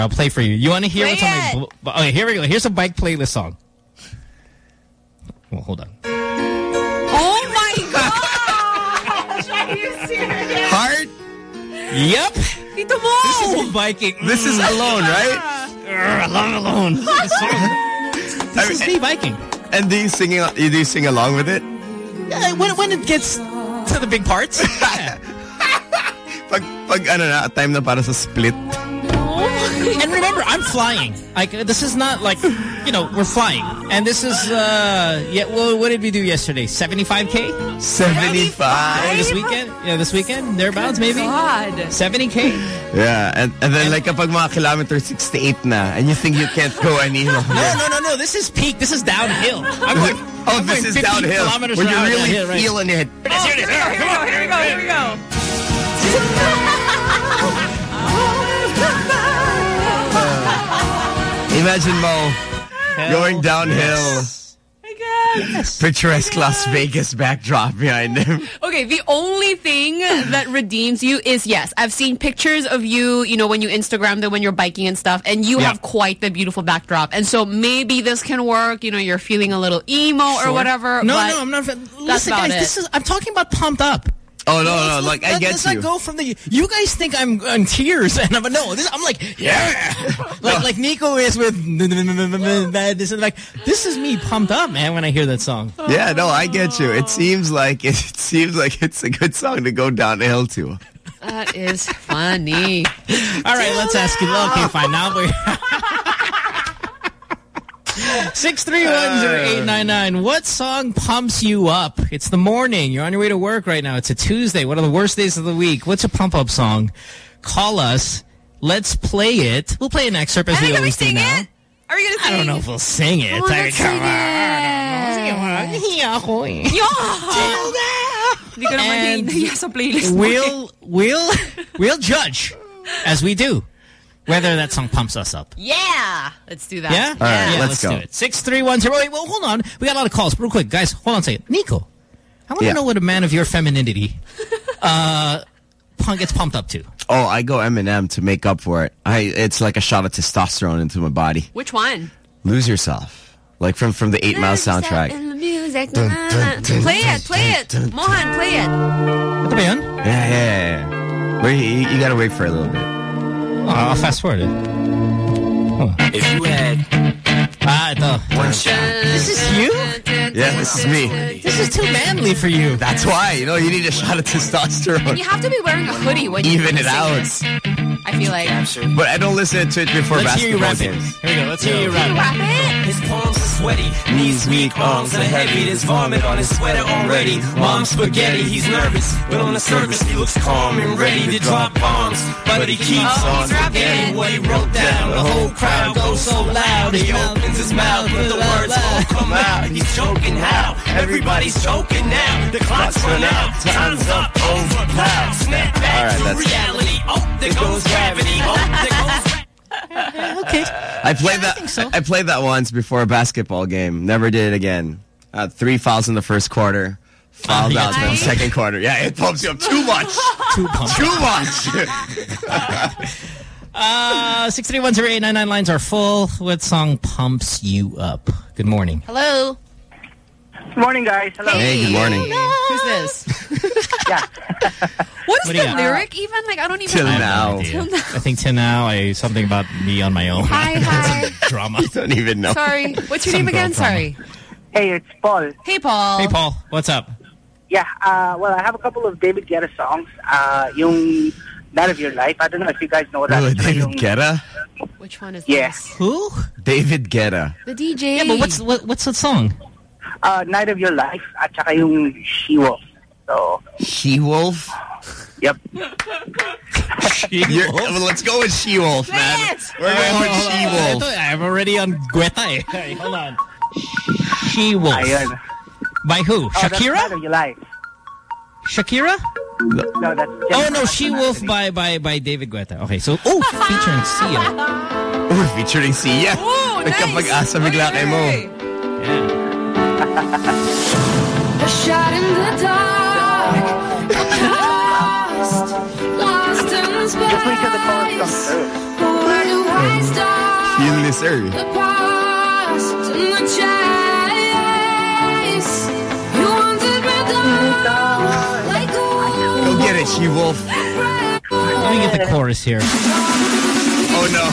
I'll play for you. You want to hear Play what's on my... Okay, here we go. Here's a bike playlist song. Well, hold on. Oh my gosh! Are you serious? Heart? Yep. Ito mo! This is me biking. This is Alone, right? Alone. This is me biking. And do you sing along with it? Yeah, when it gets to the big parts. Yeah. pag ano na, time na para sa split. And remember, I'm flying. Like, this is not like, you know, we're flying. And this is, yeah, well, what did we do yesterday? 75K? 75? This weekend? Yeah, this weekend? Thereabouts, maybe? God. 70K? Yeah, and then like kapag mga kilometer 68 na, and you think you can't go any longer. No. This is peak. This is downhill. I'm going, this is downhill. When you're really feeling it. Here we go. Imagine Mo going downhill. Yes. Picturesque Las Vegas backdrop behind him. Okay, the only thing that redeems you is, yes, I've seen pictures of you, you know, when you Instagram them when you're biking and stuff, and you have quite the beautiful backdrop. And so maybe this can work, you know, you're feeling a little emo or whatever. No, I'm not. Listen, guys, I'm talking about pumped up. Oh, no, like, I get let's you. Not go from the... You guys think I'm in tears, and I'm like, yeah! like Nico is with... This is like, this is me pumped up, man, when I hear that song. Yeah, no, I get you. It seems like it's a good song to go downhill to. That is funny. All right, let's ask you. Okay, fine. Now we're... 6310899. What song pumps you up? It's the morning. You're on your way to work right now. It's a Tuesday. One of the worst days of the week. What's a pump-up song? Call us. Let's play it. We'll play an excerpt as we always do now. Are we going to sing? I don't know if we'll sing it. Oh, let's sing it. We'll judge, as we do, whether that song pumps us up. Yeah. Let's do that. Yeah? All right, let's go. Do it. 63108. Wait, well, hold on. We got a lot of calls. Real quick. Guys, hold on a second. Nico, I want to know what a man of your femininity gets pumped up to. Oh, I go Eminem to make up for it. It's like a shot of testosterone into my body. Which one? Lose Yourself. Like from the 8 Mile soundtrack. Play it. Mohan, play it. Ito ba yun? Yeah. Wait, you gotta wait for a little bit. I'll fast forward it. If you had ito. one shot. This is you? Yeah, this is me. This is too manly for you. That's why. You know, you need a shot of testosterone. You have to be wearing a hoodie when you even it out. this. I feel like. But I don't listen to it before basketball games. Here we go. Let's hear you rap it. His palms are sweaty, knees weak, arms are heavy. There's vomit on his sweater already. Mom's spaghetti, he's nervous, but on the surface he looks calm and ready to drop bombs. But he keeps on forgetting what he wrote down. The whole crowd goes so loud. He opens his mouth, but the words won't come out. He's choking how? Everybody's choking now. The clock's run out, time's up, over cloud. Snap back to reality. Oh, there goes gravity. Oh, there goes. Okay. I played that once before a basketball game. Never did it again. 3 fouls in the first quarter. Fouled out in the second quarter. Yeah, it pumps you up too much. Too much. 6310899 lines are full. What song pumps you up? Good morning. Hello. Good morning, guys. Hello. Hey, good morning. Who's this? Yeah. What's the lyric even? Like, I don't even Till know. now. I think till now, something about me on my own. Hi. Drama. I don't even know. Sorry. What's your name again? Sorry. Hey, it's Paul. Hey, Paul. Hey, Paul. What's up? Yeah, well, I have a couple of David Guetta songs. Yung Night of Your Life. I don't know if you guys know that. Oh, David Guetta? Which one is this? Who? David Guetta. The DJ. Yeah, but what's that song? Night of Your Life at saka yung She-Wolf. So, She-Wolf? Yep. Well, let's go with She-Wolf, man. We're going with She-Wolf. I'm already on Guetta. Hey, hold on. She-Wolf. Ayun. By who? That's Shakira? Night of Your Life. Shakira? No, that's no, She-Wolf by David Guetta. Okay, so, featuring Sia. Featuring Sia. Nagkapag-asa bigla kay mo. Yeah. A shot in the dark, lost in the Just wait till the chorus comes through. Where do I Yes, sir. The past and the chase. You wanted me down like gold. Go get it, She-Wolf. Let me get the chorus here. Oh, no.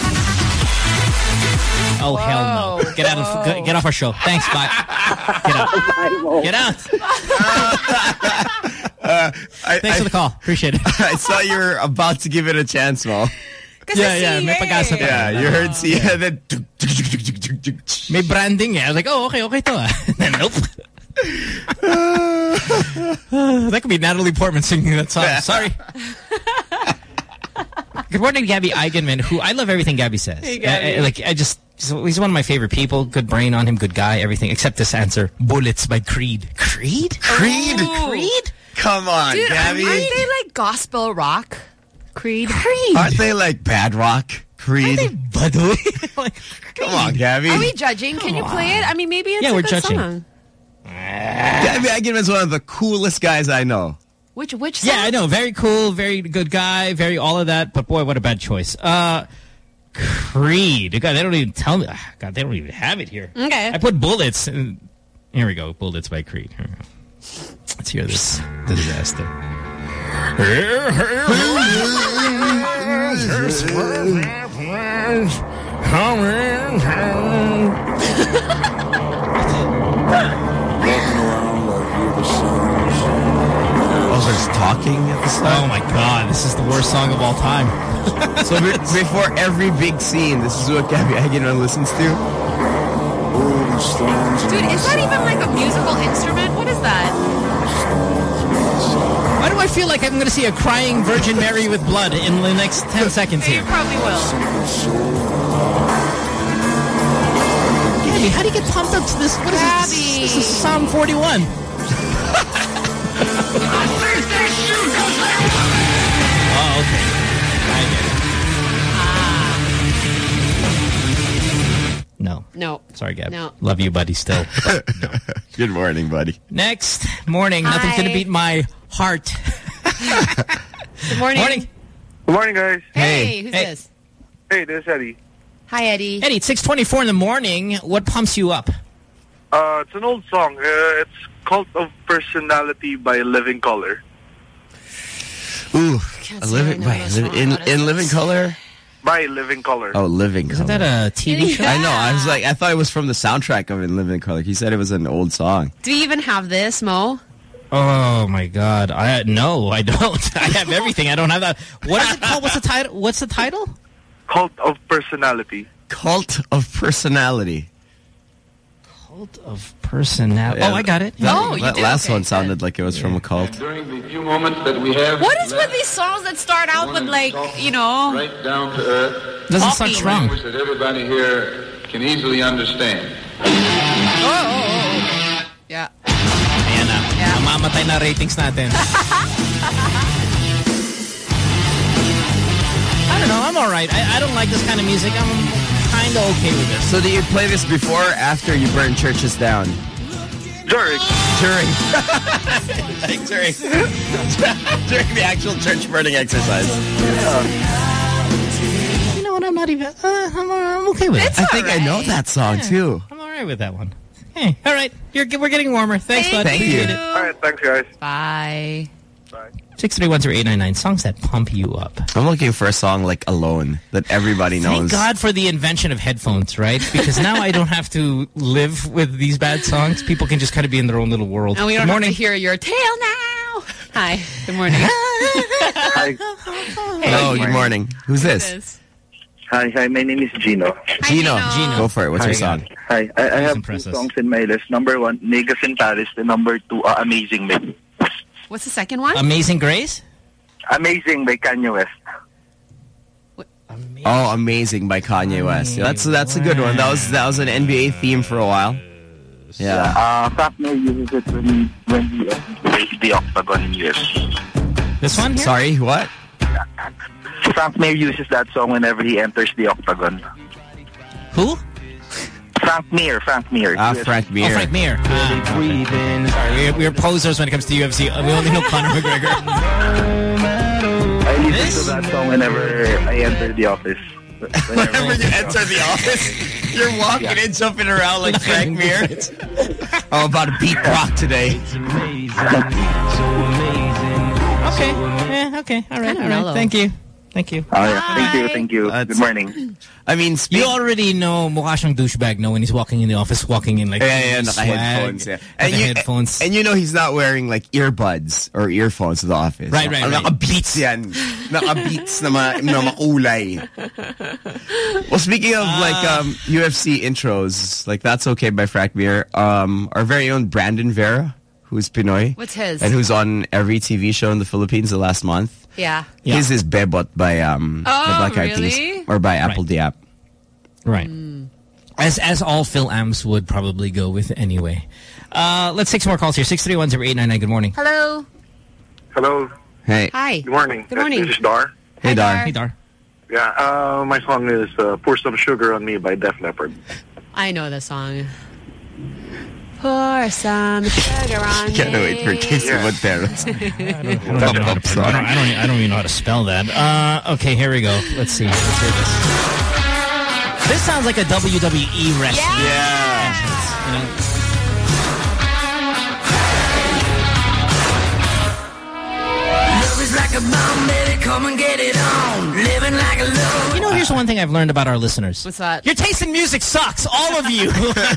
Oh, hell no. Get off our show. Thanks, bye. Get out. Thanks for the call. Appreciate it. I saw you were about to give it a chance, Mo. Yeah. May pag-asa pa. Yeah, you heard Sia, then... May branding eh. I was like, oh, okay to. Nope. That could be Natalie Portman singing that song. Sorry. Good morning, Gabby Eigenman, who I love everything Gabby says. Hey, Gabby. He's one of my favorite people. Good brain on him, good guy, everything, except this answer. Bullets by Creed. Creed? Creed? Creed? Come on, Dude, Gabby. aren't they like gospel rock? Creed? Aren't they like bad rock? Creed? Come on, Gabby. Are we judging? Can you play it? I mean, maybe it's a we're good judging. song. Gabby Eigenman's one of the coolest guys I know. Which song? Yeah, I know. Very cool, very good guy, very all of that. But boy, what a bad choice. Creed. God, they don't even tell me. God, they don't even have it here. Okay. I put Bullets. Here we go. Bullets by Creed. Here we go. Let's hear this. The disaster. Oh, there's talking at the start? Oh my God, this is the worst song of all time. So before every big scene, this is what Gabby Eigenman listens to? Dude, is that even like a musical instrument? What is that? Why do I feel like I'm going to see a crying Virgin Mary with blood in the next 10 seconds You here? probably will. Gabby, how do you get pumped up to this? What is Gabby. this? This is Psalm 41. Oh, okay. I get it. No. No. Sorry, Gab. No. Love you, buddy, still. No. Good morning, buddy. Next morning, nothing's going to beat my heart. Good morning. Morning. Good morning, guys. Hey, who's this? Hey, this is Eddie. Hi, Eddie. Eddie, it's 6:24 in the morning. What pumps you up? It's an old song. It's Cult of Personality by Living Color. Ooh, Can't say I know this song. in What is Living this? Color? By Living Color. Oh, Living Isn't Color. that a TV show? Yeah. I know. I thought it was from the soundtrack of In Living Color. He said it was an old song. Do you even have this, Mo? Oh my God! No, I don't. I have everything. I don't have that. What is it called? What's the title? What's the title? Cult of Personality. Cult of Personality. Cult of Personality. Yeah, Oh, I got it. Oh, you that did? last Okay, one good. sounded like it was from a cult. During the few moments that we have What is with these songs that start out with like, you know, right down to earth, Doesn't sound Coffee. strong. language that everybody here can easily understand. yeah. Ayan na. Yeah. Mamamatay na ratings natin. I don't know. I'm all right. I don't like this kind of music. I'm kind of okay with this. So do you play this before or after you burn churches down? During. During. Like during the actual church burning exercise. You know what? I'm not even... I'm okay with it. I think I know that song too. I'm all right with that one. Hey, all right. We're getting warmer. Thanks, bud. Thank you. All right, thanks, guys. Bye. 631-0899. Songs that pump you up. I'm looking for a song like Alone that everybody knows. Thank God for the invention of headphones, right? Because now I don't have to live with these bad songs. People can just kind of be in their own little world. And we don't Good have morning. to hear your tale now. Hi. Good morning. Hi. Hello, good morning. Who's this? Hi, my name is Gino. Hi, Gino. Gino. Go for it. What's Hi, your song? Hi, I have two impress us. songs in my list. Number one, Niggas in Paris. The number two, Amazing Me. What's the second one? Amazing Grace? Amazing by Kanye West. Oh, Amazing by Kanye West. Yeah, that's a good one. That was an NBA theme for a while. Yeah. Frank Mir uses it when he breaks the octagon in US. This one here? Sorry, what? Frank Mir uses that song whenever he enters the octagon. Who? Frank Mir. Frank Mir. Oh, Frank Mir. Sorry, we're posers when it comes to UFC. We only know Conor McGregor. I listen to that song whenever I enter the office. Whenever you enter the office, you're walking in, jumping around like Frank Mir. I'm about to beat Brock today. Okay. Okay. All right. Thank you. Thank you. Oh, yeah. Thank you. Good morning. I mean, you already know mukha siyang douchebag, no, when he's walking in the office, walking in like naka-headphones. Yeah. Headphones. And you know he's not wearing like earbuds or earphones to the office. Right. Naka-beats yan. Naka-beats na maulay. Well, speaking of like UFC intros, like That's Okay by Frank Mir, our very own Brandon Vera, who's Pinoy. What's his? And who's on every TV show in the Philippines the last month. Yeah. His is Bebot by the Black Eyed Peas. Or by Apple Diap. Right. As all Phil Ams would probably go with anyway. Let's take some more calls here. 631-0899. Good morning. Hello. Hello. Hey. Hi. Good morning. Good morning. This is Dar. Hey, Dar. Hey, Dar. Yeah, my song is Pour Some Sugar on Me by Def Leppard. I know the song. Pour some sugar on me. Can't wait for Casey Montero. I don't even know how to spell that. Okay, here we go. Let's see. Let's hear this. This sounds like a WWE wrestling. Yeah. You know, here's one thing I've learned about our listeners. What's that? Your taste in music sucks, all of you.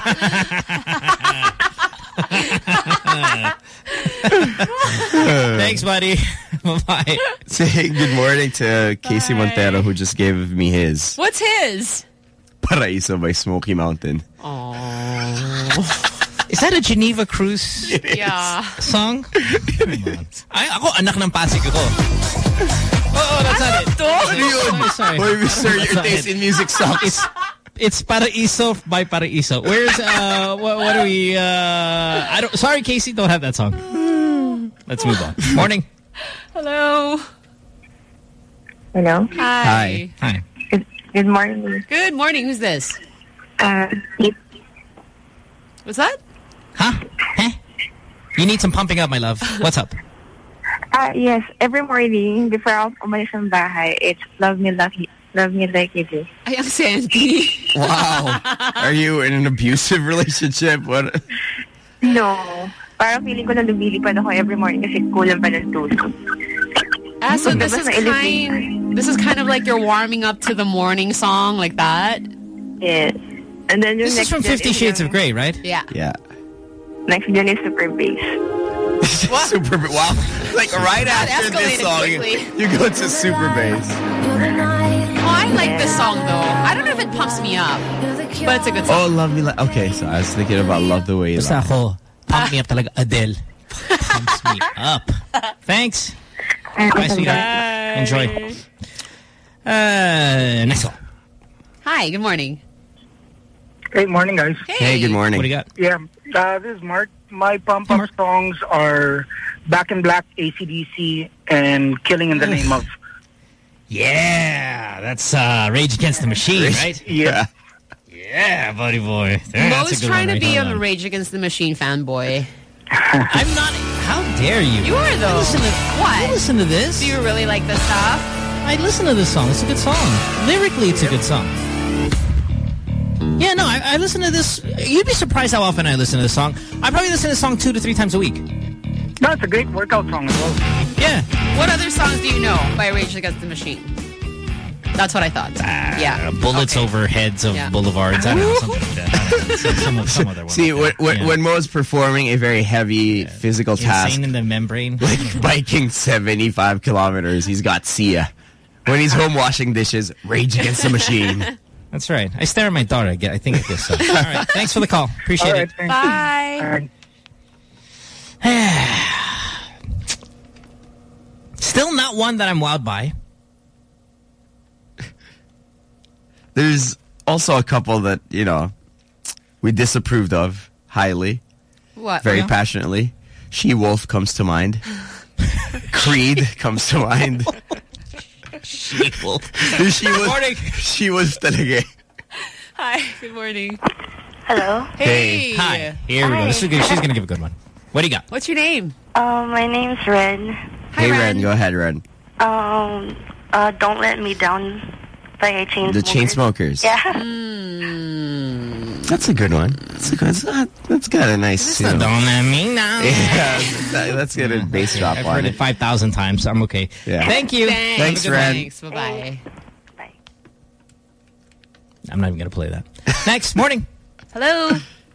Thanks, buddy. Bye-bye. Say good morning to Casey Montero, who just gave me his. What's his? Paraiso by Smoky Mountain. Oh. Is that a Geneva Cruise song? Come on. Ako, anak ng Pasig ako. Oh, that's not it. Sorry. Boy, sir, your taste in music sucks. It's Paraiso by Paraiso. Where's what do we I don't sorry Casey, don't have that song. Let's move on. Morning. Hello. Hello. Hi. Hi. Good morning. Good morning. Who's this? What's that? Huh? You need some pumping up, my love. What's up? Yes, every morning before ako umalis ng bahay, it's Love Me Like You Do. I am Sandy. Wow. Are you in an abusive relationship? What? No. Parang feeling ko na lumilipad ako every morning kasi kulang pa ng tulog. So this is kind of like you're warming up to the morning song, like that? Yes. And then this is from 50 Shades of Grey, right? Yeah. Yeah. Next gen is Super Bass. Super Bass. Wow. Like right after this song, you go to Super Bass. Oh, I like this song though. I don't know if it pumps me up, but it's a good song. Oh, Love Me Like... Okay, so I was thinking about Love the Way You Lie. Ako, pump me up talaga. Adele. Pumps me up. Thanks. Bye, sweetheart. Enjoy. Next one. Hi, good morning. Hey, morning, guys. Hey, good morning. What do you got? Yeah, this is Mark. My pump-up songs are Back in Black, AC/DC, and Killing in the Name of. Yeah, that's Rage Against the Machine, right? Yeah. Yeah, buddy boy. Mo's trying to be a Rage Against the Machine fanboy. I'm not. How dare you? You are, though. What? You listen to this. Do you really like this stuff? I listen to this song. It's a good song. Lyrically, it's a good song. Yeah, no, I listen to this. You'd be surprised how often I listen to this song. I probably listen to this song 2 to 3 times a week. No, it's a great workout song as well. Yeah. What other songs do you know by Rage Against the Machine? That's what I thought. Yeah. Bullets over heads of boulevards. I don't know, something like that. Some other one. See, when Mo's performing a very heavy physical task. Insane in the membrane. Like biking 75 kilometers, he's got Sia. When he's home washing dishes, Rage Against the Machine. That's right. I stare at my daughter. I think of this. All right. Thanks for the call. Appreciate it. Bye. Still not one that I'm wowed by. There's also a couple that, you know, we disapproved of highly. What? Very passionately. She-Wolf comes to mind. Creed comes to mind. She-Wolf. She was talaga. Hi, good morning. Hello. Hey. Hi. Here we go. This is good. She's going to give a good one. What do you got? What's your name? My name's Ren. Hi, Hey, Ren. Go ahead, Ren. Don't Let Me Down by The Chainsmokers. Yeah. That's a good one. That's got a nice... Don't let me know. Yeah, let's get a bass drop I've on heard it 5,000 times. I'm okay. Yeah. Thank you. Thanks, Ren. Thanks. Bye-bye. Bye. I'm not even going to play that. Next. Morning. Hello.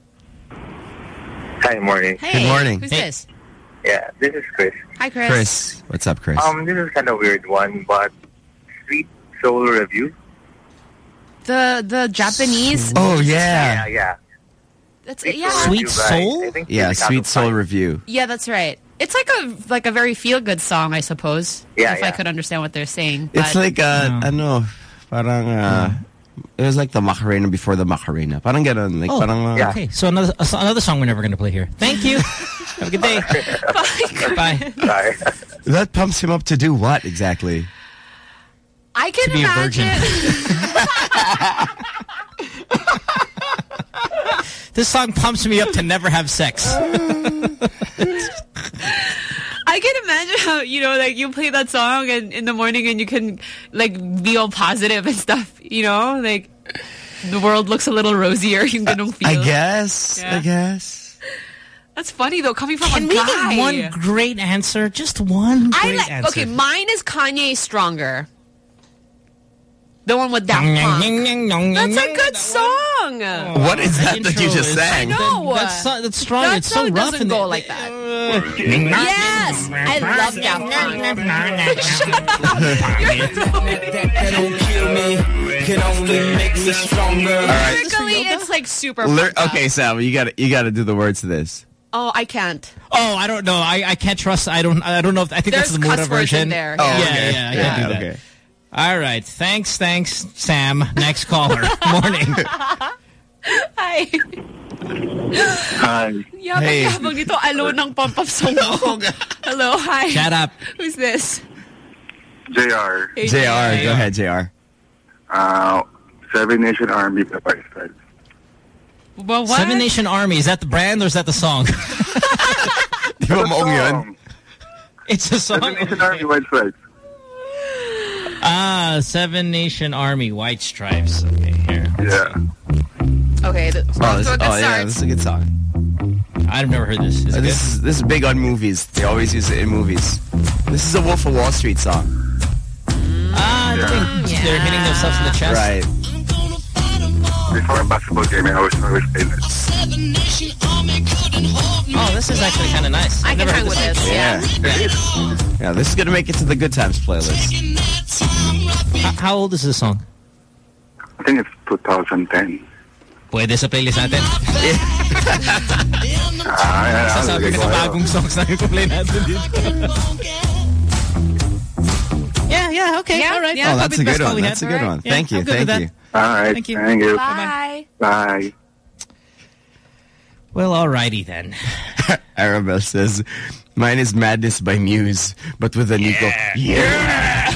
Hi, morning. Hey. Good morning. Who's Hey. this? Yeah, this is Chris. Hi, Chris. Chris. What's up, Chris? This is kind of a weird one, but Sweet Soul Review. The Japanese. Oh, yeah. Yeah. That's Sweet yeah. Soul Sweet Review by, Soul? I think, Yeah, Music Out Sweet of Soul Time. Review. Yeah, that's right. It's like a very feel good song, I suppose. Yeah, if I yeah. could understand what they're saying. It's but- like, parang, it was like the Macarena before the Macarena. Parang ganun. Like, parang, Okay, so another song we're never going to play here. Thank you. Have a good day. Bye. Bye. That pumps him up to do what exactly? I can To be a virgin. imagine. This song pumps me up to never have sex. I can imagine how, like you play that song and in the morning and you can like be all positive and stuff, like the world looks a little rosier. Yung ganong feel. I guess. Yeah. I guess. That's funny though, coming from Can a we guy. get one great answer? Just one great answer. Okay, mine is Kanye Stronger. The one with Daft Punk. That's a good song. What is that you just sang? I know. That's strong. That It's so song rough. doesn't go like that. Yes, I love Daft That don't kill me, can only make me stronger. All right. Lyrically, it's like super. Okay, Sam, you got to do the words to this. Oh, I can't. Oh, I don't know. I can't trust. I don't know. I think that's the There's Muda cuss words in version. there. Oh, Yeah, okay. I can't do that. Okay. All right. Thanks, Sam. Next caller. Morning. Hi. Hi. Yabang nito, alone ng pump-up song mo. Hello, hi. Shut up. Who's this? JR. Hey, JR, go ahead, JR. 7 Nation Army by White Stripes. Well, what? 7 Nation Army. Is that the brand or is that the song? Di ba maong yun? It's a song. 7 Nation Army White Stripes. 7 Nation Army White Stripes. Okay, here. Yeah. Okay, Yeah, this is a good song. I've never heard this. Is it This is big on movies. They always use it in movies. This is a Wolf of Wall Street song. I think they're hitting themselves in the chest. Right. Before a basketball game, I always play this. Oh, this is actually kind of nice. I I've can never hang heard with this. this. Yeah. Yeah, this is going to make it to the Good Times playlist. How old is this song? I think it's 2010. Pwede sa playlist natin. Sasabi ka na bagong songs na yung play natin dito. Yeah, okay. Yeah, all right. yeah. Oh, that's a good one. That's a good one. Yeah, Thank you. I'm good with Thank you. All right. Thank you. Thank you. Bye. Bye. Well, alrighty then. Arabelle says, mine is Madness by Muse, but with a Nico. Yeah!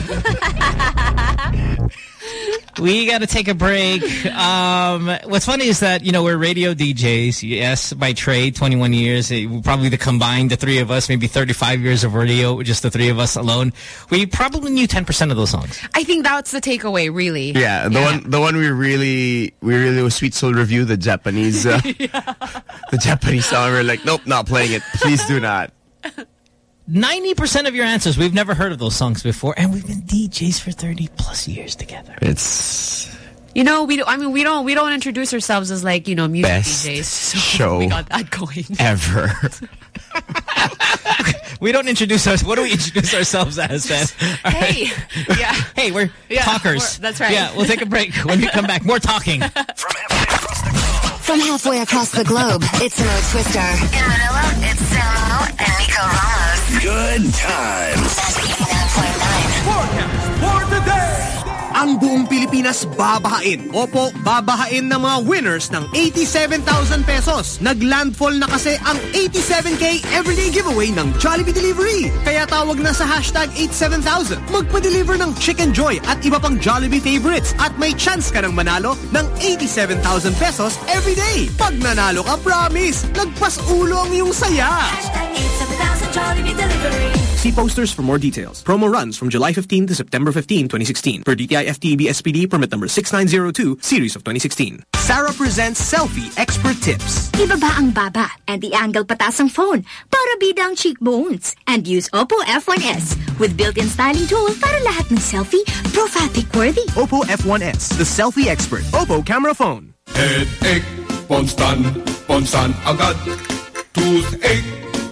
We got to take a break. What's funny is that, we're radio DJs. Yes, by trade, 21 years. Probably the three of us, maybe 35 years of radio, just the three of us alone. We probably knew 10% of those songs. I think that's the takeaway, really. Yeah, the one we really was Sweet Soul Review, the Japanese, the Japanese song. We're like, nope, not playing it. Please do not. 90% of your answers, we've never heard of those songs before, and we've been DJs for 30 plus years together. It's we don't introduce ourselves as like, music best DJs. So show we got that going. ever. We don't introduce ourselves. What do we introduce ourselves as then? Hey, yeah. Hey, we're talkers. That's right. Yeah, we'll take a break. When we come back, more talking. From halfway across the globe, it's Mo Twister. In Manila, it's Samo and Nico Ramos. Good times. That's 89.9. For today, ang buong Pilipinas babahain. Opo, babahain ng mga winners ng 87,000 pesos. Naglandfall na kasi ang 87K everyday giveaway ng Jollibee Delivery. Kaya tawag na sa hashtag 87,000. Magpa-deliver ng Chicken Joy at iba pang Jollibee favorites at may chance ka ng manalo ng 87,000 pesos everyday. Pag nanalo ka, promise, lagpas ulo ang iyong saya. Hashtag 87,000. Jollibee Delivery. See posters for more details. Promo runs from July 15 to September 15, 2016. Per DTI FTEB SPD permit number 6902, series of 2016. Sarah presents Selfie Expert Tips. Ibaba ang baba and the angle patas ang phone para bida ang cheekbones. And use Oppo F1S with built-in styling tool para lahat ng selfie profile pic-worthy. Oppo F1S, the selfie expert. Oppo camera phone. Headache, Ponstan agad. Toothache,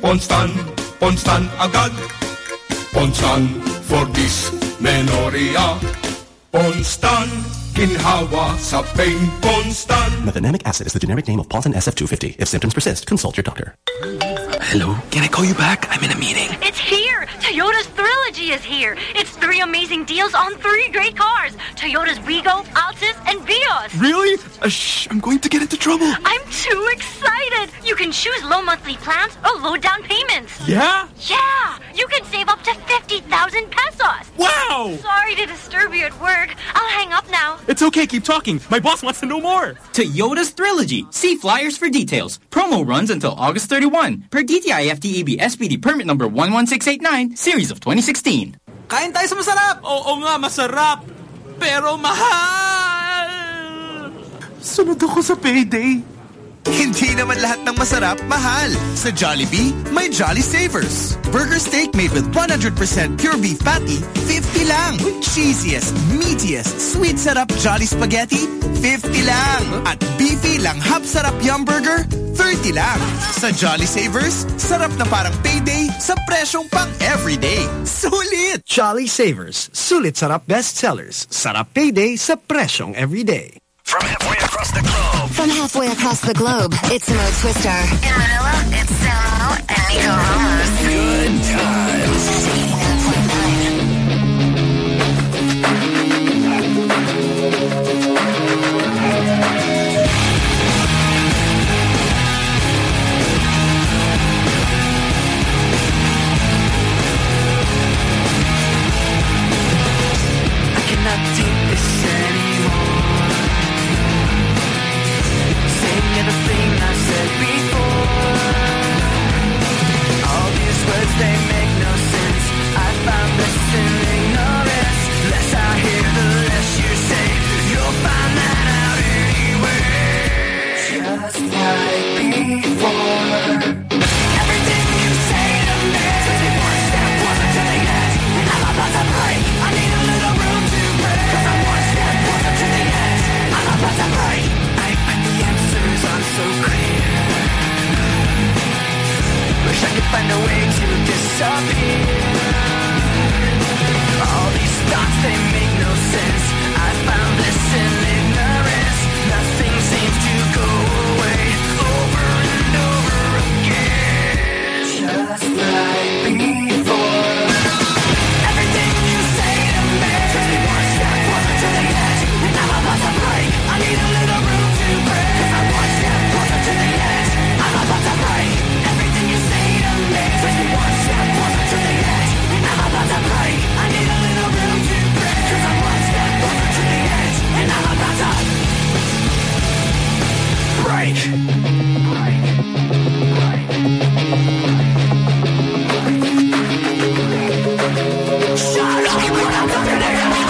Ponstan agad. Ponstan for dysmenorrhea. Ponstan, ginhawa sa pain. Ponstan. Methylenic acid is the generic name of Ponstan SF250. If symptoms persist, consult your doctor. Hello? Can I call you back? I'm in a meeting. It's here! Toyota's Trilogy is here! It's 3 amazing deals on 3 great cars! Toyota's Wigo, Altis, and Vios! Really? Shh, I'm going to get into trouble. I'm too excited! You can choose low monthly plans or low down payments. Yeah? Yeah! You can save up to 50,000 pesos! Wow! Sorry to disturb you at work. I'll hang up now. It's okay, keep talking. My boss wants to know more. Toyota's Trilogy. See flyers for details. Promo runs until August 31. Per DTI FTEB SPD permit number 11689, series of 2016. Kain tayo sa masarap! Oo nga, masarap. Pero mahal! Sunod ako sa payday. Hindi naman lahat ng masarap, mahal. Sa Jollibee, may Jolly Savers. Burger steak made with 100% pure beef patty, 50 lang. Cheesiest, meatiest, sweet sarap Jolly Spaghetti, 50 lang. At beefy lang hap sarap Yum Burger, 30 lang. Sa Jolly Savers, sarap na parang payday sa presyong pang everyday. Sulit! Jolly Savers, sulit sarap bestsellers. Sarap payday sa presyong everyday. From halfway across the globe, it's Mo Twister. In Manila, it's Samo and Nico Ramos. Good times. I cannot take this anymore. Everything I've said before. All these words, they make no sense. I found this in ignorance. Less I hear, the less you say. You'll find that out anyway. Just like before. Everything you say to me takes me one step closer to the edge, and I'm about to break. I need a little room to breathe. 'Cause I'm one step closer to the edge. I'm about to break. I'm so clear. Wish I could find a way to disappear. All these thoughts, they make no sense. I found this in ignorance. Nothing seems to go away. Over and over again. Just like before. Everything you say to me takes me one step closer to the edge, and I'm about to break. I need a little room to breathe. 'Cause I'm one step closer to the edge. I'm about to break. Everything you say to me takes me one step closer to the edge, and I'm about to break. I need a little room to breathe. 'Cause I'm one step closer to the edge, and I'm about to break. Shut up! We're not talking to you.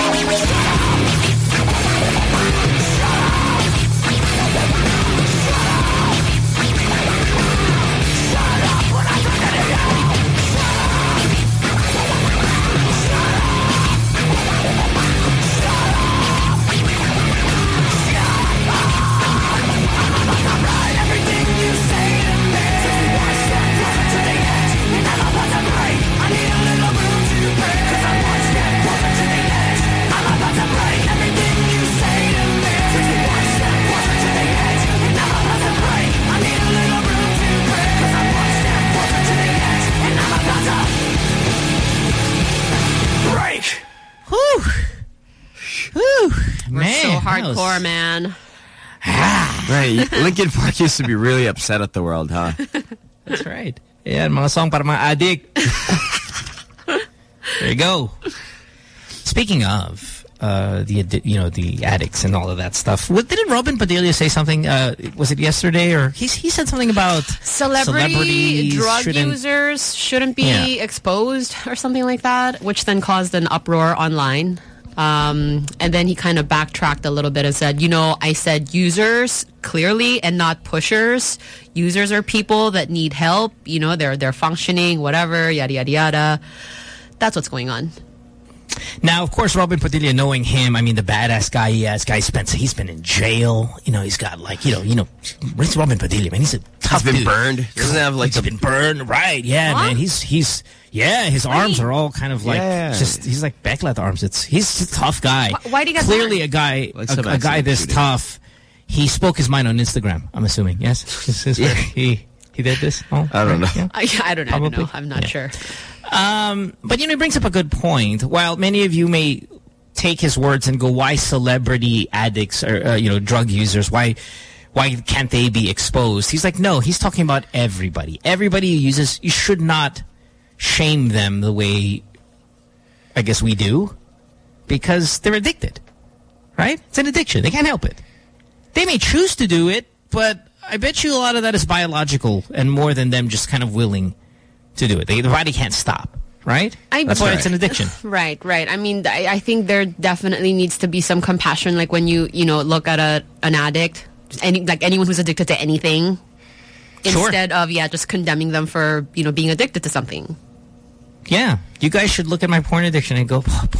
Man, so hardcore, man. Right, Linkin Park used to be really upset at the world, huh? That's right. Yeah, mga song para mga addict. There you go. Speaking of, the addicts and all of that stuff. Didn't Robin Padilla say something? Was it yesterday, or he said something about celebrity drug users shouldn't be exposed or something like that, which then caused an uproar online. And then he kind of backtracked a little bit and said, I said users clearly and not pushers. Users are people that need help. They're functioning, whatever, yada, yada, yada. That's what's going on. Now, of course, Robin Padilla, knowing him, I mean, the badass guy he has, he's been in jail. He's got where's Robin Padilla, man? He's a tough dude. He's been burned. He doesn't have he's been burned, right? Yeah, man. His arms are all kind of he's like Beklat arms. He's a tough guy. Why do you get clearly a guy this tough? He spoke his mind on Instagram, I'm assuming. Yes, this is where he did this. Oh, I don't know. Yeah. I don't know. I'm not sure. But he brings up a good point. While many of you may take his words and go, why celebrity addicts or drug users, why can't they be exposed? He's like, no, he's talking about everybody. Everybody who uses, you should not shame them the way I guess we do, because they're addicted, right? It's an addiction. They can't help it. They may choose to do it, but I bet you a lot of that is biological and more than them just kind of willing to do it. The body can't stop, right? That's why it's an addiction. Right. I mean, I think there definitely needs to be some compassion, like when you look at an addict, anyone who's addicted to anything, instead of just condemning them for being addicted to something. Yeah, you guys should look at my porn addiction and go, oh,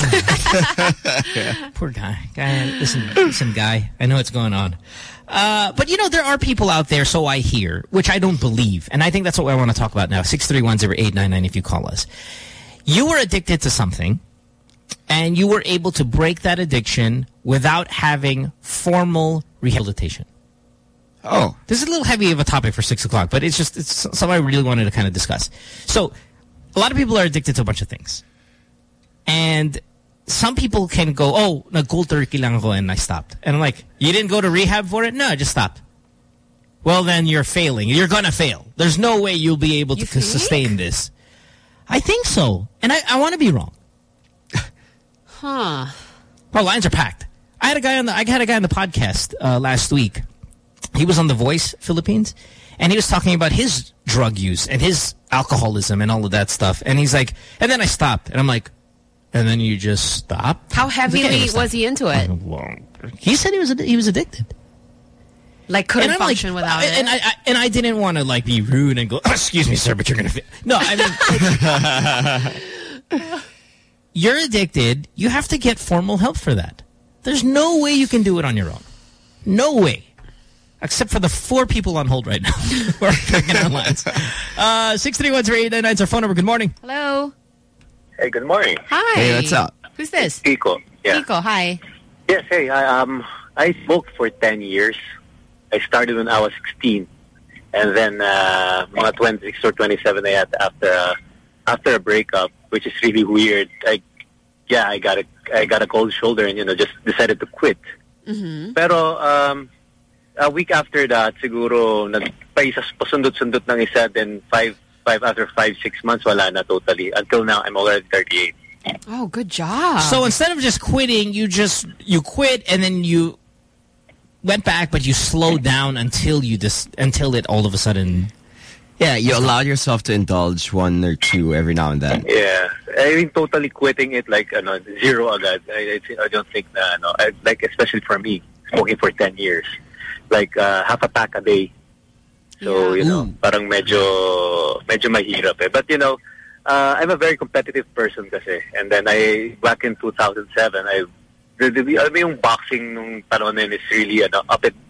poor guy. Listen, guy, I know what's going on. But, there are people out there, so I hear, which I don't believe. And I think that's what I want to talk about now. 631-0899 if you call us. You were addicted to something, and you were able to break that addiction without having formal rehabilitation. Oh. This is a little heavy of a topic for 6 o'clock, but it's something I really wanted to kind of discuss. So, a lot of people are addicted to a bunch of things. And some people can go, nag-cold turkey lang ako and I stopped. And I'm like, you didn't go to rehab for it? No, I just stopped. Well, then you're failing. You're going to fail. There's no way you'll be able to sustain this. I think so. And I want to be wrong. Huh. Our lines are packed. I had a guy on the podcast last week. He was on The Voice Philippines, and he was talking about his drug use and his alcoholism and all of that stuff. And he's like, and then I stopped. And I'm like, and then you just stopped? How heavily was he into it? He said he was addicted. Like couldn't function without it. And I didn't want to be rude and go, excuse me, sir, but you're going to... No, I mean... You're addicted. You have to get formal help for that. There's no way you can do it on your own. No way. Except for the 4 people on hold right now who are picking our lines. 631-0899 is our phone number. Good morning. Hello. Hey, good morning. Hi. Hey, what's up? Who's this? Kiko. Yeah. Kiko, hi. Yes, hey, I smoked for 10 years. I started when I was 16. And then mga 26 or 27 I had after a breakup, which is really weird. I got a cold shoulder and just decided to quit. Mm-hmm. Pero a week after that, siguro pasundot-sundot ng isa, then after 5-6 months, wala na totally. Until now, I'm already 38. Oh, good job. So instead of just quitting, you quit and then you went back, but you slowed down until it all of a sudden... Yeah, you allowed yourself to indulge 1 or 2 every now and then. Yeah. I mean, totally quitting it zero agad. I don't think especially for me, smoking for 10 years. Half a pack a day. So, parang medyo mahirap eh. But, I'm a very competitive person kasi. And then back in 2007, yung boxing nung panahon na yun is really on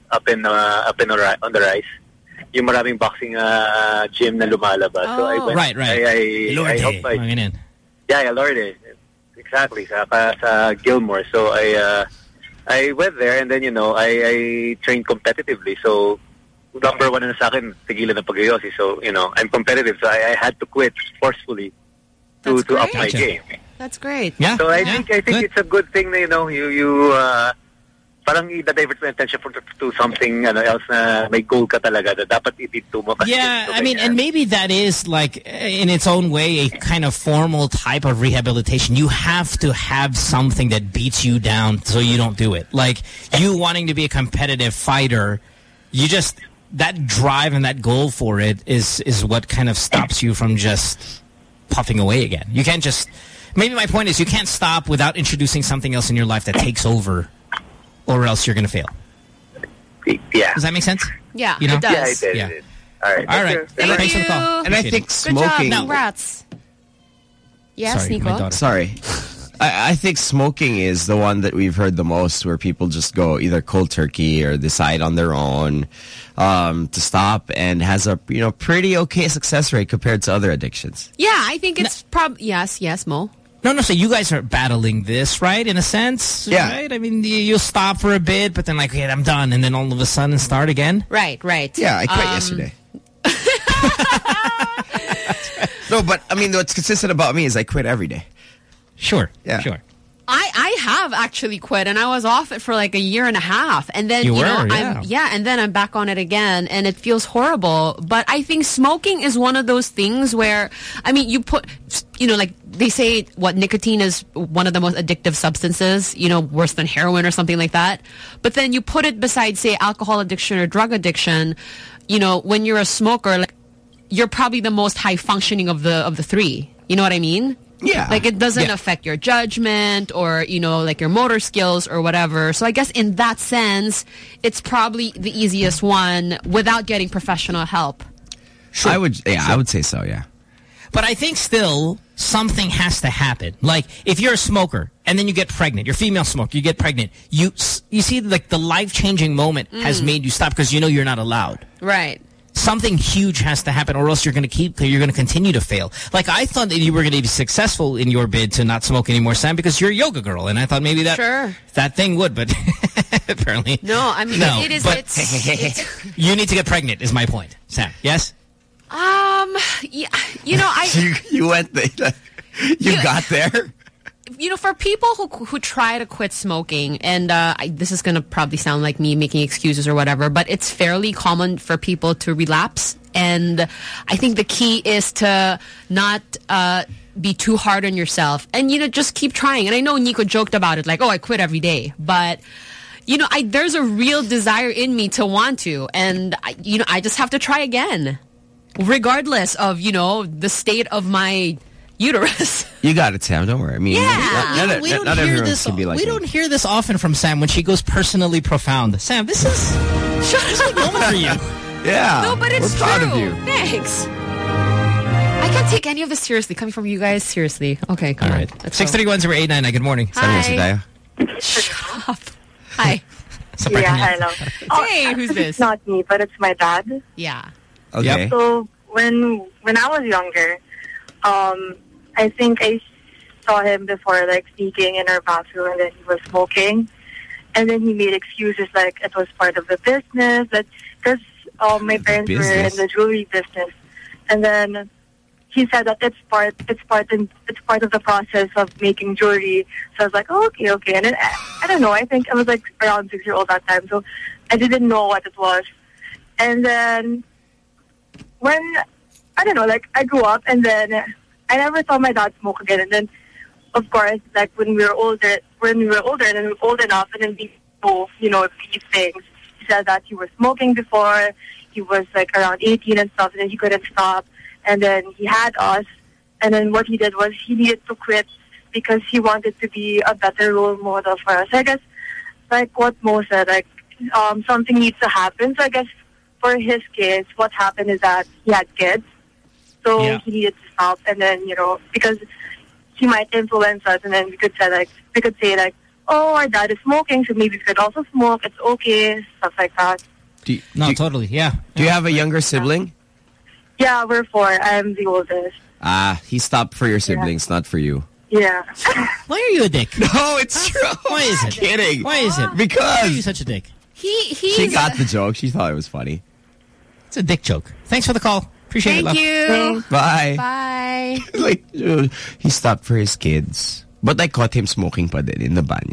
the rise. Yung maraming boxing gym na lumalabas. So I went, right. I hope Lorde. Exactly. Sa Gilmore. So I went there and then, I trained competitively. So, number 1 na sa akin, tigilan ng pag-yosi. So, I'm competitive. So, I had to quit forcefully to up my game. That's great. Yeah. So, I think it's a good thing that, you parang i-divert mo yung attention to something else na may goal ka talaga na dapat itito mo. Yeah, I mean, and maybe that is like, in its own way, a kind of formal type of rehabilitation. You have to have something that beats you down so you don't do it. Like, you wanting to be a competitive fighter, that drive and that goal for it is what kind of stops you from just puffing away again. You can't just... Maybe my point is you can't stop without introducing something else in your life that takes over, or else you're going to fail. Yeah. Does that make sense? Yeah, you know? it does. Yeah, it did. All right. All right. Thanks for the call. And I think smoking... Good job. Congrats. Yes, Sorry, Nico? Sorry. I think smoking is the one that we've heard the most, where people just go either cold turkey or decide on their own to stop, and has a pretty okay success rate compared to other addictions. Yeah, I think it's probably... Yes, Mo? No, so you guys are battling this, right, in a sense? Yeah. Right? I mean, you'll stop for a bit, but then like, okay, I'm done, and then all of a sudden start again? Right. Yeah, I quit yesterday. No, but I mean, what's consistent about me is I quit every day. Sure. Yeah. Sure. I have actually quit, and I was off it for like a year and a half, and then and then I'm back on it again, and it feels horrible. But I think smoking is one of those things where, I mean, you put, like they say, nicotine is one of the most addictive substances, worse than heroin or something like that. But then you put it beside, say, alcohol addiction or drug addiction. When you're a smoker, like, you're probably the most high functioning of the three. You know what I mean? Yeah. Like, it doesn't affect your judgment or, like your motor skills or whatever. So I guess in that sense, it's probably the easiest one without getting professional help. Sure. I would say so, yeah. But I think still something has to happen. Like, if you're a smoker and then you get pregnant, you're a female smoker, you get pregnant, you see, like, the life-changing moment has made you stop because you're not allowed. Right. Something huge has to happen, or else you're going to continue to fail. Like, I thought that you were going to be successful in your bid to not smoke anymore, Sam, because you're a yoga girl, and I thought maybe that thing would, but apparently no. I mean, no. It is. But it's you need to get pregnant, is my point, Sam. Yes. Yeah. You went there. You got there. For people who try to quit smoking, and this is going to probably sound like me making excuses or whatever, but it's fairly common for people to relapse. And I think the key is to not be too hard on yourself and, just keep trying. And I know Nico joked about it, like, oh, I quit every day. But, there's a real desire in me to want to. And, I just have to try again, regardless of, the state of my uterus. You got it, Sam. Don't worry. I mean, we don't hear this. We don't hear this often from Sam when she goes personally profound. Sam, this is a moment for you. Yeah. No, but it's we're proud true. of you. Thanks. I can't take any of this seriously. Coming from you guys, seriously. Okay, come on. 631-0899. Good morning. Hi. Shut up. Hi. Hello. Hey, who's this? It's not me, but it's my dad. Yeah. Okay. So when I was younger, I think I saw him before, like, sneaking in our bathroom, and then he was smoking. And then he made excuses like it was part of the business, because my parents were in the jewelry business. And then he said that it's part of the process of making jewelry. So I was like, oh, okay. And then, I don't know, I think I was like around 6 years old that time, so I didn't know what it was. And then when, I don't know, like, I grew up, and then I never saw my dad smoke again. And then, of course, like, when we were older, and we were old enough, and then we know, these things. He said that he was smoking before. He was, like, around 18 and stuff, and then he couldn't stop. And then he had us. And then what he did was he needed to quit because he wanted to be a better role model for us. I guess, like what Mo said, like, something needs to happen. So I guess for his case, what happened is that he had kids. So he needed to stop, and then, because he might influence us, and then we could say like, oh, our dad is smoking, so maybe we could also smoke. It's okay, stuff like that. Totally, yeah. Do you have a younger sibling? Yeah, we're 4. I'm the oldest. He stopped for your siblings, not for you. Yeah. Why are you a dick? No, it's true. Why is it? Kidding. Why is it? Because why are you such a dick? She got the joke. She thought it was funny. It's a dick joke. Thanks for the call. Appreciate it, love. Thank you. Bye. Bye. Like, he stopped for his kids. But I caught him smoking pa din in the banyo.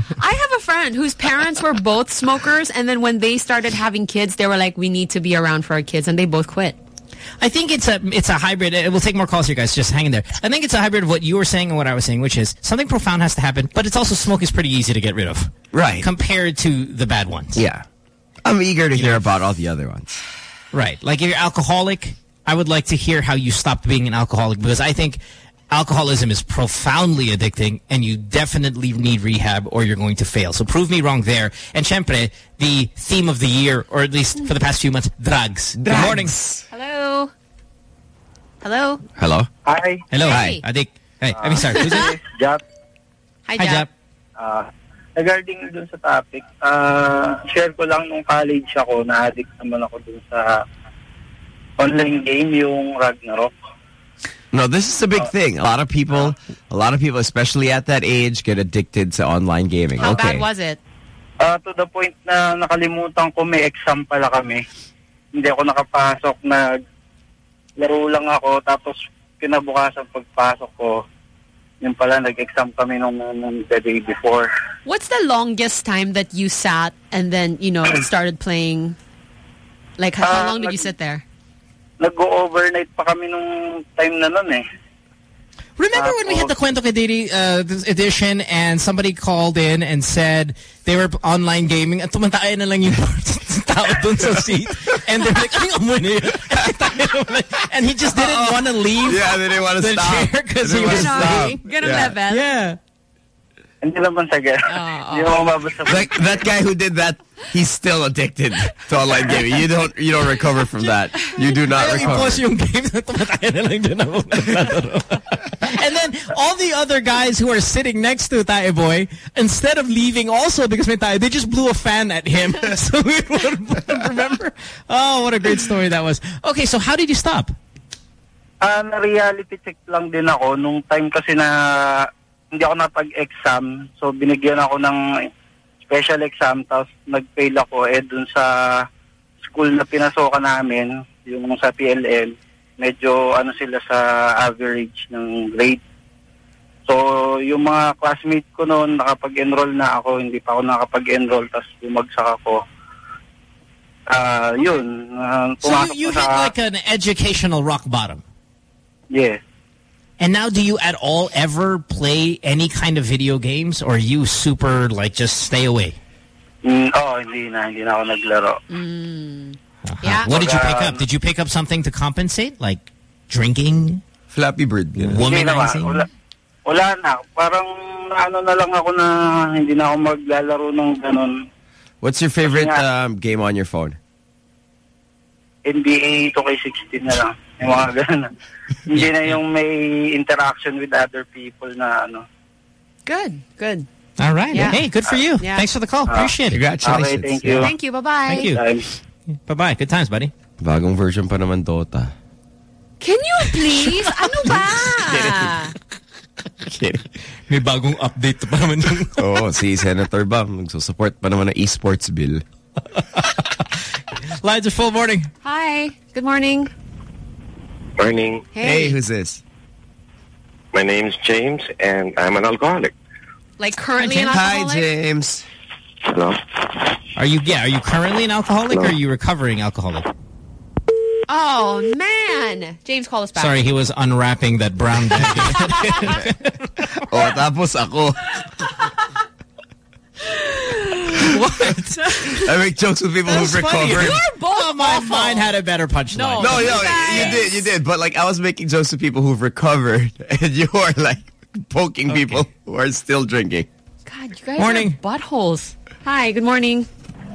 I have a friend whose parents were both smokers, and then when they started having kids, they were like, we need to be around for our kids, and they both quit. I think it's a hybrid. We'll take more calls here, guys. Just hang in there. I think it's a hybrid of what you were saying and what I was saying, which is something profound has to happen, but it's also smoke is pretty easy to get rid of. Right. Compared to the bad ones. Yeah. I'm eager to hear about all the other ones. Right. Like if you're alcoholic, I would like to hear how you stopped being an alcoholic, because I think alcoholism is profoundly addicting and you definitely need rehab or you're going to fail. So prove me wrong there. And syempre, the theme of the year, or at least for the past few months, drugs. Good morning. Hello. Hello. Hello. Hi. Hello. Hey. Hi. Adik. Hey, I mean, sorry. Who's this? Jap. Hi, Hi, Jap. Regarding dun sa topic, share ko lang nung college ako, na-addict naman ako dun sa online game, yung Ragnarok. No, this is a big thing. A lot of people, especially at that age, get addicted to online gaming. How bad was it? To the point na nakalimutan ko may exam pala kami. Hindi ako nakapasok, laro lang ako, tapos kinabukasan pagpasok ko, yun pala, nag-exam kami nung the day before. What's the longest time that you sat and then, started playing? Like, how long did you sit there? Nag-go-overnight pa kami nung time na nun eh. Remember when we had the Kwento Kay Didi edition and somebody called in and said they were online gaming at tumatay na lang yung tao dun sa seat and they're like, and he just didn't want to leave. Yeah, they didn't want to stop. Chair because he was Yeah. Hindi naman saga. That guy who did that, he's still addicted to online gaming. You don't recover from that. You do not recover. Yung game and then all the other guys who are sitting next to Tae Boy, instead of leaving also because may tayo, they just blew a fan at him. So we would remember. Oh, what a great story that was. Okay, so how did you stop? Na-reality check lang din ako nung time kasi na hindi ako napag-exam. So binigyan ako ng special exam, tapos nag-fail ako dun sa school na pinasokan namin, yung sa PLL, medyo sila sa average ng grade. So yung mga classmate ko noon, nakapag-enroll na ako, hindi pa ako nakapag-enroll, tapos bumagsak ako. Yun. So you hit like an educational rock bottom? Yeah. And now, do you at all ever play any kind of video games, or are you super, like, just stay away? Hindi na ako naglaro. Yeah. What did you pick up? Did you pick up something to compensate, like drinking? Flappy Bird. Womanizing? Wala na. Parang na lang ako na hindi na ako maglalaro ng ganun. What's your favorite game on your phone? NBA 2K16 na lang. Yung mga ganun. Hindi na yung may interaction with other people na Good. All right. Yeah. Hey, good for you. Yeah. Thanks for the call. Appreciate it. Congratulations. Okay, thank you. Thank you. Bye-bye. Thank you. Bye-bye. Good times, buddy. Bagong version pa naman Dota. Can you please? Ano ba? Kidding. May bagong update pa naman yung... Oo, si Senator Bam nagsusupport pa naman ng esports bill. Lines are full. Morning. Hi. Good morning. Morning. Hey, who's this? My name's James, and I'm an alcoholic. Like currently an alcoholic? Hi, James. Hello. Are you currently an alcoholic or are you recovering alcoholic? Oh, man. James, call us back. Sorry, he was unwrapping that brown bag. Tapos ako. What? I make jokes with people who've recovered. You're both mine had a better punchline. No, you did. But like I was making jokes with people who've recovered, and you are like poking people who are still drinking. God, you guys Morning. are buttholes. Hi, good morning.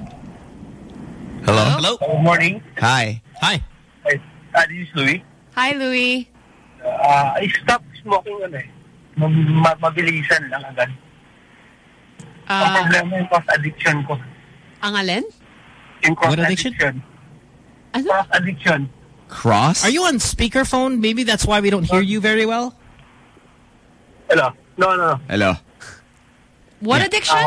Hello. Good morning. Hi. This is Louis. Hi, Louis. I stopped smoking mabilisan lang agad. Ang problema yung cross-addiction ko. Ang alin? Yung cross-addiction. Ano? Cross-addiction. Cross? Are you on speakerphone? Maybe that's why we don't hear you very well. Hello? No. Hello. What addiction?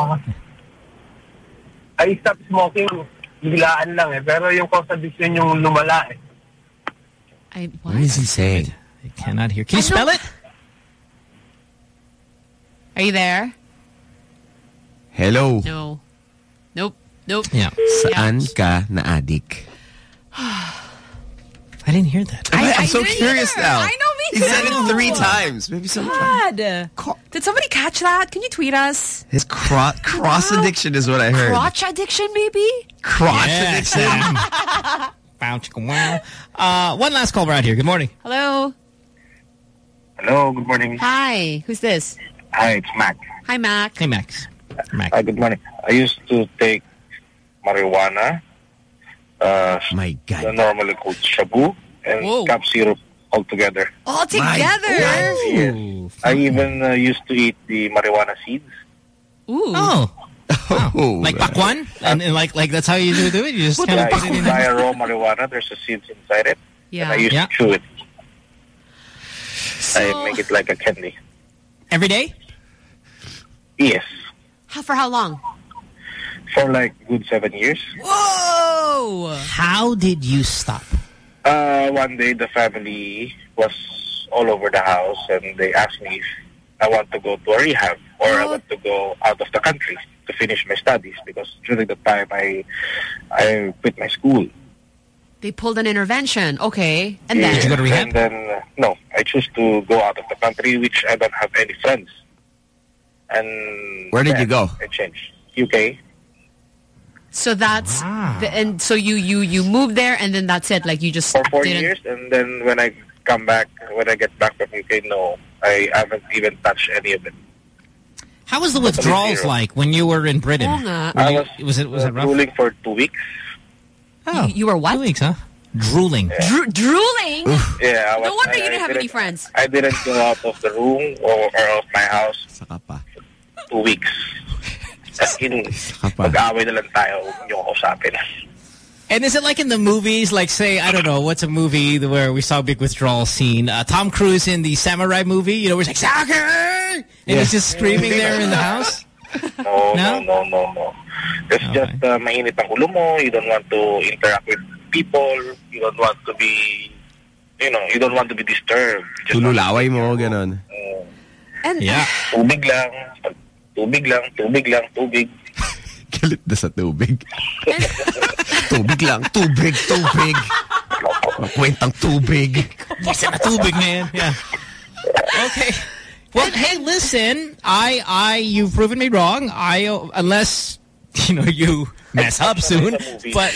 I stopped smoking. Biglaan lang pero yung cross-addiction yung lumala What is he saying? I cannot hear. Can you spell it? Are you there? Hello. No. Nope. Nope. Yeah. Saan ka na-addict? I didn't hear that. I'm so curious now. I know, me He too. said it 3 times. Maybe God. Did somebody catch that? Can you tweet us? His cross addiction is what I heard. Crotch addiction, maybe? Crotch addiction. Wow. One last call right here. Good morning. Hello. Hello, good morning. Hi. Who's this? Hi, it's Mac. Hi, Mac. Hey, Max. Hi, good morning. I used to take marijuana. My God. The normally called shabu and cap syrup all together. All together? Yes. I even used to eat the marijuana seeds. Ooh. Oh. Wow. Like pakwan? And like that's how you do it? You just kind of put it in buy a raw marijuana. There's a seeds inside it. Yeah. And I used to chew it. I make it like a candy. Every day? Yes. For how long? For like good 7 years. Whoa! How did you stop? One day the family was all over the house and they asked me if I want to go to a rehab or I want to go out of the country to finish my studies because during the time I quit my school. They pulled an intervention. Okay. And then? Did you go to rehab? And then, no, I choose to go out of the country, which I don't have any friends. And where did you go? I changed. UK. So that's and so you moved there and then that's it. Like you just for 4 years, and then when I come back, when I get back from UK, no, I haven't even touched any of it. How was the withdrawals like when you were in Britain? Was it rough? Drooling for 2 weeks. Oh, you were what? 2 weeks, huh? Drooling. Yeah. Drooling? Yeah. No wonder you didn't have any friends. I didn't go out of the room or out of my house. 2 weeks. As in, mag-away na lang tayo, huwag niyo ako usapin. And is it like in the movies, like say, I don't know, what's a movie where we saw a big withdrawal scene? Tom Cruise in the Samurai movie, you know, where he's like, soccer! And he's just screaming there in the house? No. It's just mainit ang ulo mo, you don't want to interact with people, you don't want to be, you know, you don't want to be disturbed. Tululaway mo, ganon. And yeah. Tubig lang. Galit na sa tubig. Tubig lang, tubig. Kwentang tubig. Isa na tubig na yan. Yeah. Okay. Well, hey, listen, you've proven me wrong. Unless, you know, you mess up soon. But,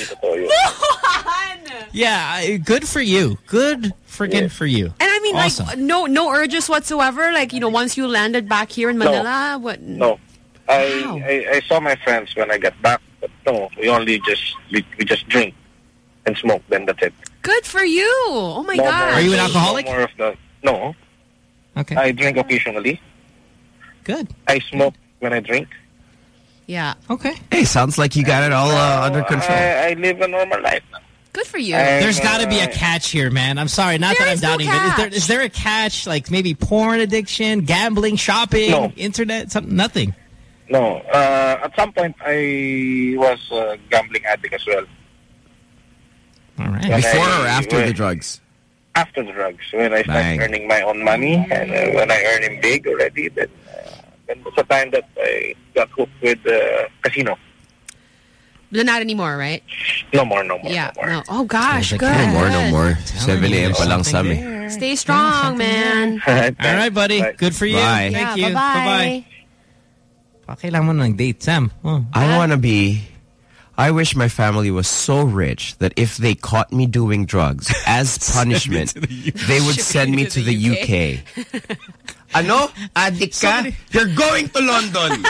yeah, good for you. Good friggin' for you. And I mean, awesome. like, no urges whatsoever? Like, you know, once you landed back here in Manila? What? No. I saw my friends when I get back, but no, we just drink and smoke, then that's it. Good for you. Oh my God. Are you an alcoholic? No. Okay. I drink occasionally. Good. I smoke when I drink. Yeah. Okay. Hey, sounds like you got it all under control. I live a normal life. Good for you. There's got to be a catch here, man. I'm sorry, not that I'm doubting, but is there a catch, like maybe porn addiction, gambling, shopping, internet, something? Nothing. No. At some point, I was a gambling addict as well. All right. Before or after the drugs? After the drugs. When I start earning my own money, and when I earn it big already, then was the time that I got hooked with casino. But not anymore, right? No more. Yeah. No. Oh, gosh. Good. No more. 7 a.m. pa lang sa amin. Stay strong, man. All right, buddy. Bye. Good for you. Bye. Thank you. Bye-bye. Kailangan mo ng date, Sam. Oh. I wish my family was so rich that if they caught me doing drugs, as punishment, they would send me to the UK. Ano? Addict ka? You're going to London!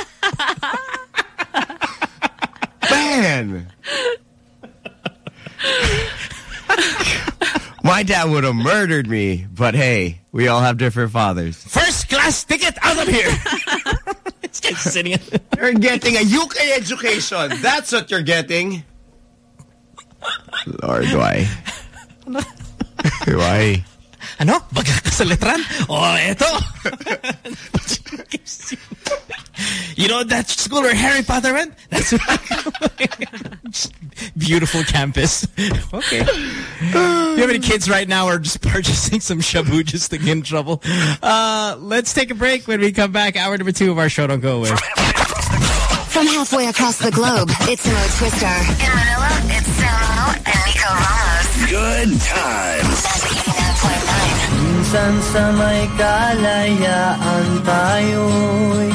Man! My dad would have murdered me, but hey, we all have different fathers. First class ticket out of here! Sitting. You're getting a UK education. That's what you're getting. Lord, why? Why? Ano? Baga ka sa letran? Oh, eto. You know that school where Harry Potter went? That's beautiful campus. Okay. You have any kids right now are just purchasing some shabu just to get in trouble? Let's take a break. When we come back, hour number 2 of our show. Don't go away. From halfway across the globe, it's Mo Twister. In Manila, it's Samo and Nico Ramos. Good times. Minsan sa may kalayaan tayo'y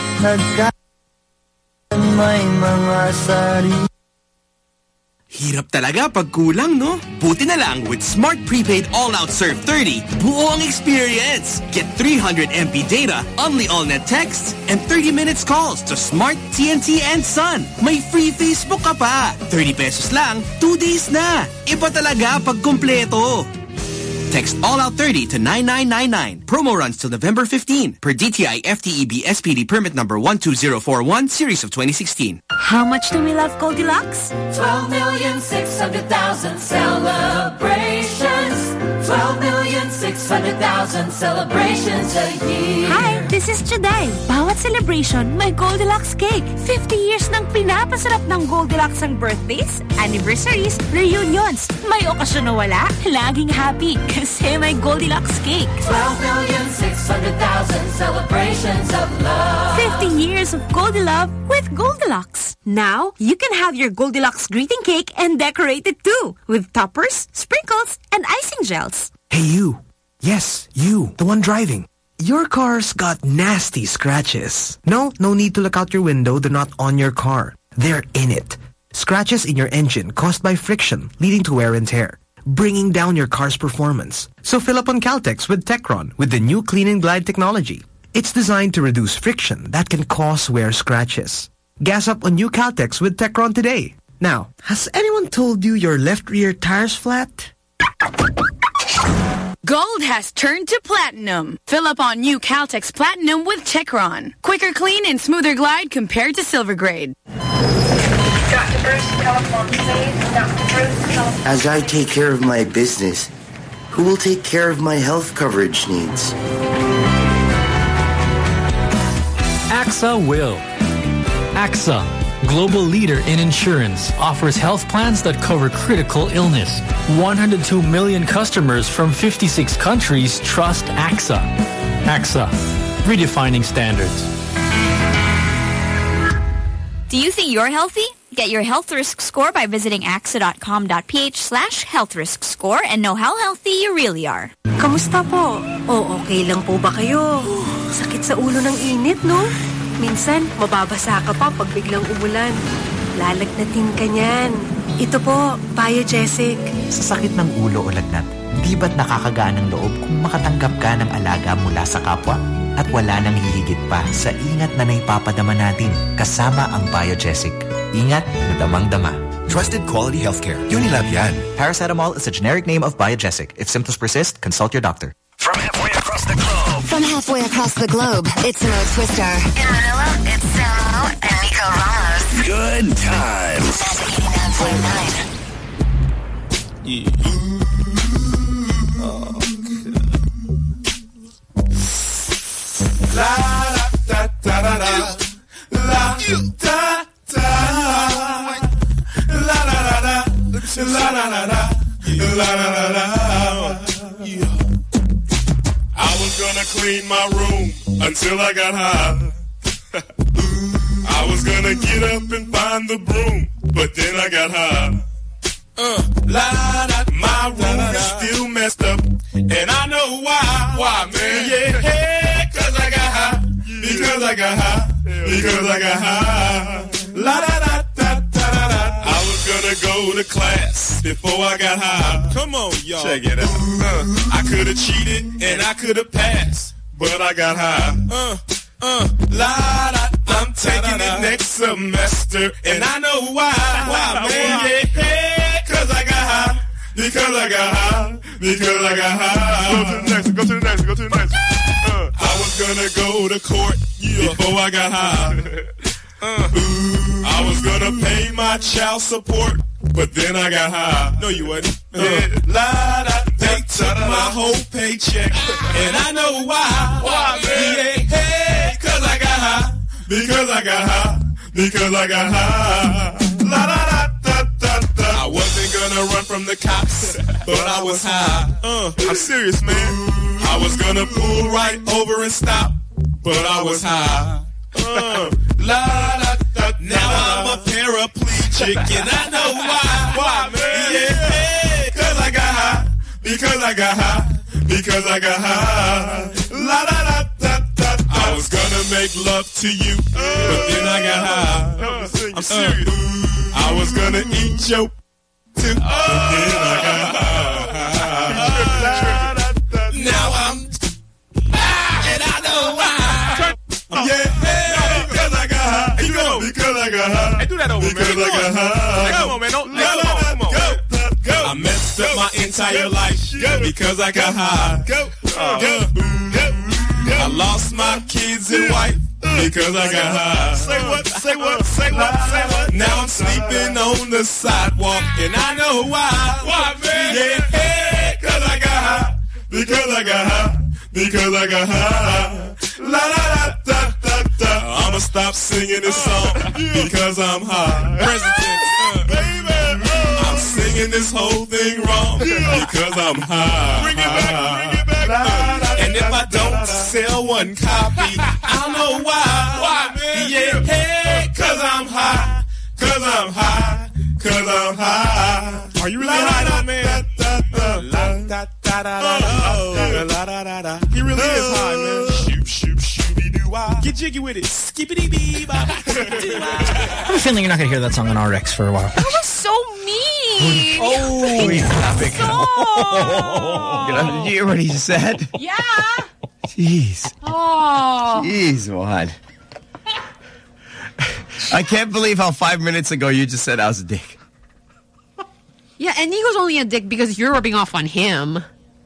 may mga sarili. Hirap talaga pag kulang, no? Buti na lang with Smart Prepaid All-Out Surf 30, buo ang experience. Get 300 MB data, only all-net texts, and 30 minutes calls to Smart, TNT, and Sun. May free Facebook ka pa. 30 pesos lang, 2 days na. Iba talaga pag kumpleto. Text All-Out 30 to 9999. Promo runs till November 15 per DTI FTEB SPD permit number 12041 series of 2016. How much do we love Goldilocks? 12,600,000 celebrations. 12,600,000 celebrations a year. Hi, this is Juday. Bawat celebration, may Goldilocks cake. 50 years nang pinapasarap ng Goldilocks ang birthdays, anniversaries, reunions. May okasyon na wala, laging happy kasi may Goldilocks cake. 12,600,000 celebrations of love. 50 years of Goldilocks with Goldilocks. Now, you can have your Goldilocks greeting cake and decorate it too with toppers, sprinkles, and icing gels. Hey, you. Yes, you, the one driving. Your car's got nasty scratches. No need to look out your window. They're not on your car. They're in it. Scratches in your engine caused by friction, leading to wear and tear, bringing down your car's performance. So fill up on Caltex with Techron with the new Clean and Glide technology. It's designed to reduce friction that can cause wear scratches. Gas up on new Caltex with Techron today. Now, has anyone told you your left rear tire's flat? Gold has turned to platinum. Fill up on new Caltex Platinum with Techron. Quicker clean and smoother glide compared to silver grade. Dr. Bruce, telephone, please. Dr. Bruce, telephone. As I take care of my business, who will take care of my health coverage needs? AXA will. AXA, global leader in insurance, offers health plans that cover critical illness. 102 million customers from 56 countries trust AXA. AXA, redefining standards. Do you think you're healthy? Get your health risk score by visiting axa.com.ph/health risk score and know how healthy you really are. Kamusta po? Okay lang po ba kayo? Sakit sa ulo ng init, no? Minsan, mababasa ka pa pag biglang umulan. Lalagnatin ka niyan. Ito po, Biogesic. Sa sakit ng ulo o lagnat, di ba't nakakagaan ng loob kung makatanggap ka ng alaga mula sa kapwa? At wala nang hihigit pa sa ingat na naipapadama natin kasama ang Biogesic. Ingat na damang-dama. Trusted quality healthcare. Unilab yan. Paracetamol is a generic name of Biogesic. If symptoms persist, consult your doctor. From halfway across the globe. From halfway across the globe, it's Mo Twister. In Manila, it's Samo and Nico Ramos. Good times. La da da da da la da da la la la la la la la la la la. I was gonna clean my room until I got high. I was gonna get up and find the broom, but then I got high. My room is still messed up, and I know why. Why, man? Yeah, cause I got high. Because I got high. Because I got high. La da da da da da da. I was gonna go to class before I got high. Come on, y'all. Check it out. I could have cheated and I could have passed, but I got high. La da. I'm taking it next semester, and I know why. Why, man? Yeah, cause I got high. Because I got high. Because I got high. Go to the next. Go to the next. Go to the next. I was gonna go to court before I got high. I was gonna pay my child support, but then I got high. No, you wasn't. They took my whole paycheck, and I know why. Why, man? Hey, cause I got high. Because I got high. Because I got high. La da da da da da. I wasn't gonna run from the cops, but I was high. I'm serious, man. I was gonna pull right over and stop, but I was high. La da da Now I'm a paraplegic and I know why. Why, man? Yeah, because I got high. Because I got high. Because I got high. La la la da da. I was gonna make love to you, but then I got high. I'm serious. I was gonna eat your too, but then I got high. Now I'm and I know why. Yeah, because I got high. Because I got high. Hey, do that over, man. Because I got high. Come on, man. Come on. I messed up my entire life because I got high. I lost my kids and wife because I got high. Say what? Say what? Say what? Say what? Now I'm sleeping on the sidewalk and I know why. Why, man? Yeah, because I got high. Because I got high. Because I got high. La la la da da da. I'ma stop singing this song because I'm high. President, baby. Singing this whole thing wrong because I'm high. Bring it back. And if I don't sell one copy, I don't know why. Why, man? Yeah, hey, cause I'm high. Cause I'm high. Cause I'm high. Are you really high, man? He really is high, man. Get jiggy with it. Skippity-bee. I have a feeling you're not going to hear that song on RX for a while. That was so mean. Oh, Did you hear what he said? Yeah. Jeez. Oh. Jeez, what? I can't believe how 5 minutes ago you just said I was a dick. Yeah, and Nico's only a dick because you're rubbing off on him.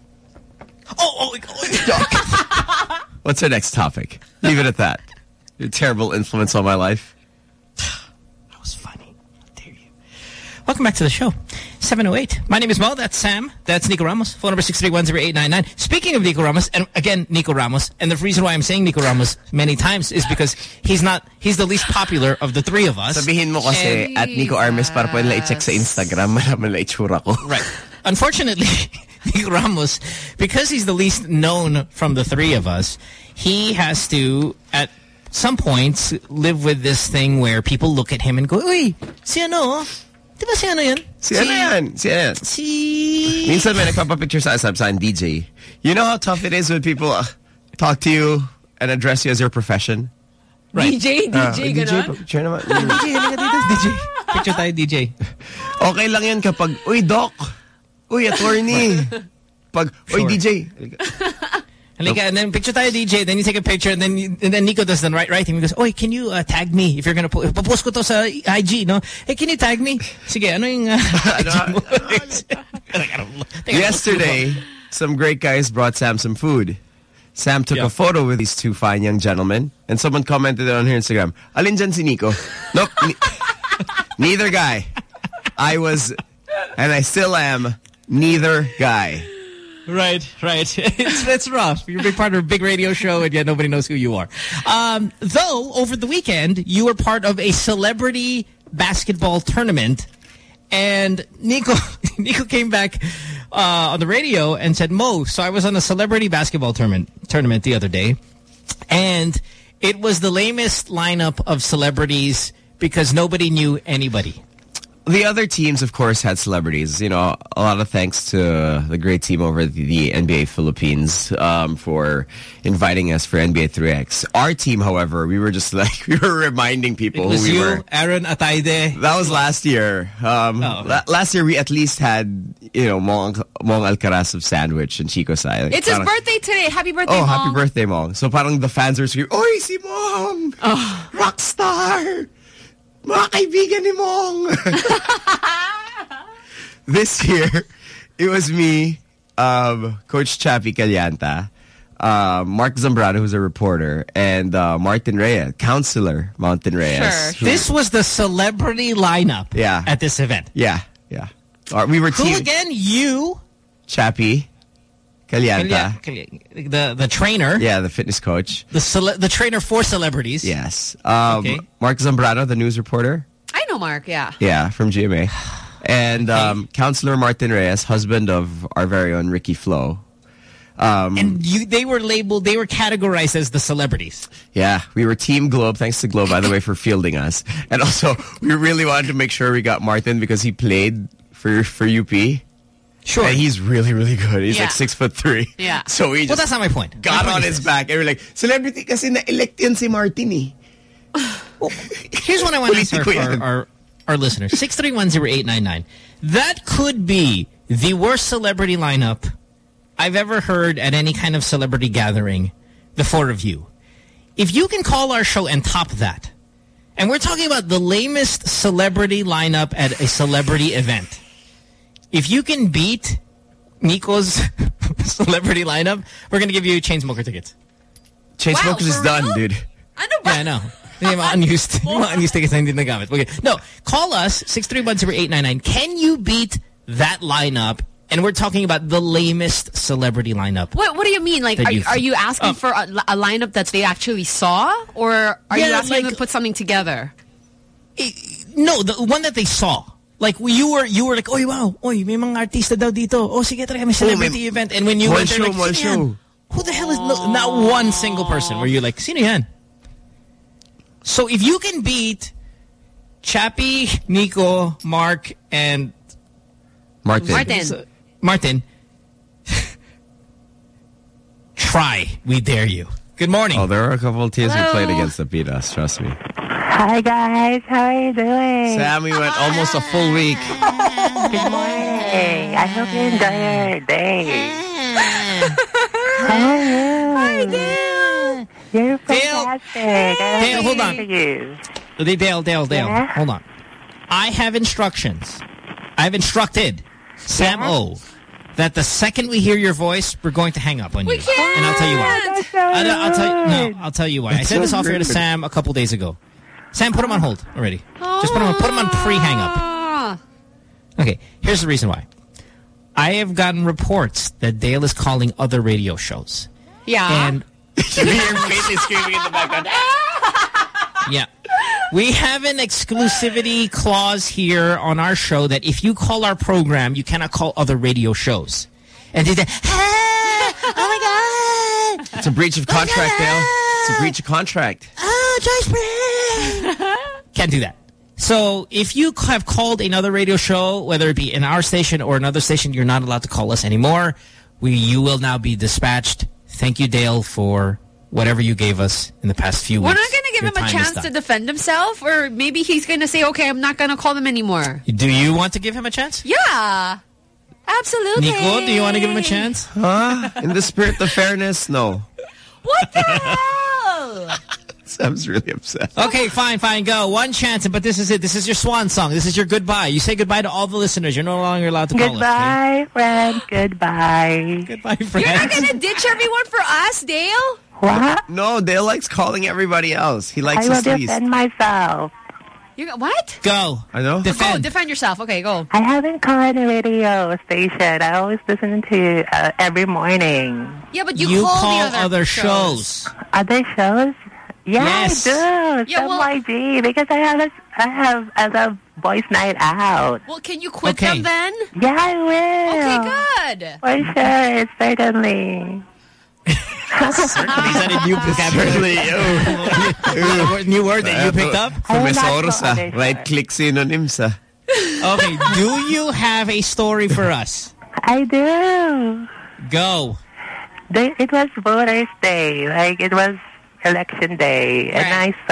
What's our next topic? Leave it at that. You're a terrible influence on my life. That was funny. How dare you. Welcome back to the show. 708. My name is Mo. That's Sam. That's Nico Ramos. Phone number 631-0899. Speaking of Nico Ramos, and again, Nico Ramos, and the reason why I'm saying Nico Ramos many times is because he's the least popular of the three of us. Sabihin mo kasi at Nico Armes para pwede na i-check sa Instagram. Malaman na itsura ko. Right. Unfortunately, Nico Ramos, because he's the least known from the three of us, he has to, at some points, live with this thing where people look at him and go, "Uy, si ano? Di ba si ano yan? Si ano yan? Si ano? Minsan may nagpapapicture sa asabsan, DJ. You know how tough it is when people talk to you and address you as your profession? Right. DJ, gano'n? Picture naman. DJ. Picture tayo, DJ. Okay lang yan kapag, uy, doc. Uy, attorney. Pag, uy, DJ. And then picture tayo, DJ. Then you take a picture, and then Nico does the right thing. He goes, "Oy, can you tag me if you're gonna post ko to sa IG, no? Hey, can you tag me? Sige, ano yung Yesterday, some great guys brought Sam some food. Sam took a photo with these two fine young gentlemen, and someone commented on her Instagram, "Alin dyan si Nico?" Nope, neither guy. I was, and I still am, neither guy. Right. It's rough. You're a big part of a big radio show, and yet nobody knows who you are. Though, over the weekend, you were part of a celebrity basketball tournament, and Nico came back on the radio and said, "Mo, so I was on a celebrity basketball tournament the other day, and it was the lamest lineup of celebrities because nobody knew anybody." The other teams, of course, had celebrities. You know, a lot of thanks to the great team over the NBA Philippines for inviting us for NBA 3X. Our team, however, we were just like, we were reminding people who we were. Aaron Ataide. That was last year. Last year, we at least had, you know, Mong Alcaraz of Sandwich and Chico Sai. It's his birthday today. Happy birthday, Mong. Oh, happy birthday, Mong. So parang the fans were screaming, "Oy, si Mong! Oh. Rockstar! Mga kaibigan ni Mong!" This year, it was me, Coach Chappie Calianta, Mark Zambrano, who's a reporter, and Martin Reyes, Counselor Martin Reyes. Sure. This was the celebrity lineup at this event. Yeah. We were Who again? You? Chappie Calianta. The trainer. Yeah, the fitness coach. The trainer for celebrities. Yes. Mark Zambrano, the news reporter. I know Mark, yeah. Yeah, from GMA. And Counselor Martin Reyes, husband of our very own Ricky Flo. And they were categorized as the celebrities. Yeah, we were Team Globe. Thanks to Globe, by the way, for fielding us. And also, we really wanted to make sure we got Martin because he played for UP. Sure. And he's really, really good. He's like 6'3". Yeah. So we just that's not my point. got on his back. And we're like, celebrity kasi na-elect yan si Martin eh. Well, here's what I want to answer for our listeners. 6310899. That could be the worst celebrity lineup I've ever heard at any kind of celebrity gathering, the four of you. If you can call our show and top that, and we're talking about the lamest celebrity lineup at a celebrity event, if you can beat Nico's celebrity lineup, we're going to give you Chainsmoker tickets. Chainsmoker is done, dude. Yeah, I know. Yung mga unused tickets na hindi nagamit. Okay. No, call us, 6310899. Can you beat that lineup? And we're talking about the lamest celebrity lineup. What do you mean? Like, are you asking for a lineup that they actually saw? Or are you asking them to put something together? No, the one that they saw. Like, you were like, oy, wow, oy, may mga artista daw dito. Oh, sige, tara, may celebrity event. And when you went there, like, one show. Who the hell is... Not one single person where you're like, sino yan? So if you can beat Chappie, Nico, Mark, and... Martin. Try. We dare you. Good morning. Oh, there are a couple of teams who played against that beat us. Trust me. Hi, guys. How are you doing? Sam, we went almost a full week. Good morning. I hope you enjoy your day. How are you? Hi, Dale. You're fantastic. Dale, hold on. Dale, Yeah? hold on. I have instructions. I've instructed Sam O that the second we hear your voice, we're going to hang up on you. We can't. And I'll tell you why. I'll tell you why. I said this off here to rude. Sam a couple days ago. Sam, put him on hold already. Just put him on pre-hang up. Okay, here's the reason why. I have gotten reports that Dale is calling other radio shows. Yeah. And you're basically screaming in the background. yeah. We have an exclusivity clause here on our show that if you call our program, you cannot call other radio shows. And they say, oh my God. It's a breach of contract, Dale. It's a breach of contract. Oh, Joyce Brand. Can't do that. So if you have called another radio show, whether it be in our station or another station, you're not allowed to call us anymore. You will now be dispatched. Thank you, Dale, for whatever you gave us in the past few weeks. We're not going to give him a chance to defend himself, or maybe he's going to say, okay, I'm not going to call them anymore. Do you want to give him a chance? Yeah. Absolutely. Nico, do you want to give him a chance? Huh? In the spirit of fairness, no. What the hell? Sam's really upset. Okay, fine, go. One chance, but this is it. This is your swan song. This is your goodbye. You say goodbye to all the listeners. You're no longer allowed to call us. Goodbye, friend. Goodbye. Goodbye, friend. You're not going to ditch everyone for us, Dale? What? No, Dale likes calling everybody else. He likes I will his sleaze. defend myself. What? Go. I know. Defend yourself. Okay, go. I haven't called a radio station. I always listen to every morning. Yeah, but you call the other shows. Other shows? Yeah, yes. I do. Yeah, Some YG, because I have as a boys' night out. Well, can you quit them then? Yeah, I will. Okay, good. For sure, certainly. Certainly, is that a new vocabulary? New word that you picked up? Professorsa. Right-click synonymsa. Okay, do you have a story for us? I do. Go. It was Voters' Day. Like, it was Election Day. And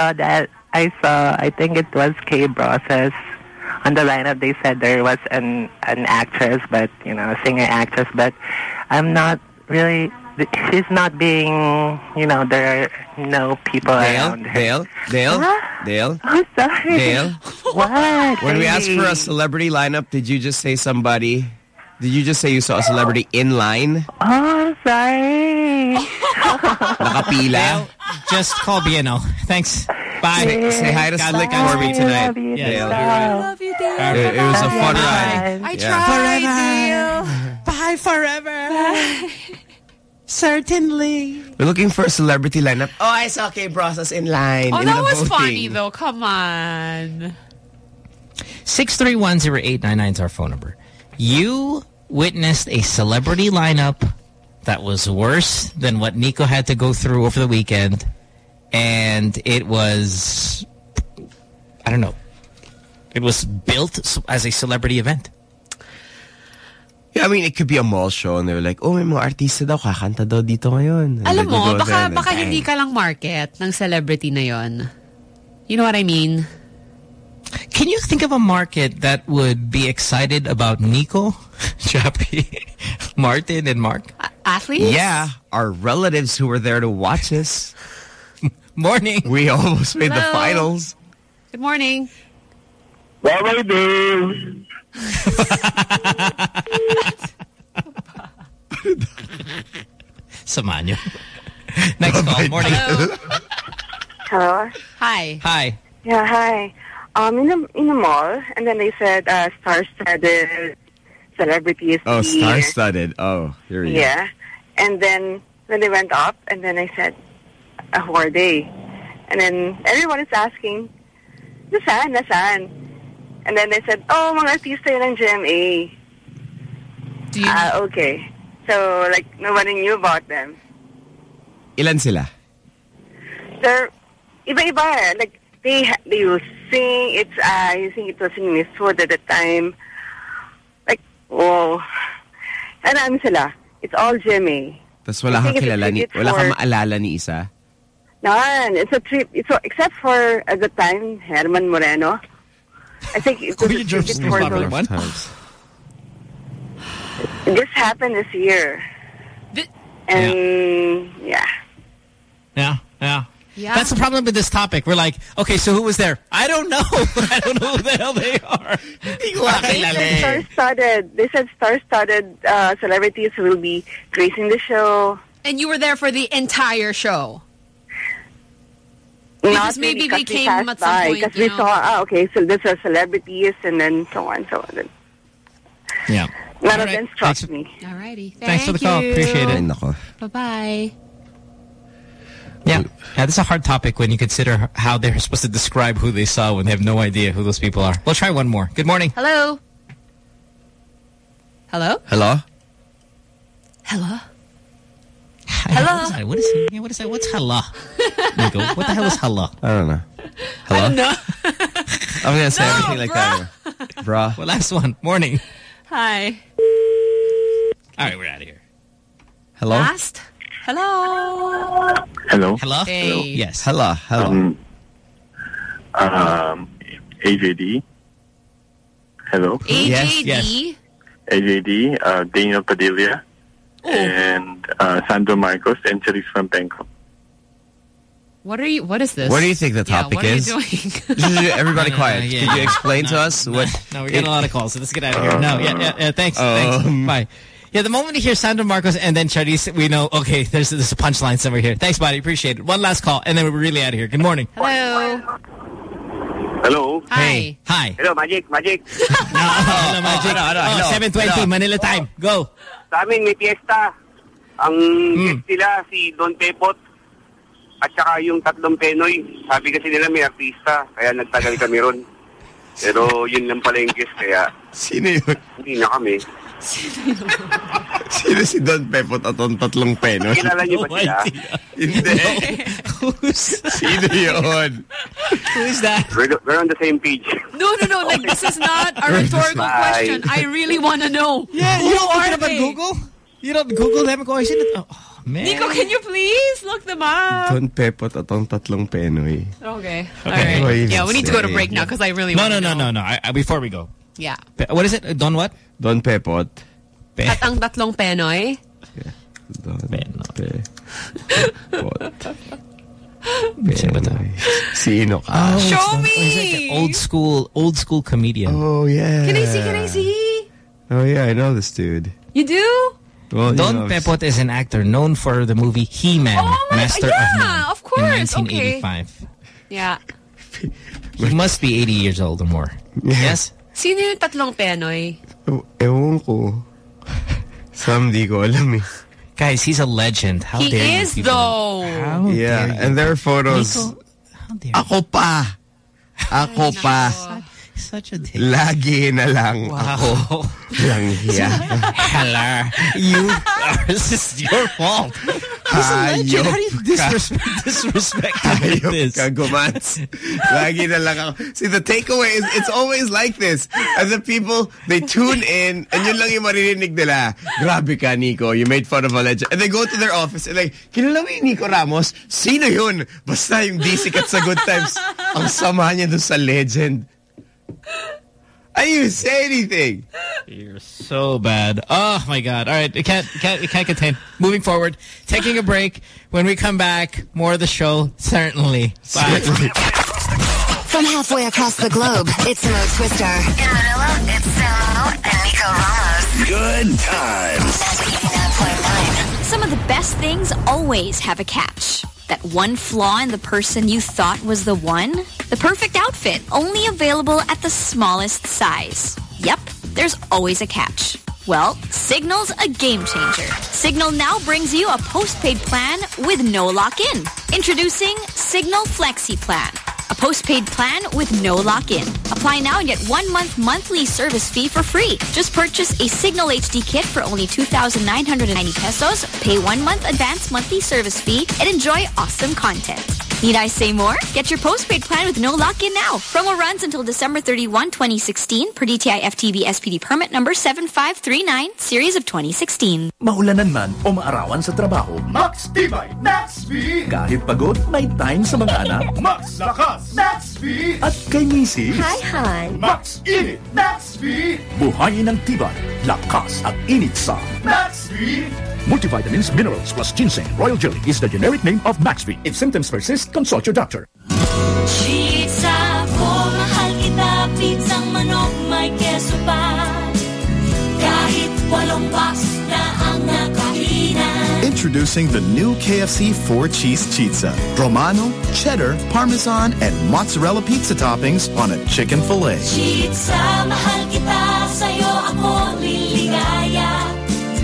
I think it was Kay Brosses. On the lineup, they said there was an actress, but, a singer-actress, but I'm not really... She's not being, there are no people around her. Dale? I'm sorry. Dale? What? When we asked for a celebrity lineup, did you just say somebody? Did you just say you saw a celebrity in line? Oh, I'm sorry. Nakapila? Dale, just call BNO. Thanks. Bye. Say hi to Slick for me tonight. Dale. I love you, Dale. It was a fun ride. I tried, Dale. Bye forever. Certainly. We're looking for a celebrity lineup. Oh, I saw Kay Brosses in line. Oh, that was funny, though. Come on. 6310899 is our phone number. You witnessed a celebrity lineup that was worse than what Nico had to go through over the weekend. And it was, I don't know, it was built as a celebrity event. Yeah, I mean, it could be a mall show and they were like, oh, may mga artista daw, kakanta daw dito ngayon. Alam mo, baka hindi ka lang market ng celebrity na yon. You know what I mean? Can you think of a market that would be excited about Nico, Chappie, Martin, and Mark? Athletes? Yeah, our relatives who were there to watch us. Morning. We almost made the finals. Good morning. Bye-bye, dude. Samanyo. Next call. Morning. Hello. Hi. Hi. Yeah, hi. In the mall, and then they said star-studded celebrities. Oh, star-studded. Oh, here we go. Yeah, and then when they went up, and then I said, who are they? And then everyone is asking, nasaan? And then they said, oh, mga artista yun ng GMA. Okay. So, like, nobody knew about them. Ilan sila? They're iba-iba. Like, they will sing. It's, I think it was in Miss Wood at the time. Like, oh. Ano sila? It's all GMA. Tapos wala kang kilala wala kang maalala ni isa? None. It's a trip. Except for, at the time, Herman Moreno. I think it was a tribute for those. This happened this year. And, yeah. That's the problem with this topic. We're like, okay, so who was there? I don't know. I don't know who the hell they are. They said star-studded celebrities who will be gracing the show. And you were there for the entire show? Because maybe we came at some point, because we saw, okay, so these are celebrities, and then so on, so on. Yeah. None of them struck me. All righty. Thanks for the call. Appreciate it. Bye-bye. Yeah, this is a hard topic when you consider how they're supposed to describe who they saw when they have no idea who those people are. We'll try one more. Good morning. Hello. Hello? Hello? Hello? Hello? What is that? What's hala? Nico, what the hell is hala? I don't know. Hello? I don't know. I'm going to say everything like that. Bruh. Well, last one. Morning. Hi. All right, we're out of here. Hello? Last? Hello? Hello? Hello? Hey. Hello? Yes. Hello. AJD. Hello? AJD? Yes. AJD, Daniel Padilla, and Sandro Marcos, and Charisse Fampenko. What is this? What do you think the topic is? What are you doing? Everybody quiet. Yeah, Could you explain to us what? No, we're getting a lot of calls, so let's get out of here. No, yeah, thanks. Bye. Yeah, the moment you hear Sandro Marcos and then Charisse, we know, okay, there's a punchline somewhere here. Thanks, buddy. Appreciate it. One last call, and then we're really out of here. Good morning. Hello. Hello? Hey. Hi. Hello, Magic. No, hello, Magic. Hello. 7:20, Manila time. Go. Sa amin, may fiesta. Ang guest sila, si Don Pepot, at saka yung tatlong Penoy. Sabi kasi nila may artista, kaya nagtagal kami ron. Pero yun lang pala yung guest, kaya... Sino yun? Hindi na kami. Sino si Don Pepot at ang tatlong Penoy? Kilala niyo ba sila? Hindi. Sino yun? Who is that? We're on the same page. No. Like, this is not a rhetorical question. I really want to know. Yeah, you don't open up on Google? You don't Google them? Oh, man. Nico, can you please look them up? Don Pepot at ang tatlong Penoy. Okay. All right. Yeah, we need to go to break now because I really want to know. No. Before we go. Yeah. What is it? Don what? Don Pepot. At ang tatlong Penoy? Yeah. Don Pepot. Sino ka? Show me! He's like an old school comedian. Oh, yeah. Can I see? Oh, yeah, I know this dude. You do? Well, Don Pepot is an actor known for the movie He-Man, Master of Man, of course. in 1985. Okay. Yeah. He must be 80 years old or more. Yes? Sino yung tatlong Penoy? Ewan ko. Some di ko alam eh. Guys, he's a legend. How dare you? He is, though. Yeah, and there are photos. Nico, how dare Ako pa. Such a dick. Lagi na lang ako lang hiya. Hello. This is your fault. He's a legend. How do you disrespect him like this? Kagumats. Lagi na lang ako. See, the takeaway is it's always like this. And the people, they tune in and yun lang yung maririnig nila. Grabe ka, Nico. You made fun of a legend. And they go to their office and like, kilala mo yung Nico Ramos? Sino yun? Basta yung D-Sikat sa Good Times. Ang sama niya doon sa legend. I didn't even say anything. You're so bad. Oh my God. All right. It can't contain. Moving forward. Taking a break. When we come back, more of the show. Certainly. Bye. From halfway across the globe, it's Mo Twister. In Manila, it's Samo and Nico Ramos. Good times. Some of the best things always have a catch. That one flaw in the person you thought was the one? The perfect outfit, only available at the smallest size. Yep, there's always a catch. Well, Signal's a game changer. Signal now brings you a postpaid plan with no lock-in. Introducing Signal Flexi Plan. A postpaid plan with no lock-in. Apply now and get 1 month monthly service fee for free. Just purchase a Signal HD kit for only 2,990 pesos, pay 1 month advance monthly service fee, and enjoy awesome content. Need I say more? Get your postpaid plan with no lock-in now. Promo runs until December 31, 2016 per DTI FTB SPD permit number 7539, series of 2016. Maulanan man o maarawan sa trabaho, Max Tibay, Max V! Kahit pagod, may time sa mga anak, Max Lakas, Max V! At kay misis, Hi, Han! Max Init, Max V! Buhayin ang tibay, lakas at init sa Max V! Multivitamins, minerals plus ginseng. Royal Jelly is the generic name of Max V. If symptoms persist, consult your doctor. Pizza ko, mahal kita. Pizzang manok, may keso pa. Kahit walong box na ang nakainan. Introducing the new KFC 4-Cheese Pizza. Romano, cheddar, parmesan, and mozzarella pizza toppings on a chicken fillet. Pizza, mahal kita. Sa'yo ako liligaya.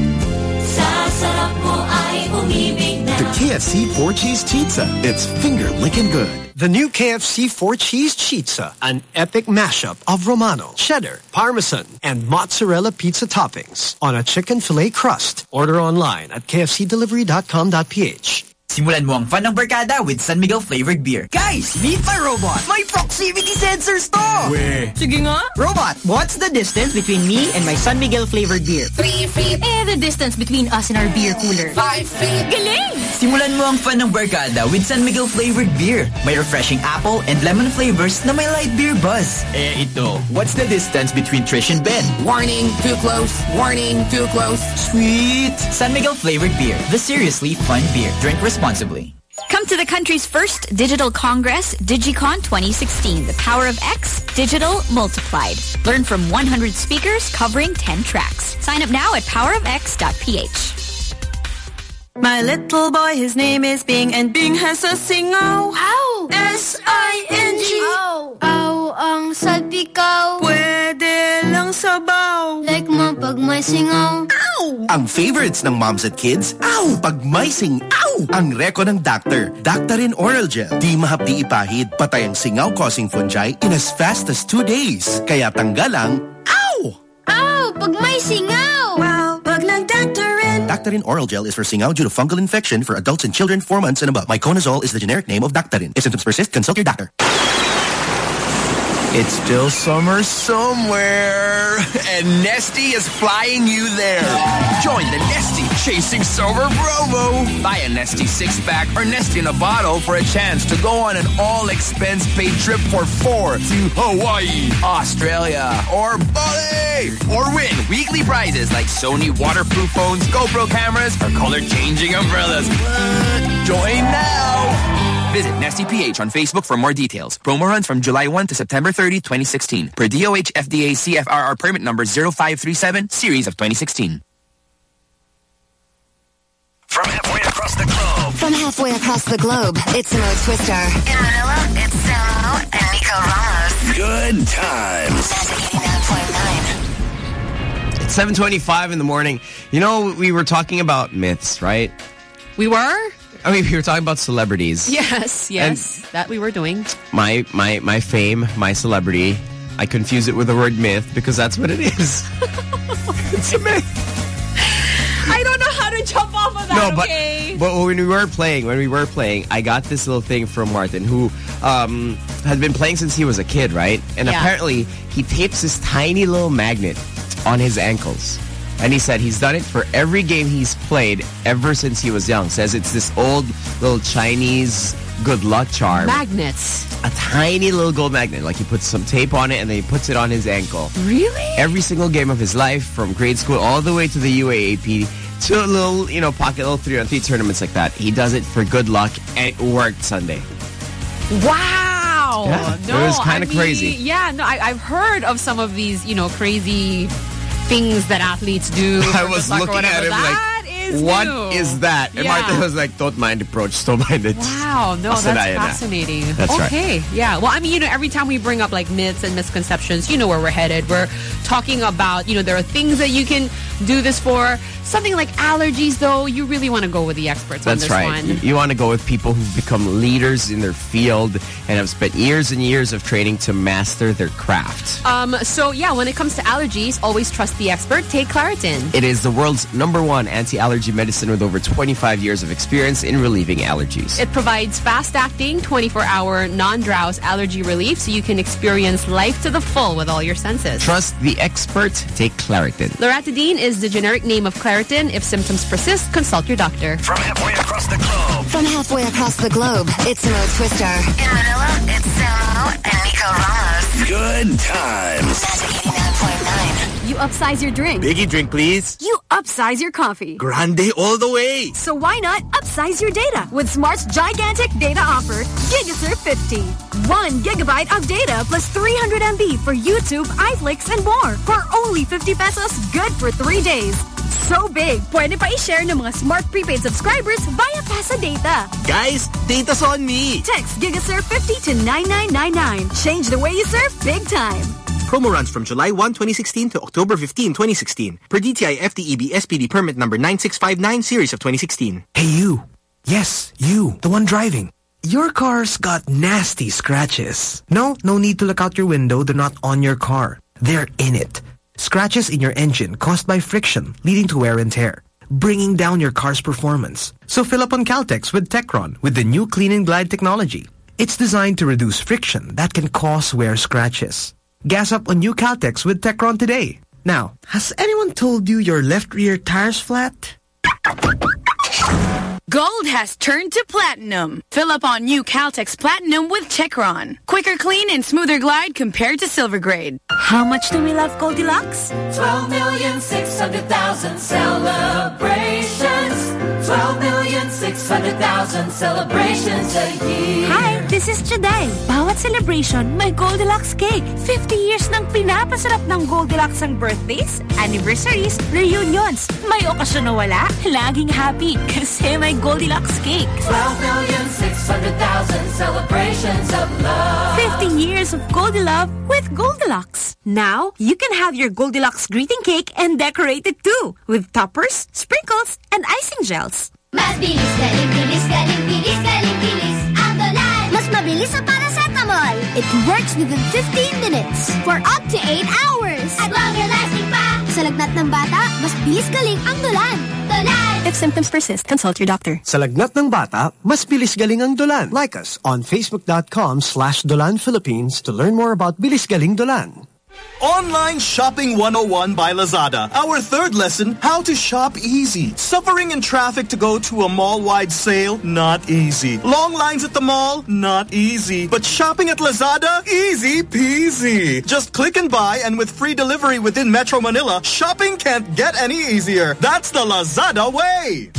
The KFC 4-Cheese Pizza. It's finger-licking good. The new KFC 4-Cheese Pizza, an epic mashup of Romano, cheddar, parmesan, and mozzarella pizza toppings on a chicken fillet crust. Order online at kfcdelivery.com.ph. Simulan mo ang fun ng barkada with San Miguel flavored beer. Guys, meet my robot. May proximity sensors to. Where? Sige nga. Robot, what's the distance between me and my San Miguel flavored beer? 3 feet. The distance between us and our beer cooler. 5 feet. Galing! Simulan mo ang fun ng barkada with San Miguel flavored beer. May refreshing apple and lemon flavors na may light beer buzz. Ito, what's the distance between Trish and Ben? Warning, too close. Warning, too close. Sweet. San Miguel flavored beer. The seriously fun beer. Drink responsibly. Come to the country's first digital congress, DigiCon 2016. The power of X, digital multiplied. Learn from 100 speakers covering 10 tracks. Sign up now at powerofx.ph. My little boy, his name is Bing, and Bing has a singaw. Ow! S-I-N-G. Ow! Ow, ang salpikaw. Pwede lang sabaw. Like mo pag may singaw. Ow! Ang favorites ng moms at kids, ow! Pag may sing, ow! Ang reko ng doctor, Daktarin Oral Gel. Di mahapdi ipahid, patay ang singaw-causing fungi in as fast as 2 days. Kaya tanggal ang, ow! Ow! Pag may singaw. Wow! Pag nag-Daktarin. Daktarin Oral Gel is for singaw due to fungal infection for adults and children 4 months and above. Miconazole is the generic name of Daktarin. If symptoms persist, consult your doctor. It's still summer somewhere, and Nesty is flying you there. Join the Nesty Chasing Summer Promo. Buy a Nesty 6-pack or Nesty in a bottle for a chance to go on an all-expense-paid trip for 4 to Hawaii, Australia, or Bali. Or win weekly prizes like Sony waterproof phones, GoPro cameras, or color-changing umbrellas. What? Join now. Visit Nesty PH on Facebook for more details. Promo runs from July 1 to September 30, 2016. Per DOH FDA CFRR permit number 0537, series of 2016. From halfway across the globe, it's Mo Twister. In Manila, it's Samo and Nico Ramos. Good times. It's 7:25 in the morning. You know, we were talking about myths, right? We were? I mean, we were talking about celebrities. Yes, And that we were doing. My fame, my celebrity, I confuse it with the word myth because that's what it is. It's a myth. I don't know how to jump off of that, but when we were playing, I got this little thing from Martin, who had been playing since he was a kid, right? And apparently, he tapes this tiny little magnet on his ankles. And he said he's done it for every game he's played ever since he was young. Says it's this old little Chinese good luck charm. Magnets. A tiny little gold magnet. Like he puts some tape on it and then he puts it on his ankle. Really? Every single game of his life, from grade school all the way to the UAAP, to a little, pocket little 3-on-3 tournaments like that. He does it for good luck, and it worked Sunday. Wow. Yeah, no, it was kind of crazy. Yeah, no, I've heard of some of these, crazy things that athletes do. I was looking at him like, what is that? And Martha was like, don't mind approach, don't mind it. Wow, no, that's fascinating. That's okay, right. Yeah. Well, I mean, every time we bring up like myths and misconceptions, you know where we're headed. We're talking about, there are things that you can do this for. Something like allergies, though, you really want to go with the experts on this one. That's right. You want to go with people who've become leaders in their field and have spent years and years of training to master their craft. So, yeah, when it comes to allergies, always trust the expert. Take Claritin. It is the world's #1 anti-allergy medicine with over 25 years of experience in relieving allergies. It provides fast-acting, 24-hour, non-drowse allergy relief so you can experience life to the full with all your senses. Trust the expert. Take Claritin. Loratadine is the generic name of Claritin. If symptoms persist, consult your doctor. From halfway across the globe, it's Mo Twister. In Manila, it's Samo and Nico Ramos. Good times. Magic 89.9. You upsize your drink. Biggie drink, please. You upsize your coffee. Grande all the way. So why not upsize your data with Smart's gigantic data offer, GigaSurf 50. 1 gigabyte of data plus 300 MB for YouTube, iFlix, and more for only 50 pesos, good for 3 days. So big, pwede pa i-share ng mga Smart prepaid subscribers via Pasa Data. Guys, data's on me. Text GigaSurf 50 to 9999. Change the way you surf big time. Promo runs from July 1, 2016 to October 15, 2016. Per DTI FTEB SPD permit number 9659 series of 2016. Hey you. Yes, you. The one driving. Your car's got nasty scratches. No need to look out your window. They're not on your car. They're in it. Scratches in your engine caused by friction, leading to wear and tear, bringing down your car's performance. So fill up on Caltex with Techron with the new Clean and Glide technology. It's designed to reduce friction that can cause wear scratches. Gas up on new Caltex with Techron today. Now, has anyone told you your left rear tire's flat? Gold has turned to platinum. Fill up on new Caltex Platinum with Techron. Quicker clean and smoother glide compared to silver grade. How much do we love Goldilocks? 12,600,000 celebrations. 12,600,000 celebrations a year. Hi, this is Juday. Bawat celebration, may Goldilocks cake. 50 years nang pinapasarap ng Goldilocks ang birthdays, anniversaries, reunions. May okasyon na wala, laging happy kasi may Goldilocks cake. 12,600,000 celebrations of love. 50 years of Goldilove with Goldilocks. Now, you can have your Goldilocks greeting cake and decorate it too with toppers, sprinkles, and icing gels. Mas bilis, galing, bilis, galing, bilis, galing, bilis, ang Dolan. Mas mabilis sa paracetamol. It works within 15 minutes for up to 8 hours. At longer lasting pa. Sa lagnat ng bata, mas bilis galing ang Dolan. Dolan! If symptoms persist, consult your doctor. Sa lagnat ng bata, mas bilis galing ang Dolan. Like us on Facebook.com/Dolan Philippines to learn more about Bilis Galing Dolan. Online Shopping 101 by Lazada. Our third lesson, how to shop easy. Suffering in traffic to go to a mall-wide sale? Not easy. Long lines at the mall? Not easy. But shopping at Lazada? Easy peasy. Just click and buy, and with free delivery within Metro Manila, shopping can't get any easier. That's the Lazada way.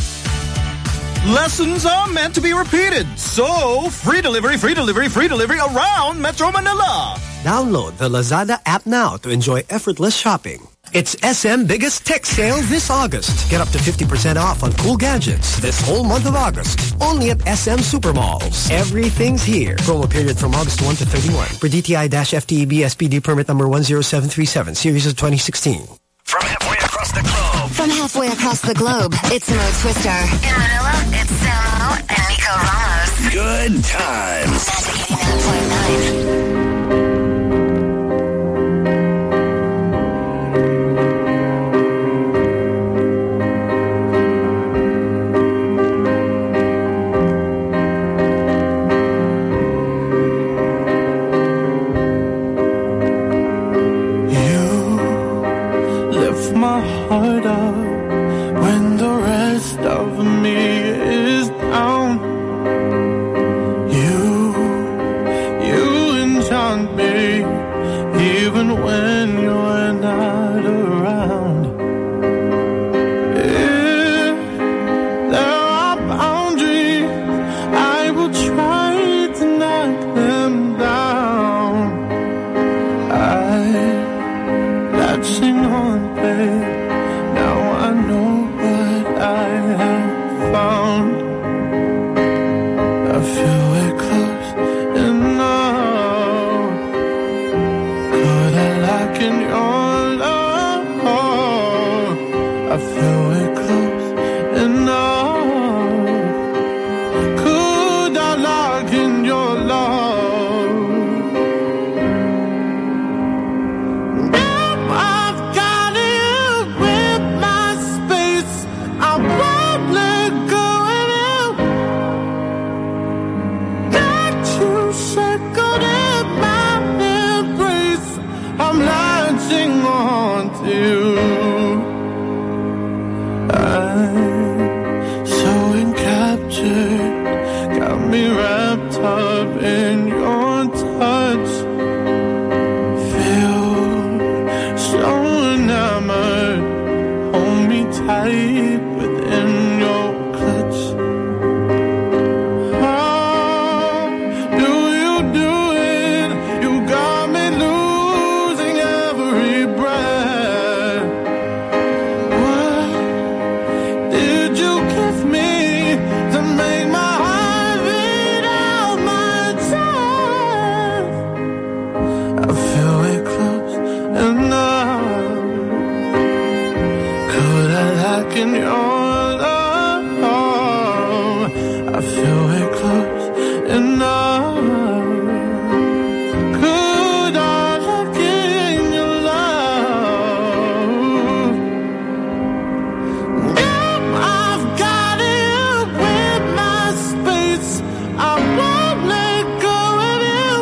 Lessons are meant to be repeated. So, free delivery around Metro Manila. Download the Lazada app now to enjoy effortless shopping. It's SM biggest tech sale this August. Get up to 50% off on cool gadgets this whole month of August. Only at SM Supermalls. Everything's here. Promo period from August 1 to 31. Per DTI-FTEB SPD permit number 10737, series of 2016. From halfway across the globe, it's Mo Twister. In Manila, it's Samo and Nico Ramos. Good times. Magic 89.9. feel it close enough. Could I lock in your love? Now I've got it with my space. I won't let go of you. Got you circled in my embrace. I'm latching on to you. I'm so encaptured, got me wrapped up in your touch. Feel so enamored, hold me tight within your clutch. How do you do it? You got me losing every breath. What did you give me to make my heart beat out my chest? I feel it close enough. Could I lock in your love? I feel it close enough. Could I lock in your love? Now I've got it with my space. I won't let go of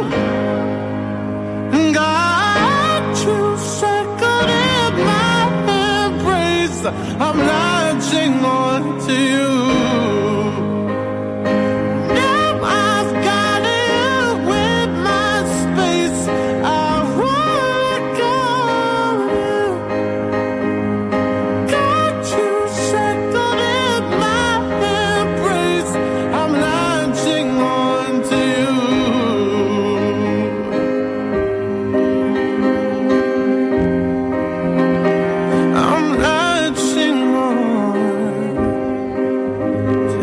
you. Got you circled in my embrace. I'm latching on to you. Now I've got it with my space. I won't let go of you. Got you circled in my embrace. I'm latching on to you. I'm latching on to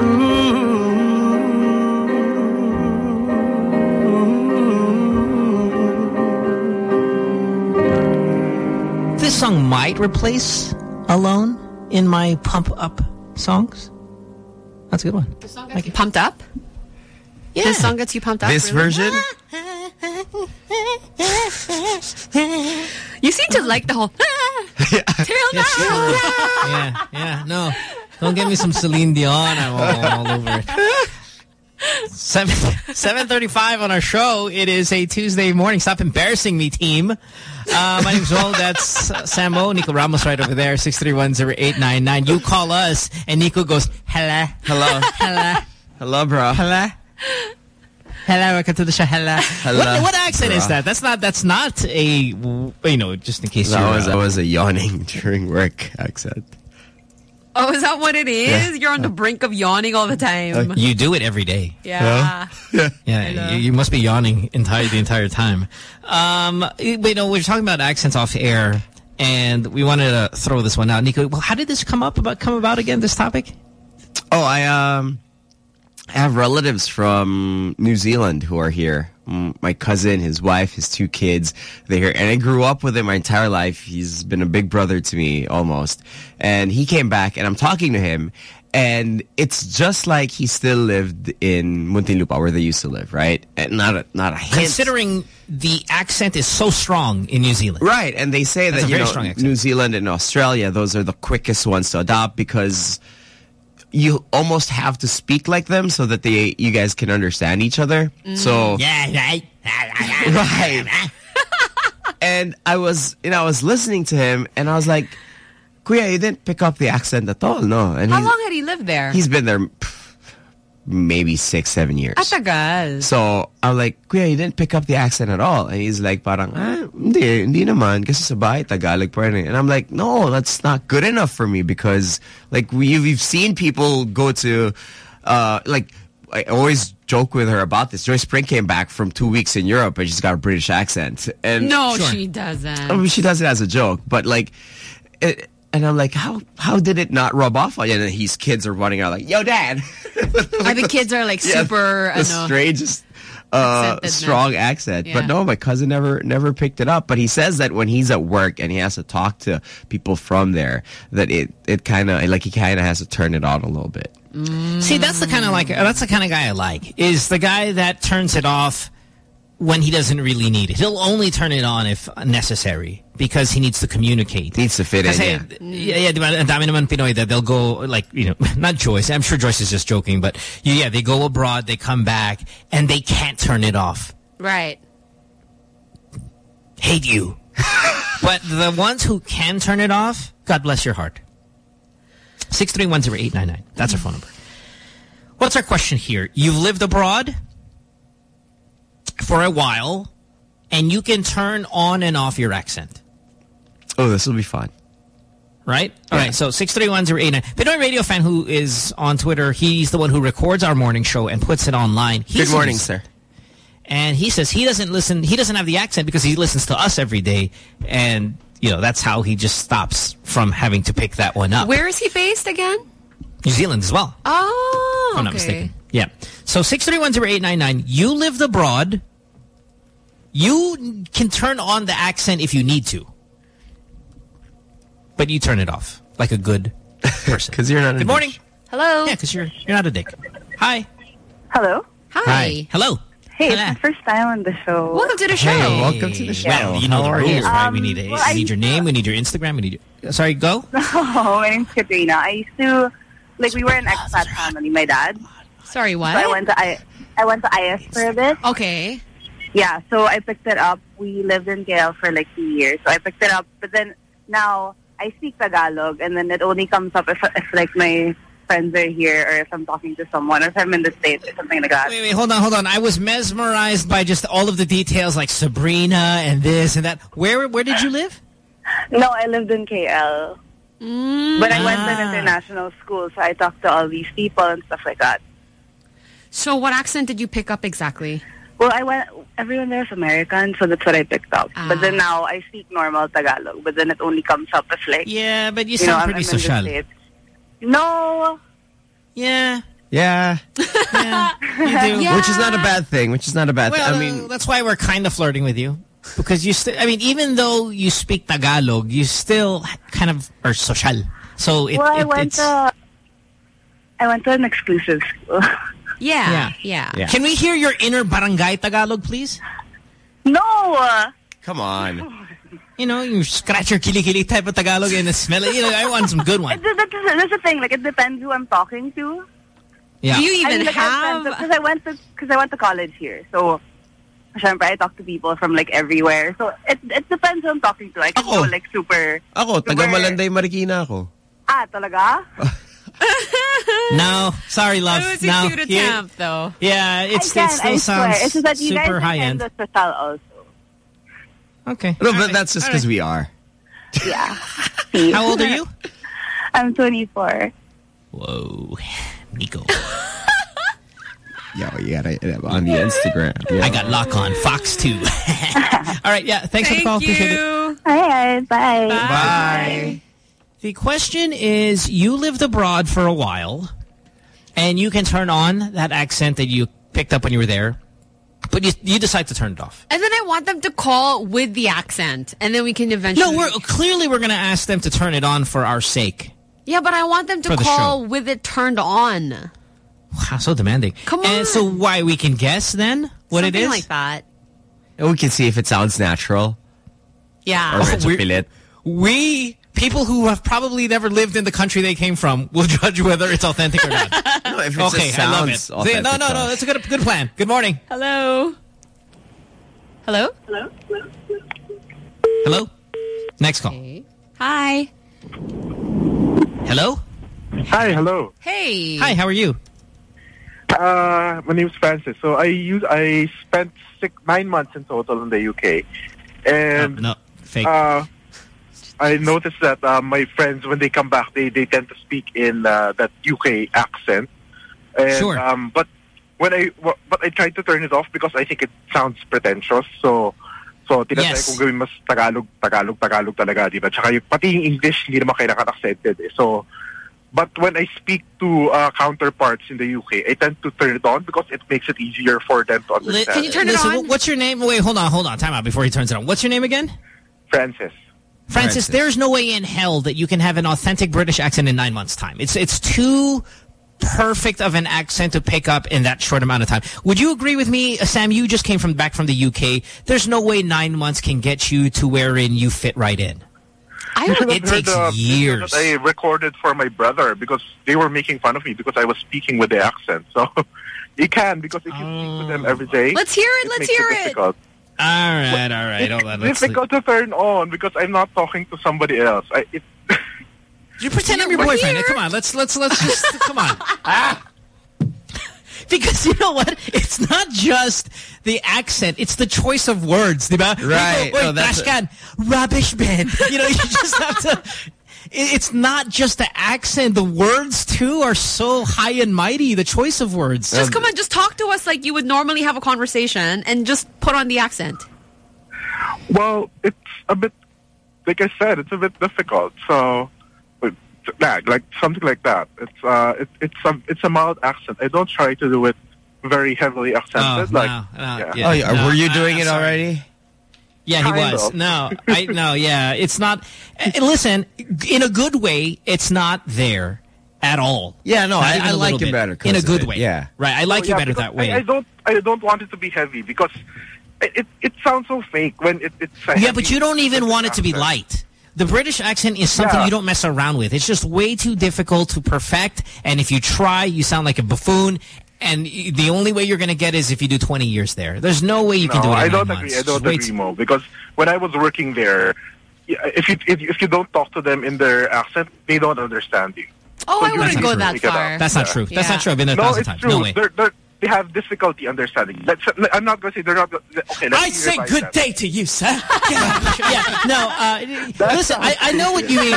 you. This song might replace Alone in my pump up songs. That's a good one. This song gets you pumped up? Yeah. This song gets you pumped up? This really? version? You seem to like the whole till now. Yeah. No, don't give me some Celine Dion. I'm all over it. 7:35 on our show. It is a Tuesday morning. Stop embarrassing me, team. My name's Will. That's Sammo. Nico Ramos right over there. 631-0899. You call us, and Nico goes, hello. Hello, bro. Hello, welcome to the show. Hello. What accent is that? That's not a, just in case that was a yawning during work accent. Oh, is that what it is? Yeah. You're on the brink of yawning all the time. You do it every day. Yeah. Yeah, you must be yawning the entire time. We're talking about accents off air, and we wanted to throw this one out. Nico, well, how did this come about again, this topic? Oh, I have relatives from New Zealand who are here. My cousin, his wife, his 2 kids, they're here. And I grew up with him my entire life. He's been a big brother to me, almost. And he came back, and I'm talking to him, and it's just like he still lived in Muntinlupa, where they used to live, right? And not a hint. Considering the accent is so strong in New Zealand. Right, and they say That's that, New Zealand and Australia, those are the quickest ones to adopt because you almost have to speak like them so that you guys can understand each other. So right. And I was listening to him, and I was like, Kuya, you didn't pick up the accent at all, no? And How long had he lived there? He's been there maybe 6-7 years. Atagal. So I was like, Kuya, you didn't pick up the accent at all. And he's like, parang, hindi naman. Kasi sa bahay, Tagalog pa rin. And I'm like, no, that's not good enough for me because, like, we've seen people go to, like, I always joke with her about this. Joyce Spring came back from 2 weeks in Europe and she's got a British accent. And no, she doesn't. I mean, she does it as a joke, but like, and I'm like, how did it not rub off on you? And then his kids are running out like, yo, Dad. I think kids are like super, the strangest strong accent. But no, my cousin never picked it up. But he says that when he's at work and he has to talk to people from there, that it kind of like he kind of has to turn it on a little bit. See, that's the kind of guy I like. Is the guy that turns it off when he doesn't really need it. He'll only turn it on if necessary because he needs to communicate. Needs to fit in. Yeah, diba, ang dami naman Pinoy that they'll go, like, you know, not Joyce. I'm sure Joyce is just joking, but yeah, they go abroad, they come back, and they can't turn it off. Right. Hate you. But the ones who can turn it off, God bless your heart. 6310899. That's our phone number. What's our question here? You've lived abroad for a while, and you can turn on and off your accent. Oh, this will be fun. Right? All right, so 6310899. Pinoy Radio fan who is on Twitter, he's the one who records our morning show and puts it online. Good morning, sir. And he says he doesn't have the accent because he listens to us every day, and you know, that's how he just stops from having to pick that one up. Where is he based again? New Zealand as well. Oh, if I'm not mistaken. Yeah. So 6310899, you lived abroad. You can turn on the accent if you need to. But you turn it off like a good person. Because you're not a Good morning. Hello. Yeah, because you're not a dick. Hi. Hello. Hi. Hello. Hey, it's my first time on the show. Welcome to the show. Hey. Welcome to the show. Well, you know the rules, right? We need your name, we need your Instagram, we need your... Sorry, go? Oh, my name's Katrina. I used to... Like, we were an expat family, my dad. Sorry, what? So I went to IS for a bit. Okay. Yeah, so I picked it up. We lived in KL for like 2 years. So I picked it up. But then now I speak Tagalog, and then it only comes up if like my friends are here, or if I'm talking to someone, or if I'm in the States or something like that. Wait, hold on. I was mesmerized by just all of the details, like Sabrina and this and that. Where did you live? No, I lived in KL. But I went to an international school, so I talked to all these people and stuff like that. So what accent did you pick up exactly? Well, everyone there is American, so that's what I picked up. But then now I speak normal Tagalog, but then it only comes up as like... Yeah, but you sound pretty social. No. Yeah. Yeah. You do. Yeah. Which is not a bad thing. Well, I mean, that's why we're kind of flirting with you. Because you still, I mean, even though you speak Tagalog, you still kind of are social. So I went to an exclusive school. Yeah. Can we hear your inner barangay Tagalog, please? No. Come on. You know, you scratch your kili-kili type of Tagalog and smell it. You know, I want some good one. That's the thing. Like, it depends who I'm talking to. Yeah. Do you even have... Because I went to college here, so... Siyempre, I talk to people from like everywhere. So it depends who I'm talking to. I can go like super... Ako, taga Malanday, Marikina ako. Ah, talaga? No, sorry, love. It was a cute attempt, though. Yeah, it still sounds it's just that you super guys high-end. The social also. Okay. No, but that's just because we are. Yeah. How old are you? I'm 24. Whoa, Nico. Yo, you got it on the Instagram. Yeah. I got lock on Fox 2. All right, yeah, thanks for the call. Appreciate it. All right, bye. Bye. The question is, you lived abroad for a while, and you can turn on that accent that you picked up when you were there, but you decide to turn it off. And then I want them to call with the accent, and then we can eventually... No, we're going to ask them to turn it on for our sake. Yeah, but I want them to call with it turned on. Wow, so demanding. Come on. And so why, we can guess then what Something it is? like that. And we can see if it sounds natural. Yeah. Or it's pilit. We, people who have probably never lived in the country they came from, will judge whether it's authentic or not. No, if it just sounds authentic. No, that's a good plan. Good morning. Hello? Next call. Okay. Hi. Hello? Hi, hello. Hey. Hi, how are you? My name is Francis. So I spent 9 months in total in the UK, and no, fake. I noticed that my friends, when they come back, they tend to speak in that UK accent. And, sure. But I tried to turn it off because I think it sounds pretentious. So tinatry kong gawin mas Tagalog talaga, di ba? Tsaka pati yung English hindi naman kailangan accented. So But when I speak to counterparts in the UK, I tend to turn it on because it makes it easier for them to understand. Can you turn it on? What's your name? Wait, hold on. Time out before he turns it on. What's your name again? Francis, there's no way in hell that you can have an authentic British accent in 9 months' time. It's too perfect of an accent to pick up in that short amount of time. Would you agree with me, Sam? You just came back from the UK. There's no way 9 months can get you to wherein you fit right in. It takes years. That I recorded for my brother because they were making fun of me because I was speaking with the accent. So you can, because if you speak to them every day, let's hear it. Let's hear it. All right. Hold on. It's difficult to turn on because I'm not talking to somebody else. You pretend I'm your boyfriend. Come on, let's just come on. Because you know what? It's not just the accent; it's the choice of words, diba? Right. Rubbish bin. You know, you just have to. It's not just the accent; the words too are so high and mighty. The choice of words. Just come on, just talk to us like you would normally have a conversation, and just put on the accent. Well, it's a bit, like I said, it's a bit difficult. So. Like something like that. It's a mild accent. I don't try to do it very heavily accented. Were you doing it already? Yeah, he was. No, yeah, it's not. Listen, in a good way, it's not there at all. Yeah, no, I like it better in a good way. Yeah, right. I like you better that way. I don't want it to be heavy because it sounds so fake when it's. Yeah, but you don't even want it to be light. The British accent is something you don't mess around with. It's just way too difficult to perfect. And if you try, you sound like a buffoon. And the only way you're going to get is if you do 20 years there. There's no way you can do it in 9 months. I don't agree, Mo. Because when I was working there, if you don't talk to them in their accent, they don't understand you. Oh, so I wouldn't go that far. That's not true. That's not true. I've been there 1,000 times. True. No way. They have difficulty understanding. I'm not going to say they're not. Okay, I say good day to you, sir. Listen, I know what you mean.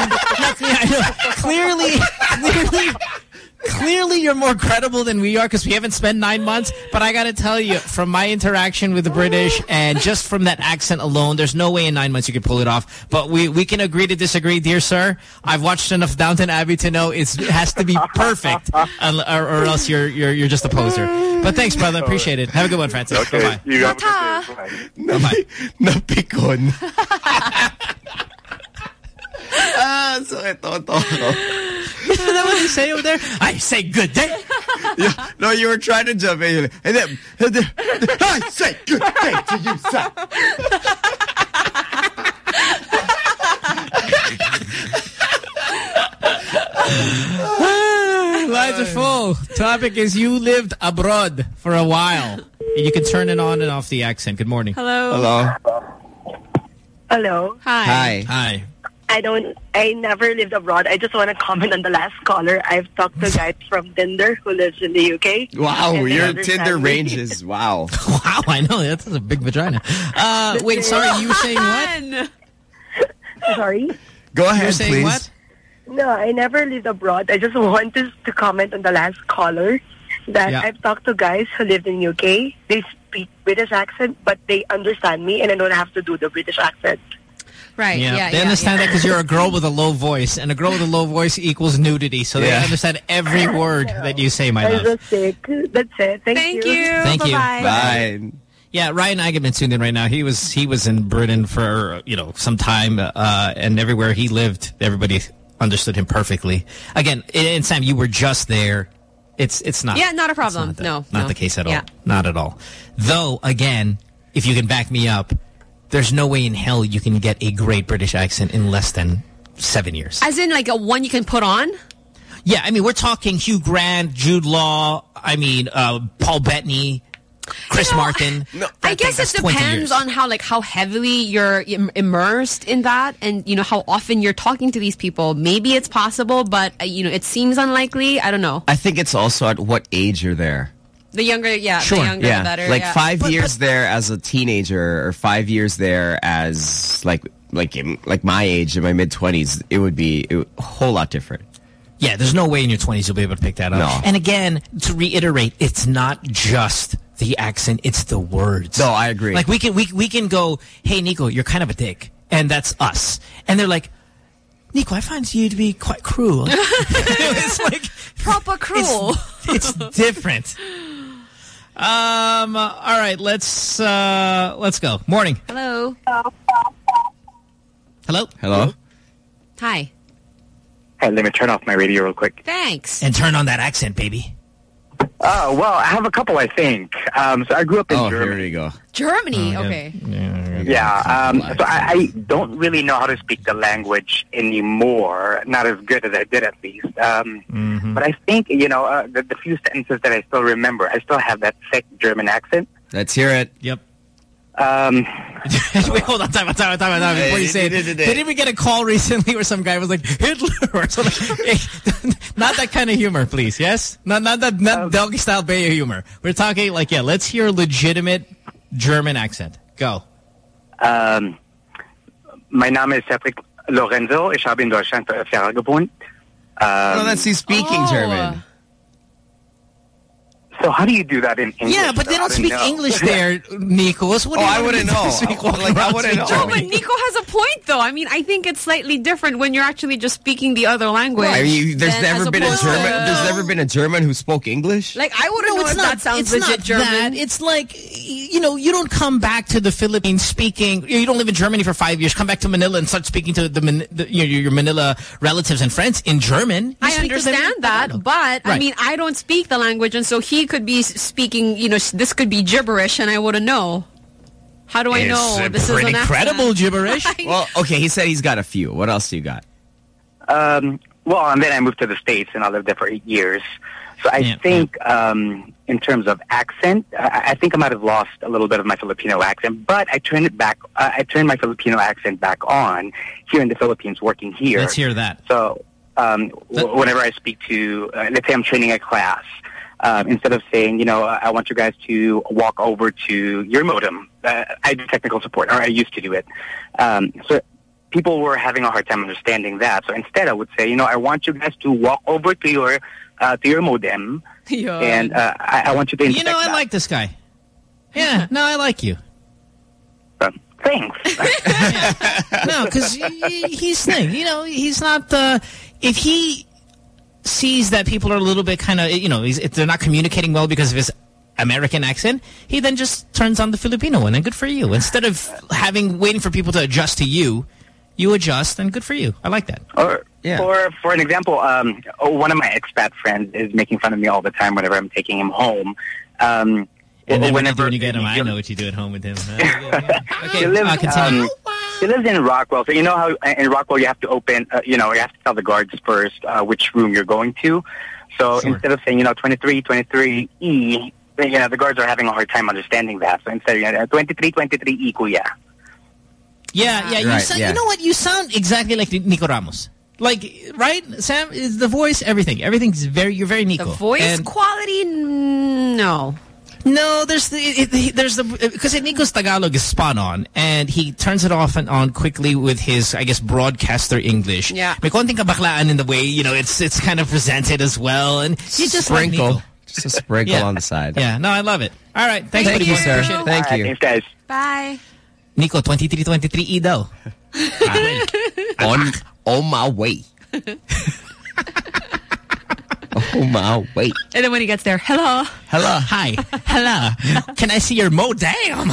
I know. Clearly, you're more credible than we are because we haven't spent 9 months. But I got to tell you, from my interaction with the British and just from that accent alone, there's no way in 9 months you could pull it off. But we can agree to disagree, dear sir. I've watched enough Downton Abbey to know it has to be perfect, or else you're just a poser. But thanks, brother. Appreciate it. Have a good one, Francis. Okay. Bye-bye. You have a good day. Bye-bye. Napikon. So ito. Is that what you say over there? I say good day. Yeah, no, you were trying to jump in. And then I say good day to you, sir. Lines are full. Topic is you lived abroad for a while. And you can turn it on and off the accent. Good morning. Hello. Hello. Hi. I never lived abroad. I just want to comment on the last caller. I've talked to guys from Tinder who lives in the UK. Wow, your Tinder ranges. Wow. Wow, I know. That's a big vagina. Wait, sorry, you were saying what? Sorry? Go ahead, you were saying please. What? No, I never lived abroad. I just wanted to comment on the last caller that I've talked to guys who lived in UK. They speak British accent, but they understand me and I don't have to do the British accent. Right, They understand that because you're a girl with a low voice, and a girl with a low voice equals nudity, so they understand every word that you say, my love. That's it. Thank you. Thank you. Bye. Yeah, Ryan Agaman's tuned in right now. He was in Britain for some time, and everywhere he lived, everybody understood him perfectly. Again, and Sam, you were just there. It's not. Yeah, not a problem. Not the case at all. Not at all. Though, again, if you can back me up, there's no way in hell you can get a great British accent in less than 7 years. As in like a one you can put on? Yeah, I mean, we're talking Hugh Grant, Jude Law, Paul Bettany, Chris Martin. I guess it depends on how heavily you're immersed in that and, how often you're talking to these people. Maybe it's possible, but, it seems unlikely. I don't know. I think it's also at what age you're there. The younger, the younger, the better. Like 5 years there as a teenager, or 5 years there as like my age in my mid-20s, it would be a whole lot different. Yeah, there's no way in your 20s you'll be able to pick that up. No. And again, to reiterate, it's not just the accent; it's the words. No, I agree. Like we can go, "Hey, Nico, you're kind of a dick," and that's us. And they're like, Nico, I find you to be quite cruel. It's like proper cruel. It's different. All right, let's go. Morning. Hello. Hello. Hello. Hi. Hey, let me turn off my radio real quick. Thanks. And turn on that accent, baby. Well, I have a couple, I think. So I grew up in Germany. Here you go. Germany, okay. So I don't really know how to speak the language anymore. Not as good as I did, at least. But I think, the few sentences that I still remember, I still have that thick German accent. Let's hear it. Yep. Wait, hold on, time out. Before you say it, didn't we get a call recently where some guy was like, Hitler or something? Hey, not that kind of humor, please, yes? Not doggy-style Bayo humor. We're talking like, let's hear a legitimate German accent. Go. Mein Name ist Cedric Lorenzo. Ich habe in Deutschland 5 Jahre gewohnt. That's he's speaking German. So how do you do that in English? Yeah, but they don't speak English there, Nicholas. I wouldn't know. I wouldn't know. Oh, but Nico has a point, though. I mean, I think it's slightly different when you're actually just speaking the other language. I mean, there's never been a German who spoke English. Like, I wouldn't know if that sounds legit German. That. It's like, you don't come back to the Philippines speaking. You don't live in Germany for 5 years. Come back to Manila and start speaking to your Manila relatives and friends in German. I understand that, but I mean, I don't speak the language, and so he could be speaking, this could be gibberish and I wouldn't know. How do I know this is an accent? Incredible gibberish. Well, okay, he said he's got a few. What else do you got? Well, and then I moved to the States and I lived there for 8 years. So I think in terms of accent, I think I might have lost a little bit of my Filipino accent, but I turned it back. I turned my Filipino accent back on here in the Philippines working here. Let's hear that. So whenever I speak to, let's say I'm training a class, instead of saying, I want you guys to walk over to your modem. I do technical support, or I used to do it. So people were having a hard time understanding that. So instead I would say, I want you guys to walk over to your modem, and I want you to inspect I like this guy. Yeah, no, I like you. Thanks. No, because he's he's not, if he sees that people are a little bit kind of, if they're not communicating well because of his American accent, he then just turns on the Filipino one, and good for you. Instead of waiting for people to adjust to you, you adjust, and good for you. I like that. For an example, one of my expat friends is making fun of me all the time whenever I'm taking him home. And then whenever you get him, I know what you do at home with him. Okay, continue. He lives in Rockwell, so you know how in Rockwell you have to open, you have to tell the guards first which room you're going to. So instead of saying, 23E, the guards are having a hard time understanding that. So instead, 23E, kuya. Yeah. You know what? You sound exactly like Nico Ramos. Like, right, Sam? Is the voice, everything. Everything's you're very Nico. The voice quality, no. No, there's because Nico's Tagalog is spot on, and he turns it off and on quickly with his, I guess, broadcaster English. Yeah. May konting kabaklaan in the way, it's kind of presented as well, and you just sprinkle. Like Nico. Just a sprinkle on the side. Yeah, no, I love it. All right, thank you, sir. Thank you. Thanks, guys. Bye. Nico, 2323E daw. On my way. Oh, my way. And then when he gets there, hello. Hello. Hi. Hello. Can I see your modem?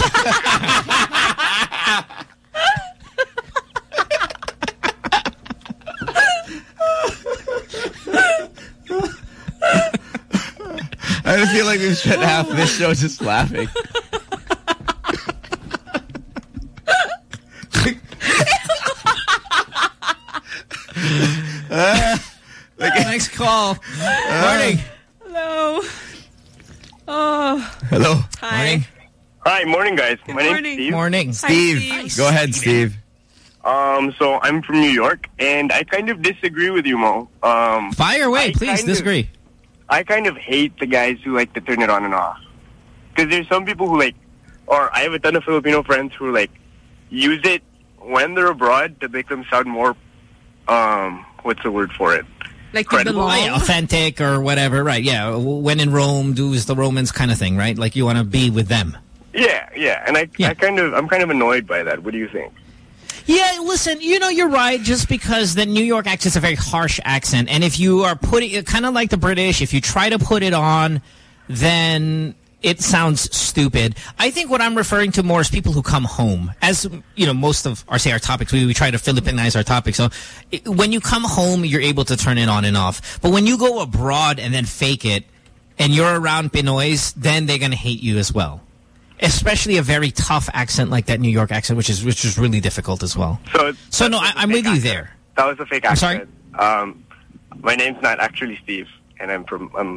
I feel like we've spent half this show just laughing. Next call. Morning. Hello. Oh. Hello. Hi. Morning. Hi, morning, guys. My name's morning. Steve. Morning. Steve. Hi, Steve. Go ahead, Steve. So I'm from New York, and I kind of disagree with you, Mo. Fire away, please. Disagree. I kind of hate the guys who like to turn it on and off. Because there's some people who or I have a ton of Filipino friends who use it when they're abroad to make them sound more, what's the word for it? Like credible. Authentic or whatever, right? Yeah. When in Rome, do as the Romans kind of thing, right? Like you want to be with them. Yeah. And I'm kind of annoyed by that. What do you think? Yeah, listen, you know, you're right, just because the New York accent is a very harsh accent. And if you are putting it kind of like the British, if you try to put it on, then it sounds stupid. I think what I'm referring to more is people who come home. As, you know, most of our topics, we try to Filipinize our topics. So when you come home, you're able to turn it on and off. But when you go abroad and then fake it, and you're around Pinoys, then they're going to hate you as well. Especially a very tough accent like that New York accent, which is really difficult as well. So no, I'm with you there. That was a fake accent. I'm sorry? My name's not actually Steve, and I'm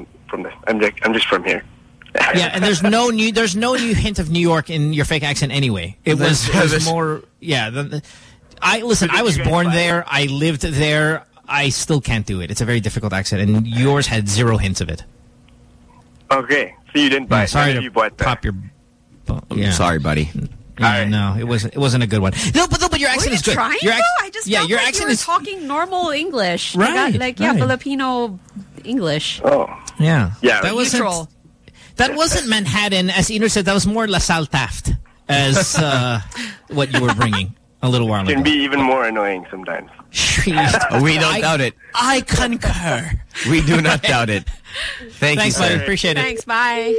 just from here. Yeah, and there's no new hint of New York in your fake accent anyway. It was more, yeah. I was born there. I lived there. I still can't do it. It's a very difficult accent, and yours had zero hints of it. Okay, so you didn't buy it. Sorry you bought that. Pop your... I'm sorry, buddy. Yeah, no, it wasn't a good one. No, but your accent is good. Trying, your I just felt your like accent you were is talking normal English. Right, right. Filipino English. Oh, yeah. That wasn't. That wasn't Manhattan, as Ino said. That was more LaSalle Taft, as what you were bringing a little while ago. It can be even more annoying sometimes. We don't doubt it. I concur. We do not doubt it. Thanks, buddy. sir. Appreciate it. Thanks. Bye.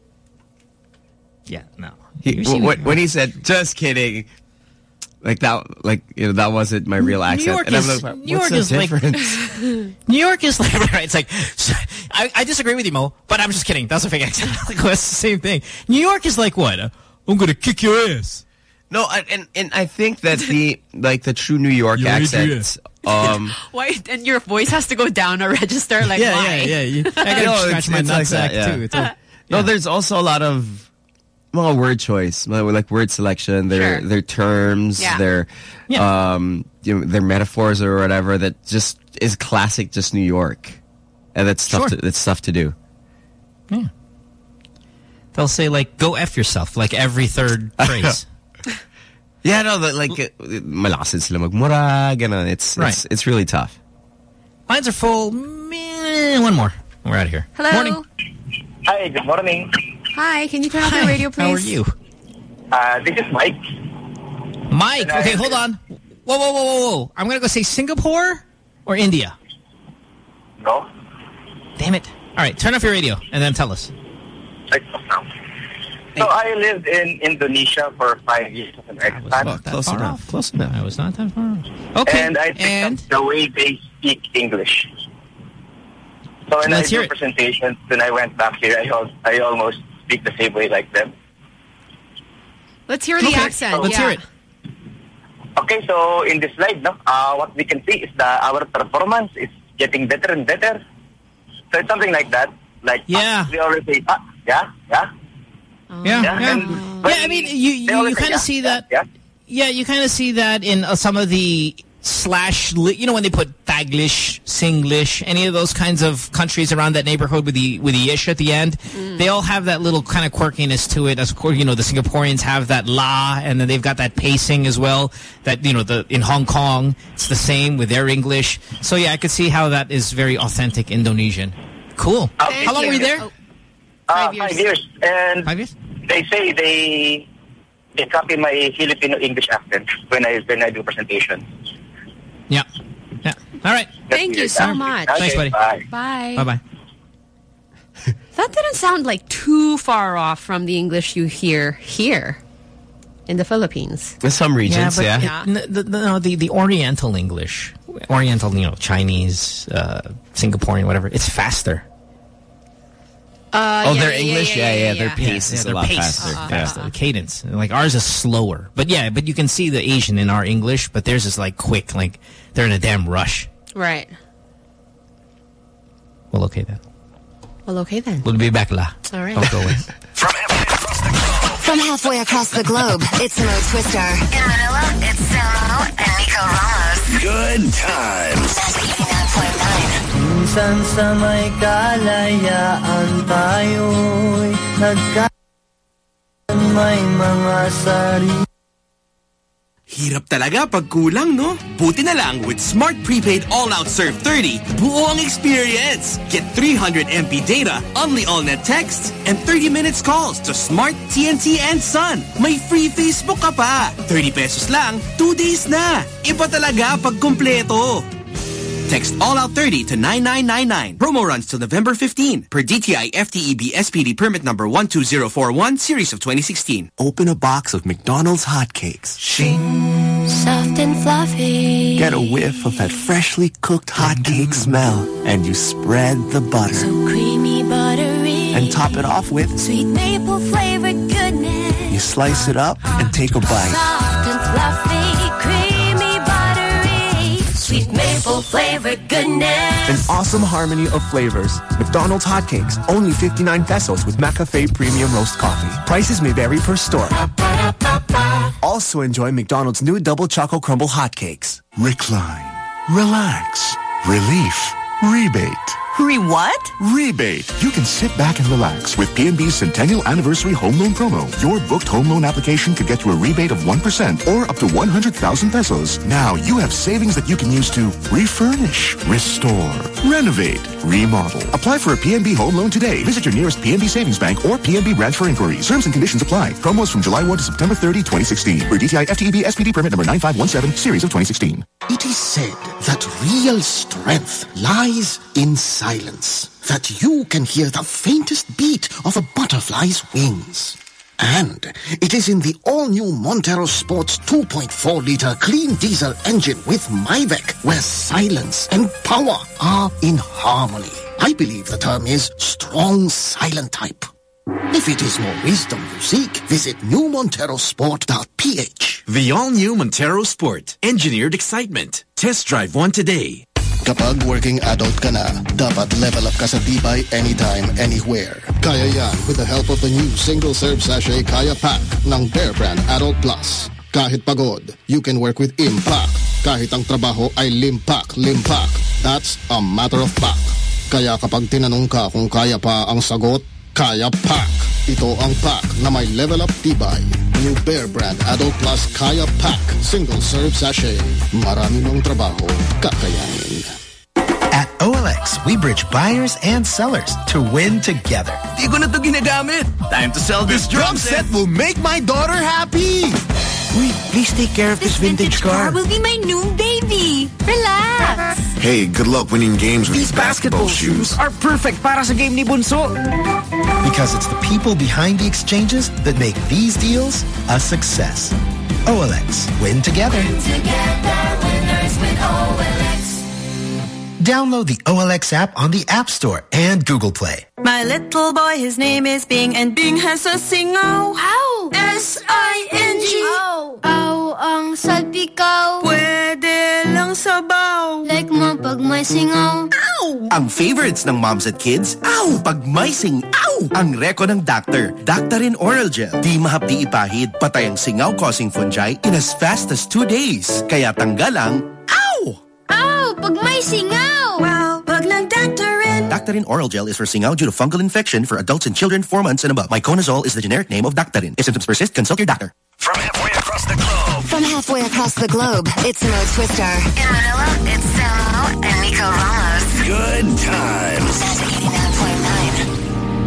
Yeah. No. When he said, "Just kidding," like that, that wasn't my real accent. New York and is, I'm like, New York is like New York is like right. It's like I disagree with you, Mo, but I'm just kidding. That's a fake accent. Like, it's the same thing. New York is like what? I'm gonna kick your ass. No, and I think that the true New York accent. Why? And your voice has to go down a register. Like why? Yeah. I gotta scratch my nutsack too. No, there's also a lot of word choice, like word selection. Their terms, their their metaphors or whatever that just is classic, just New York, and that's tough. It's tough to do. Yeah. They'll say like "go f yourself" like every third phrase. Yeah, no, like malakas sila magmura, ganun. It's really tough. Lines are full. One more. We're out of here. Hello. Morning. Hi. Good morning. Hi. Can you turn off the radio, please? How are you? This is Mike. Mike. Okay, hold on. Whoa. I'm gonna go say Singapore or India. No. Damn it. All right, turn off your radio and then tell us. So I lived in Indonesia for 5 years as an expat. Close enough. I was not that far off. Okay. And I picked up the way they speak English. So when I do presentations, when I went back here, I almost speak the same way like them. Let's hear the accent. Let's hear it. Okay, so in this slide, what we can see is that our performance is getting better and better. So it's something like that. Like, they always say, yeah. I mean, you kind of see that. Yeah, you kind of see that in some of the when they put Taglish, Singlish, any of those kinds of countries around that neighborhood with the ish at the end. They all have that little kind of quirkiness to it. As the Singaporeans have that la, and then they've got that pacing as well. That in Hong Kong, it's the same with their English. So yeah, I could see how that is very authentic Indonesian. Cool. How long were you there? 5 years. 5 years. And 5 years? They say they copy my Filipino English accent when I do presentations. Yeah. All right. Thank you so much. Thanks, buddy. Bye. Bye. That didn't sound like too far off from the English you hear here in the Philippines. In some regions, the Oriental English, Chinese, Singaporean, whatever, it's faster. Their English? Their pace is a lot faster. Faster. The cadence. Like ours is slower. But you can see the Asian in our English, but theirs is like quick, like they're in a damn rush. Right. Well, okay then. We'll be back, la. All right. Don't go away. From halfway across the globe, it's Mo Twister. In Manila, it's Samo and Nico Ramos. Good times. 89.9. Minsan sa may kalayaan tayo'y may mga sarili. Hirap talaga pag kulang, no? Buti na lang with Smart Prepaid All-Out Surf 30, buo ang experience. Get 300 MB data, only all-net texts, and 30 minutes calls to Smart, TNT, and Sun. May free Facebook ka pa. 30 pesos lang, 2 days na. Iba talaga pag kumpleto. Text All-Out 30 to 9999. Promo runs till November 15 per DTI FTEB SPD permit number 12041 series of 2016. Open a box of McDonald's hotcakes. Shing. Soft and fluffy. Get a whiff of that freshly cooked hotcake smell. And you spread the butter. So creamy, buttery. And top it off with sweet maple flavored goodness. You slice it up and take a bite. Soft and fluffy, creamy, buttery. Sweet maple flavored goodness. An awesome harmony of flavors. McDonald's hotcakes, only 59 pesos with McCafe Premium Roast Coffee. Prices may vary per store. Also enjoy McDonald's new Double Choco Crumble hotcakes. Recline. Relax. Relief. Rebate. What? Rebate. You can sit back and relax with PNB's Centennial Anniversary Home Loan Promo. Your booked home loan application could get you a rebate of 1% or up to 100,000 pesos. Now you have savings that you can use to refurnish, restore, renovate, remodel. Apply for a PNB home loan today. Visit your nearest PNB Savings Bank or PNB branch for inquiries. Terms and conditions apply. Promos from July 1 to September 30, 2016. For DTI FTEB SPD permit number 9517, series of 2016. It is said that real strength lies in silence, that you can hear the faintest beat of a butterfly's wings. And it is in the all-new Montero Sports 2.4-liter clean diesel engine with MyVec where silence and power are in harmony. I believe the term is strong silent type. If it is more wisdom you seek, visit newmonterosport.ph. The all-new Montero Sport. Engineered excitement. Test drive one today. Kapag working adult ka na, dapat level up ka sa tibay anytime, anywhere. Kaya yan with the help of the new single-serve sachet Kaya Pack ng Bear Brand Adult Plus. Kahit pagod, you can work with impact. Kahit ang trabaho ay limpak. That's a matter of fact. Kaya kapag tinanong ka kung kaya pa ang sagot, Kaya Pack. Ito ang pack na may level up tibay. New Bear Brand Adult Plus Kaya Pack. Single serve sachet. Marami mong trabaho, kakayanin. At OLX, we bridge buyers and sellers to win together. Di ko na ito ginagamit. Time to sell this drum set. Will make my daughter happy. Wait, please take care of this vintage car. Will be my new baby. Relax. Hey, good luck winning games with these basketball shoes. Are perfect para sa game ni Bunso. Because it's the people behind the exchanges that make these deals a success. OLX. Win together. Win together, winners with OLX. Download the OLX app on the App Store and Google Play. My little boy, his name is Bing, and Bing has a singaw. How? S-I-N-G. Ow. Ow ang salpikaw. Pwede lang sabaw. Like mo pag may singaw. Ow! Ang favorites ng moms at kids, ow! Pag may ow! Ang reko ng doctor, Daktarin Oral Gel. Di mahapdi ipahid, patay ang singaw-causing fungi in as fast as 2 days. Kaya tanggal ang ow! Ow! Pag may singaw. Well, pag nag-Daktarin. Daktarin Oral Gel is for singaw due to fungal infection for adults and children 4 months and above. Myconazole is the generic name of Daktarin. If symptoms persist, consult your doctor. From halfway across the globe, it's Mo Twister. In Manila, it's Samo and Nico Ramos. Good times. Magic 89.9.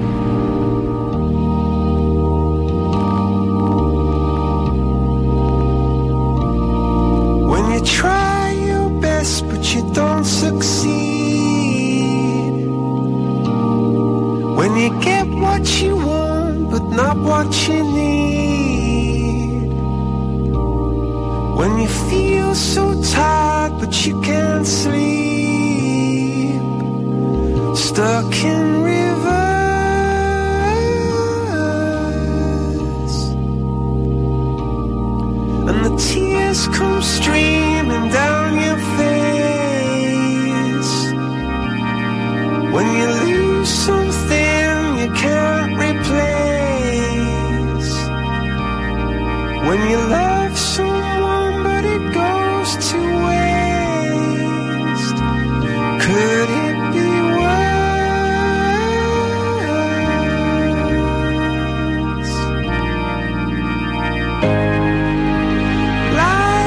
When you try your best but you don't succeed, when you get what you want but not what you need, when you feel so tired but you can't sleep, stuck in reverse, and the tears come streaming down your face, when you lose something you can't replace, when you love someone but it goes to waste, could it be worse? Life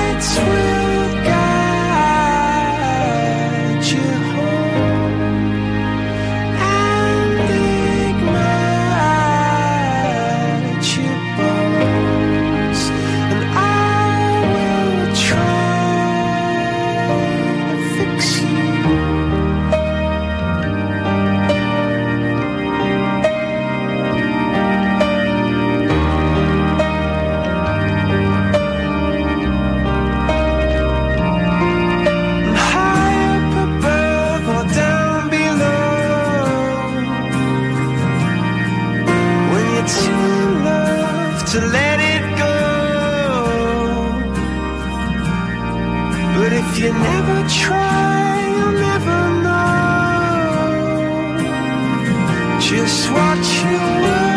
just what you were.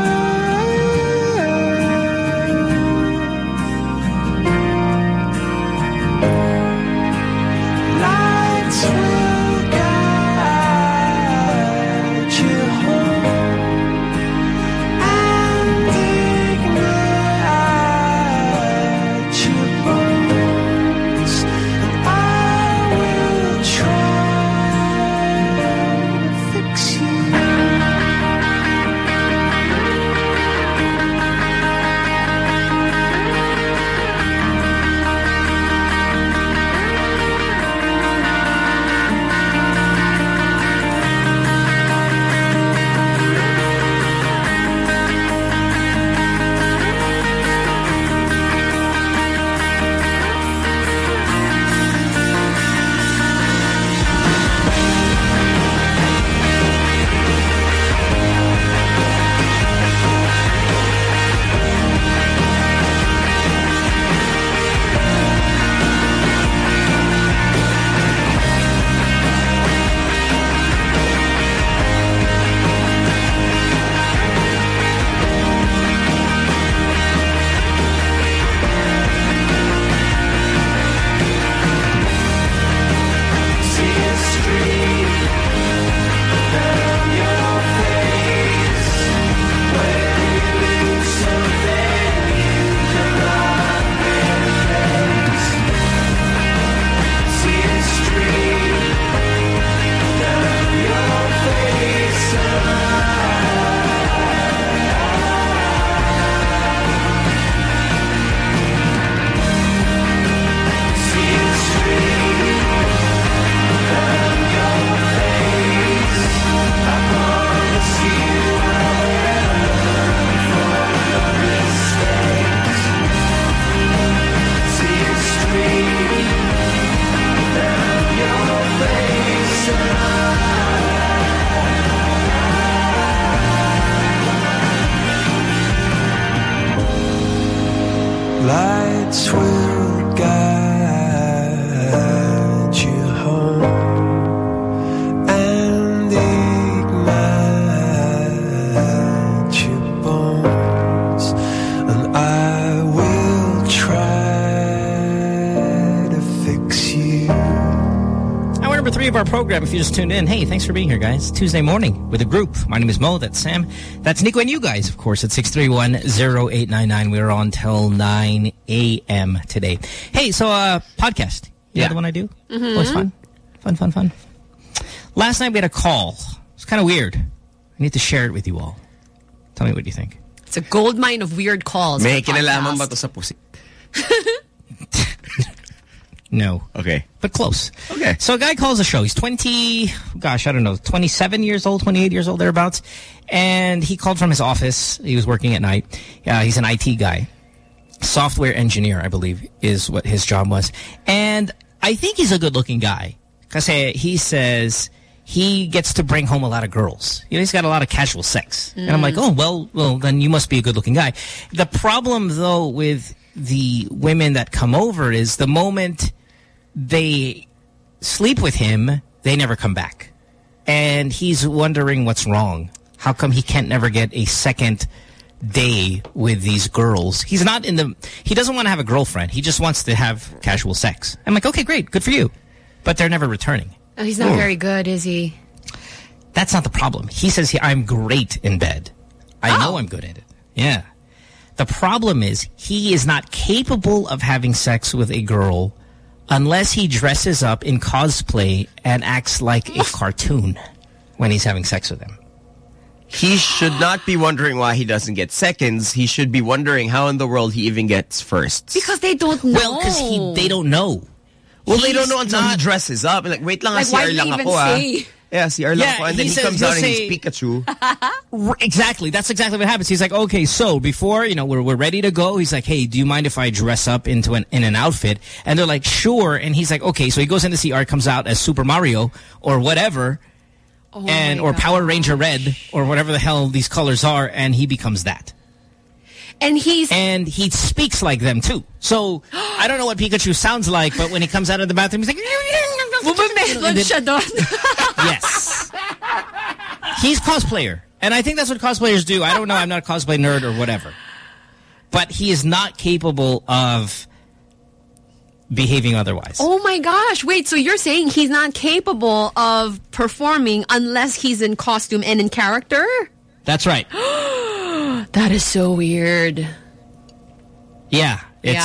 Lights will guide you home and ignite your bones, and I will try to fix you. Lights will guide you home and ignite your bones, and I will try to fix you. Hour number 3 of our program, if you just tuned in. Hey, thanks for being here, guys. Tuesday morning with a group. My name is Mo, that's Sam, that's Nico, and you guys, of course, at 631-0899. We're on till 9 a.m. today. Hey, so podcast. You know the one I do? Always fun. Fun. Last night we had a call. It's kind of weird. I need to share it with you all. Tell me what you think. It's a gold mine of weird calls. May kinalaman ba to sa pusi? No. Okay. But close. Okay. So a guy calls the show. He's 27 years old, 28 years old, thereabouts. And he called from his office. He was working at night. He's an IT guy. Software engineer, I believe, is what his job was. And I think he's a good-looking guy. Because he says he gets to bring home a lot of girls. You know, he's got a lot of casual sex. And I'm like, oh, well, then you must be a good-looking guy. The problem, though, with the women that come over is the moment they sleep with him, they never come back. And he's wondering what's wrong. How come he can't never get a second day with these girls? He doesn't want to have a girlfriend. He just wants to have casual sex. I'm like, okay, great. Good for you. But they're never returning. Oh, he's not very good, is he? That's not the problem. He says, I'm great in bed. I know I'm good at it. Yeah. The problem is he is not capable of having sex with a girl unless he dresses up in cosplay and acts like a cartoon when he's having sex with them. He should not be wondering why he doesn't get seconds. He should be wondering how in the world he even gets firsts. Because they don't know. Well, because they don't know. Well, they don't know until he dresses up. Like, wait lang, like, CR lang ako, say? Yeah, CR lang ako. And then he comes out and he's Pikachu. Exactly. That's exactly what happens. He's like, okay, so before, we're ready to go. He's like, hey, do you mind if I dress up in an outfit? And they're like, sure. And he's like, okay. So he goes into CR, comes out as Super Mario or whatever. Or Power Ranger Red or whatever the hell these colors are. And he becomes that. And he speaks like them too. So I don't know what Pikachu sounds like, but when he comes out of the bathroom, he's like, Bumamehon siya doon. Yes. He's cosplayer. And I think that's what cosplayers do. I don't know. I'm not a cosplay nerd or whatever. But he is not capable of behaving otherwise. Oh my gosh. Wait, so you're saying he's not capable of performing unless he's in costume and in character? That's right. That is so weird. Yeah.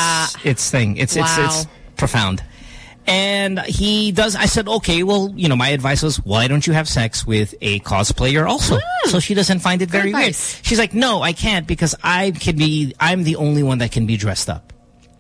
It's profound. And he does, I said, okay, well, you know, my advice was, why don't you have sex with a cosplayer also? So she doesn't find it very weird. She's like, no, I can't because I'm the only one that can be dressed up.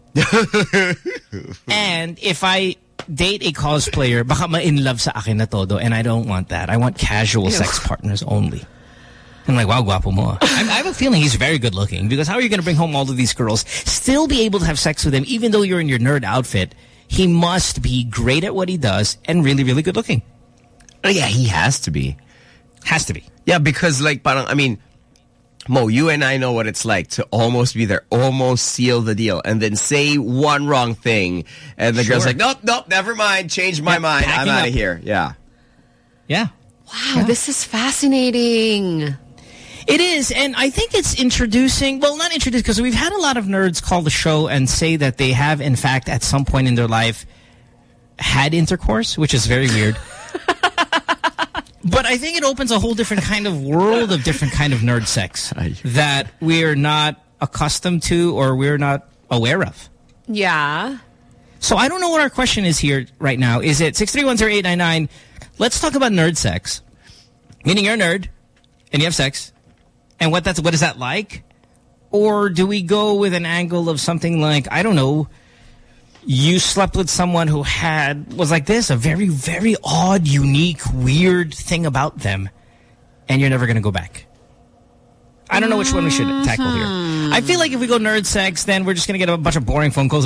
And if I date a cosplayer, baka ma-in-love sa akin na todo, and I don't want that. I want casual sex partners only. I'm like, wow, guapo mo. I have a feeling he's very good looking because how are you going to bring home all of these girls, still be able to have sex with him, even though you're in your nerd outfit? He must be great at what he does and really, really good looking. Oh, yeah, he has to be. Has to be. Yeah, because like, parang, I mean, Mo, you and I know what it's like to almost be there, almost seal the deal, and then say one wrong thing, and the girl's like, nope, never mind, changed my mind, I'm out of here. Yeah. Yeah. Wow, this is fascinating. It is, and I think it's introducing, well, not introduced, because we've had a lot of nerds call the show and say that they have, in fact, at some point in their life, had intercourse, which is very weird. But I think it opens a whole different kind of world of different kind of nerd sex that we're not accustomed to or we're not aware of. Yeah. So I don't know what our question is here right now. Is it 6310899? Let's talk about nerd sex. Meaning you're a nerd and you have sex. And what is that like? Or do we go with an angle of something like, I don't know, you slept with someone who was like this, a very, very odd, unique, weird thing about them, and you're never going to go back. I don't know which one we should tackle here. I feel like if we go nerd sex, then we're just going to get a bunch of boring phone calls.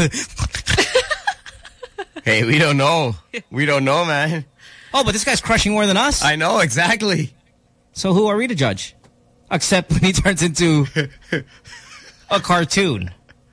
Hey, we don't know. We don't know, man. Oh, but this guy's crushing more than us. I know, exactly. So who are we to judge? Except when he turns into a cartoon.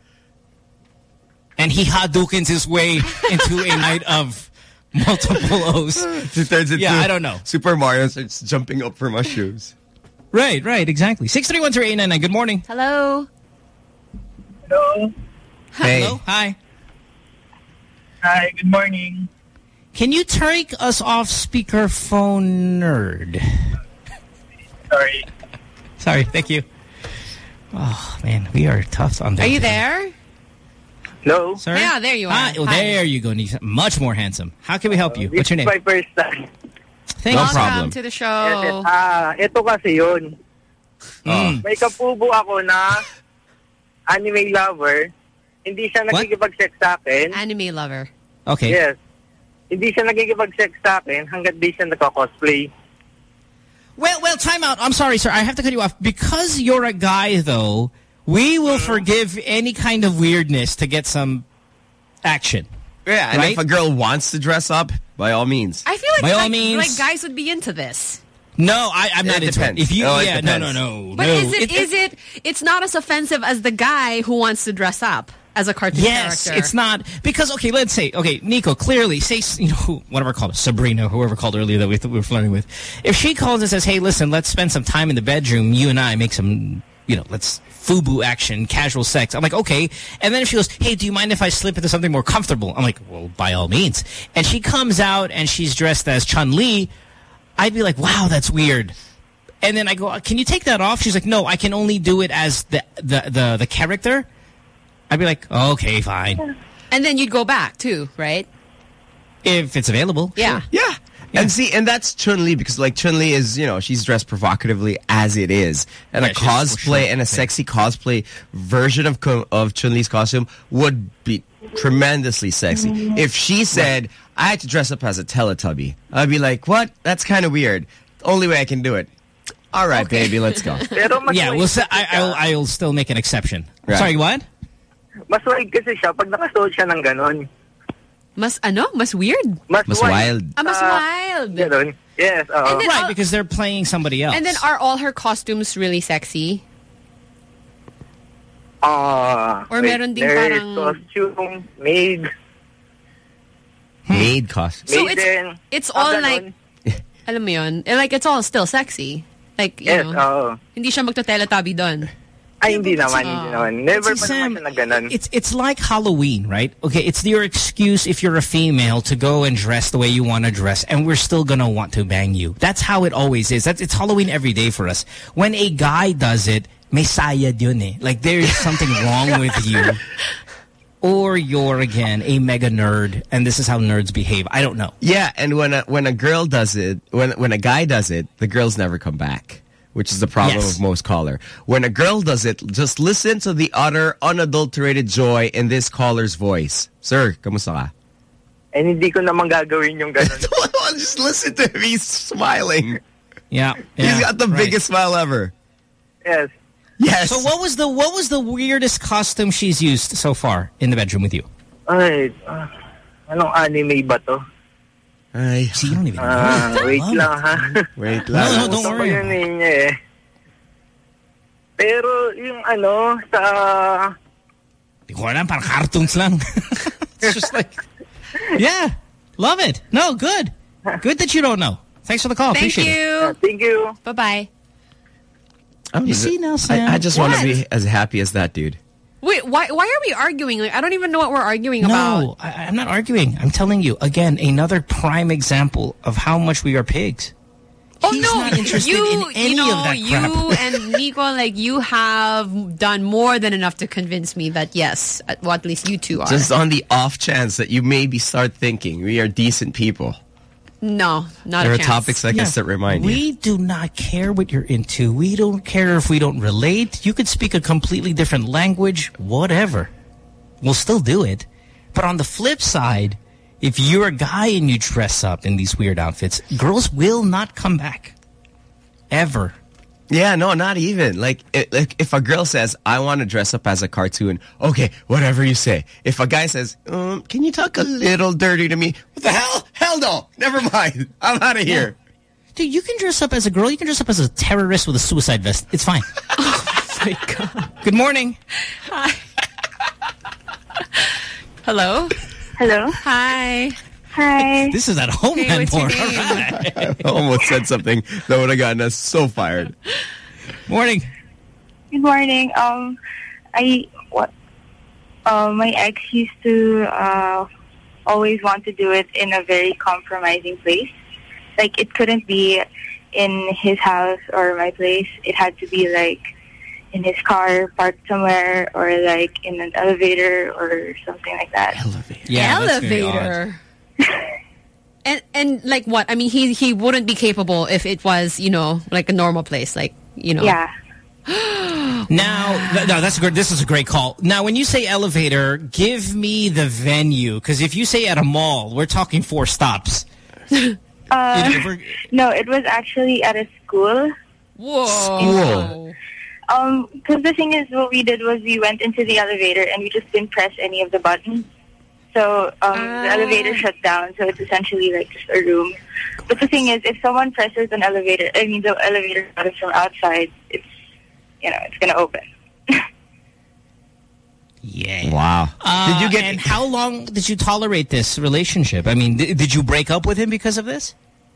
And he Hadoukens his way into a night of multiple O's. He turns into I don't know. Super Mario starts jumping up for mushrooms. Right, exactly. 6310899, good morning. Hello. Hello. Hey. Hello, hi. Hi, good morning. Can you take us off speakerphone, nerd? Sorry, thank you. Oh, man, we are tough on that. Are you there? Hello? Sir? Yeah, there you are. Hi. Oh, there you go. Much more handsome. How can we help you? What's your name? This is my first time. Thank you. No problem. Welcome to the show. Ito kasi yun. May kapubo ako na anime lover. Hindi siya nagkikipag-sex sa akin. Anime lover. Okay. Yes. Hindi siya nagkikipag-sex sa akin hanggat di siya nagka-cosplay. Well, time out. I'm sorry, sir. I have to cut you off. Because you're a guy, though, we will forgive any kind of weirdness to get some action. Yeah, and if a girl wants to dress up, by all means. I feel like, by all means, like guys would be into this. No, I'm not into it. If you, no. But it's not as offensive as the guy who wants to dress up as a cartoon character. Yes, it's not. Because, okay, let's say, Nico, clearly, say, whatever called Sabrina, whoever called earlier that we were flirting with. If she calls and says, hey, listen, let's spend some time in the bedroom, you and I make some, let's FUBU action, casual sex. I'm like, okay. And then if she goes, hey, do you mind if I slip into something more comfortable? I'm like, well, by all means. And she comes out and she's dressed as Chun-Li. I'd be like, wow, that's weird. And then I go, can you take that off? She's like, no, I can only do it as the character. I'd be like, okay, fine. And then you'd go back too, right? If it's available. Yeah. Sure. Yeah. And see, and that's Chun-Li because like Chun-Li is, she's dressed provocatively as it is. And a cosplay and a sexy cosplay version of Chun-Li's costume would be tremendously sexy. If she said, I had to dress up as a Teletubby, I'd be like, what? That's kind of weird. Only way I can do it. All right, baby, let's go. Yeah, I'll still make an exception. Right. Sorry, what? Mas wild kasi siya pag nakasuot siya ng ganon. Mas weird? Mas wild. Mas wild. Ganon. Yes. Right, because they're playing somebody else. And then are all her costumes really sexy? Or meron ding parang... costume, maid. Maid costume. So it's all like... Alam mo yun? Like, it's all still sexy. Like, you know, hindi siya magto-Teletubby doon. Ay, hindi naman. Never pa naman siya na ganun. It's like Halloween, right? Okay, it's your excuse if you're a female to go and dress the way you want to dress, and we're still gonna want to bang you. That's how it always is. It's Halloween every day for us. When a guy does it, may sayad yun eh. Like, there's something wrong with you. Or you're, again, a mega nerd, and this is how nerds behave. I don't know. Yeah, and when a girl does it, when a guy does it, the girls never come back, which is the problem of most caller. When a girl does it, just listen to the utter, unadulterated joy in this caller's voice. Sir, kamusta ka? And hindi ko naman gagawin yung ganun. Just listen to him. He's smiling. Yeah. He's got the biggest smile ever. Yes. Yes. So what was the weirdest costume she's used so far in the bedroom with you? Ay, anong anime ba to? Ay, see, you don't even know. Wait lang, ha? Wait lang. No, don't worry. Yung name niya eh. Pero yung sa... Di ko alam, parang cartoons lang. It's just like... Yeah, love it. No, good. Good that you don't know. Thanks for the call. Thank Appreciate you. it. Thank you. Bye-bye. You see now, Sam? I just want to be as happy as that dude. Wait, why are we arguing? Like, I don't even know what we're arguing about. No, I'm not arguing. I'm telling you, again, another prime example of how much we are pigs. Oh, He's no, not interested in any of that crap. You and Nico, like, you have done more than enough to convince me that, yes, well, at least you two are. Just on the off chance that you maybe start thinking we are decent people. No, not there a are chance. topics like us that remind you. We do not care what you're into. We don't care if we don't relate. You could speak a completely different language, whatever. We'll still do it. But on the flip side, if you're a guy and you dress up in these weird outfits, girls will not come back. Ever. Yeah, no, not even. Like if a girl says, I want to dress up as a cartoon, okay, whatever you say. If a guy says, can you talk a little dirty to me? What the hell? Hell no. Never mind. I'm out of here. Dude, you can dress up as a girl. You can dress up as a terrorist with a suicide vest. It's fine. Oh, my God. Good morning. Hi. Hello? Hello. Hi. Hi. This is at home and what's your more. name? I almost said something that would have gotten us so fired. Morning. Good morning. My ex used to always want to do it in a very compromising place. Like, it couldn't be in his house or my place. It had to be like in his car, parked somewhere, or like in an elevator or something like that. Elevator. Yeah, elevator. And like what? I mean, he wouldn't be capable if it was, you know, like a normal place, like, you know. Yeah. Now, no, that's good. This is a great call. Now, when you say elevator, give me the venue, because if you say at a mall, we're talking 4 stops. No, it was actually at a school. Whoa. School. Because the thing is, what we did was we went into the elevator and we just didn't press any of the buttons. So the elevator shut down, so it's essentially like just a room. But the thing is, if someone presses an elevator, I mean the elevator button from outside, it's, you know, it's gonna open. Yeah. Wow. Did you get? And how long did you tolerate this relationship? I mean, did you break up with him because of this?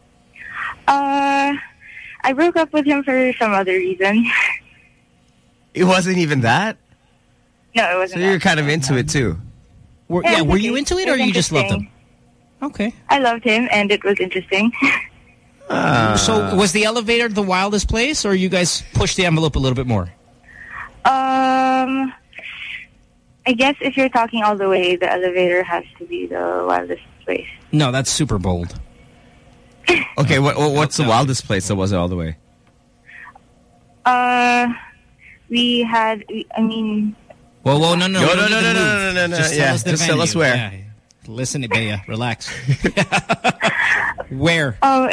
I broke up with him for some other reason. It wasn't even that? No, it wasn't. So you're kind of into it too. Were you into it, or you just loved him? Okay. I loved him, and it was interesting. So was the elevator the wildest place, or you guys pushed the envelope a little bit more? I guess if you're talking all the way, the elevator has to be the wildest place. No, that's super bold. Okay, what's the wildest place that wasn't all the way? We had, I mean... Whoa, no. No. Just tell us where. Yeah. Listen, Bea, relax. Where? Oh,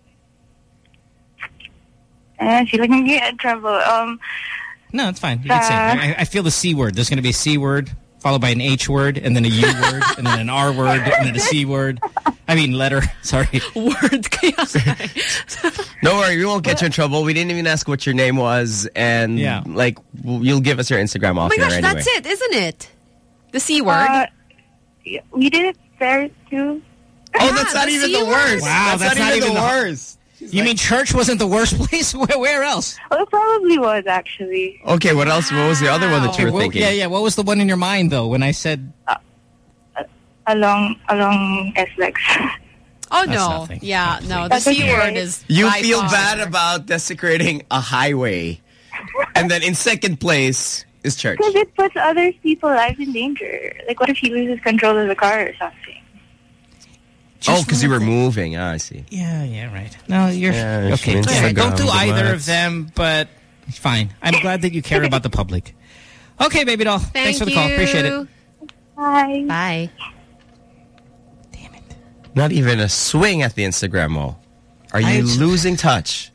I feel like I'm getting in trouble. No, it's fine. You can say it. I feel the C word. There's going to be a C word, followed by an H word, and then a U word, and then an R word, and then a C word. I mean, letter. Sorry. Word. Don't worry, we won't get you in trouble. We didn't even ask what your name was, and like, you'll give us your Instagram off here anyway. That's it, isn't it? The C word. We did it there too. Oh, that's not even the worst. Wow, that's not even the worst. You mean church wasn't the worst place? Where else? Well, it probably was, actually. Okay, what else? What was the other one that you were thinking? Yeah. What was the one in your mind, though, when I said... Along SLEX. Oh, no. Yeah, no. The C word is... You feel bad about desecrating a highway. And then in second place is church. Because it puts other people's lives in danger. Like, what if he loses control of the car or something? Because you were moving. I see. Yeah, right. No, you're... Yeah, okay, don't do either of them, but it's fine. I'm glad that you care about the public. Okay, baby doll. Thanks for the call. Appreciate it. Bye. Bye. Damn it. Not even a swing at the Instagram wall. Are you losing touch?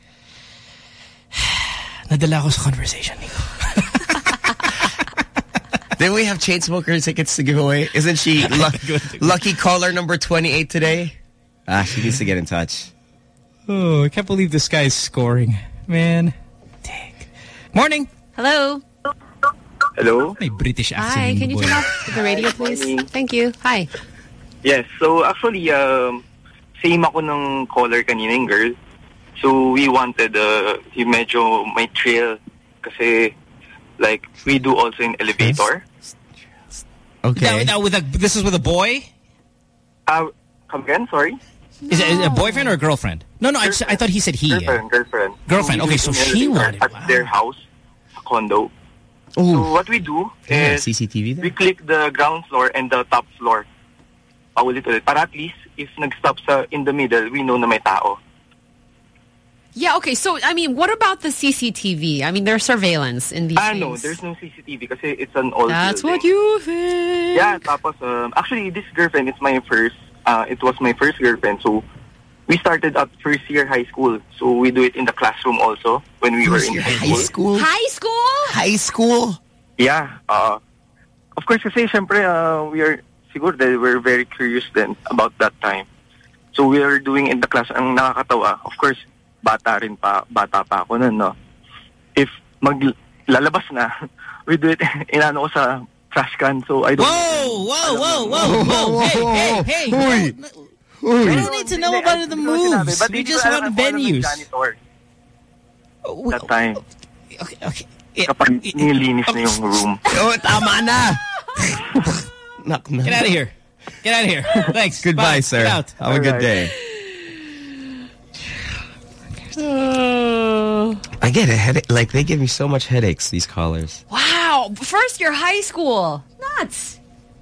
Nadala ako sa conversation, Nico. Didn't we have Chainsmoker tickets to give away? Isn't she lucky caller number 28 today? She needs to get in touch. Oh, I can't believe this guy's scoring. Man. Dang. Morning. Hello. Hello. May British accent. Hi, can you turn off the radio, please? Thank you. Hi. Yes, so actually, same ako ng caller kanina, yung girl. So we wanted yung medyo may trail kasi like we do also in elevator. Okay. Now this is with a boy? Come again, sorry? Is it a boyfriend or a girlfriend? No, I thought he said he. Girlfriend. Girlfriend. Okay, so she wanted at their house, a condo. Ooh. So what we do is CCTV there? We click the ground floor and the top floor. Paulit-ulit. Para at least if nag-stop in the middle, we know na may tao. Yeah, okay. So, I mean, what about the CCTV? I mean, there's surveillance in these things. No, there's no CCTV kasi it's an old That's building. what you think. Yeah, tapos, actually, this girlfriend, it was my first girlfriend. So, we started at first year high school. So, we do it in the classroom also when we were in high school. High school? High school? Yeah. Of course, kasi, syempre, siguro they were very curious then about that time. So, we were doing in the class, ang nakakatawa, of course, bata pa ako nun, no? If maglalabas na, we do it, inano ko sa trash can, so I don't... Whoa! Hey! We don't need to know about the moves. We just want venues. That time. Okay. Kapag nilinis na yung room. Tama na! Get out of here. Thanks. Goodbye, sir. Get out. Have a good day. I get a headache. Like, they give me so much headaches, these callers. Wow. First year high school. Nuts.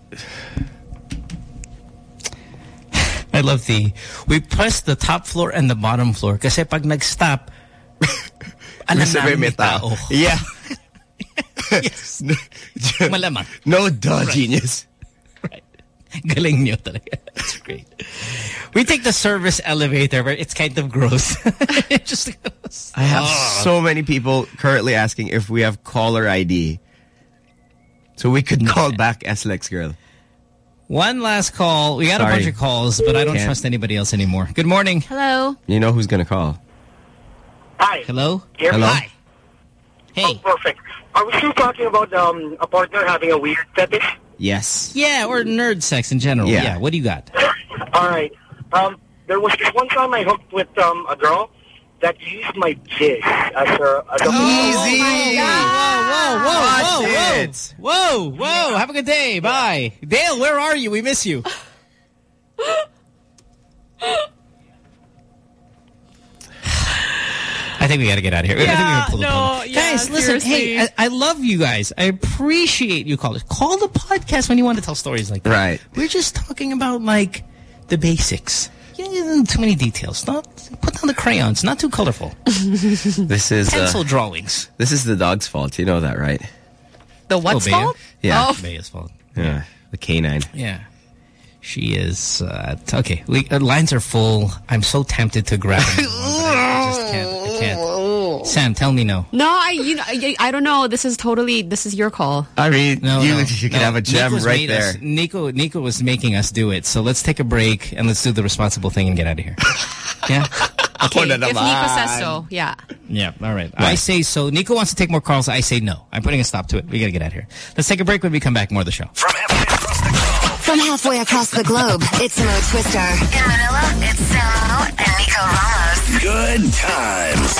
I love we press the top floor and the bottom floor kasi pag nag-stop, alam namin may tao. Yeah. Yes. Malamang. No duh, genius. Right. Galing nyo talaga. That's great. We take the service elevator, but it's kind of gross. It just goes. I have so many people currently asking if we have caller ID. So we could call back SLEX girl. One last call. We got a bunch of calls, but I don't trust anybody else anymore. Good morning. Hello. You know who's going to call. Hi. Hello? Hello? Hi. Hey. Oh, perfect. Are we still talking about a partner having a weird fetish? Yes. Yeah, or nerd sex in general. Yeah. What do you got? All right. There was this one time I hooked with a girl that used my jizz as a... Easy! Whoa! Have a good day. Bye. Dale, where are you? We miss you. I think we got to get out of here. Yeah, I think we got to pull the plug. Guys, listen. Seriously. Hey, I love you guys. I appreciate you callers. Call the podcast when you want to tell stories like that. Right. We're just talking about, like, the basics. You don't need too many details. Put down the crayons. Not too colorful. This is pencil drawings. This is the dog's fault. You know that, right? The what's fault? Yeah. Oh. Bea's fault. Yeah. The canine. Yeah. She is... okay. Lines are full. I'm so tempted to grab them. I just can't. Sam, tell me no. No, I don't know. This is your call. I mean, you can have a gem right there. Nico was making us do it. So let's take a break and let's do the responsible thing and get out of here. Yeah? Okay, if Nico says so, yeah. Yeah, all right. I say so. Nico wants to take more calls. I say no. I'm putting a stop to it. We got to get out of here. Let's take a break. When we come back, more of the show. From halfway across the globe, it's Mo Twister. In Manila, it's Samo and Nico Ramos. Good times.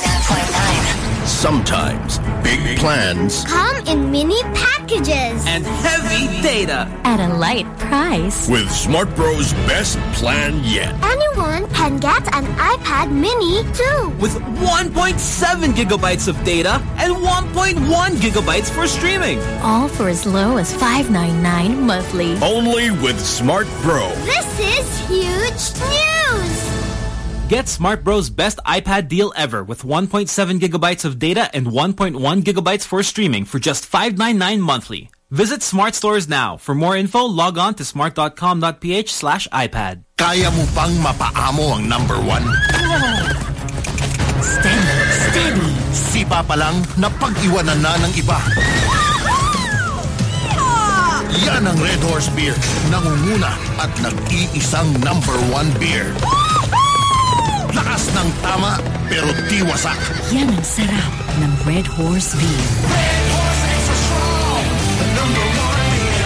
Sometimes big plans come in mini packages and heavy data at a light price. With Smart Bro's best plan yet. Anyone can get an iPad mini too. With 1.7 gigabytes of data and 1.1 gigabytes for streaming. All for as low as $5.99 monthly. Only with Smart Bro. This is huge news. Get Smart Bro's best iPad deal ever with 1.7 gigabytes of data and 1.1 gigabytes for streaming for just $5.99 monthly. Visit Smart Stores now. For more info, log on to smart.com.ph/iPad. Kaya mo pang mapaamo ang number 1? Steady. Sipa pa lang, napag-iwanan na ng iba. Yan ang Red Horse Beer. Nangunguna at nag-iisang number 1 beer. Lakas ng tama, pero di wasak. Yan ang sarap ng Red Horse Beer. Red Horse Extra Strong, the number 1 beer.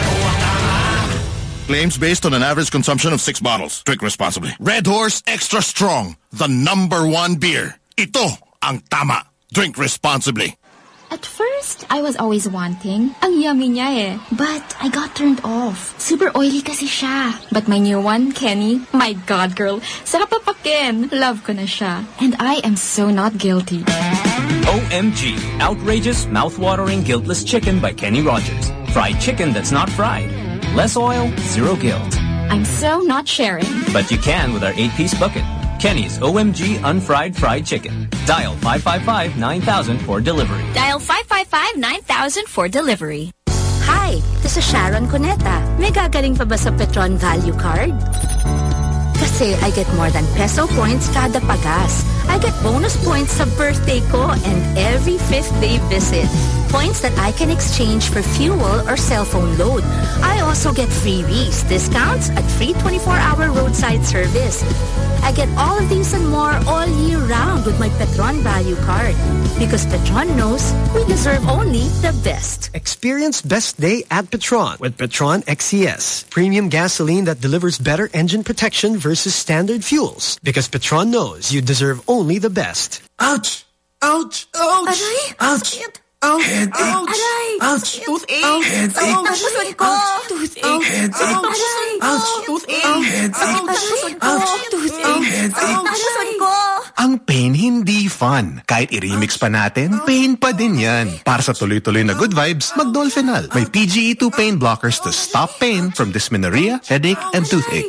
Claims based on an average consumption of 6 bottles. Drink responsibly. Red Horse Extra Strong, the number 1 beer. Ito ang tama. Drink responsibly. At first, I was always wanting. Ang yummy niya eh. But I got turned off. Super oily kasi siya. But my new one, Kenny, my God, girl. Sarap papakin. Love ko na siya. And I am so not guilty. OMG. Outrageous, mouth-watering, guiltless chicken by Kenny Rogers. Fried chicken that's not fried. Less oil, zero guilt. I'm so not sharing. But you can with our 8-piece bucket. Kenny's OMG Unfried Fried Chicken. Dial 555-9000 for delivery. Dial 555-9000 for delivery. Hi, this is Sharon Cuneta. May gagaling pa ba sa Petron Value Card? Kasi I get more than peso points kada pagas. I get bonus points sa birthday ko and every 5th day visit. Points that I can exchange for fuel or cell phone load. I also get freebies, discounts, at free 24-hour roadside service. I get all of these and more all year round with my Petron Value Card. Because Petron knows we deserve only the best. Experience best day at Petron with Petron XCS. Premium gasoline that delivers better engine protection versus standard fuels. Because Petron knows you deserve only the best. Ouch! Ouch! Ouch! Aray! Ouch! Ouch! Headache! Aray! Ouch! Toothache! Headache! Ouch! Toothache! Headache! Ouch! Toothache! Headache! Ouch! Toothache! Ang pain hindi fun. Kahit i-remix pa natin, pain pa din yan. Para sa tuloy-tuloy na good vibes, mag-Dolphinal. May PGE2 pain blockers to stop pain from dysmenorrhea, headache, and toothache.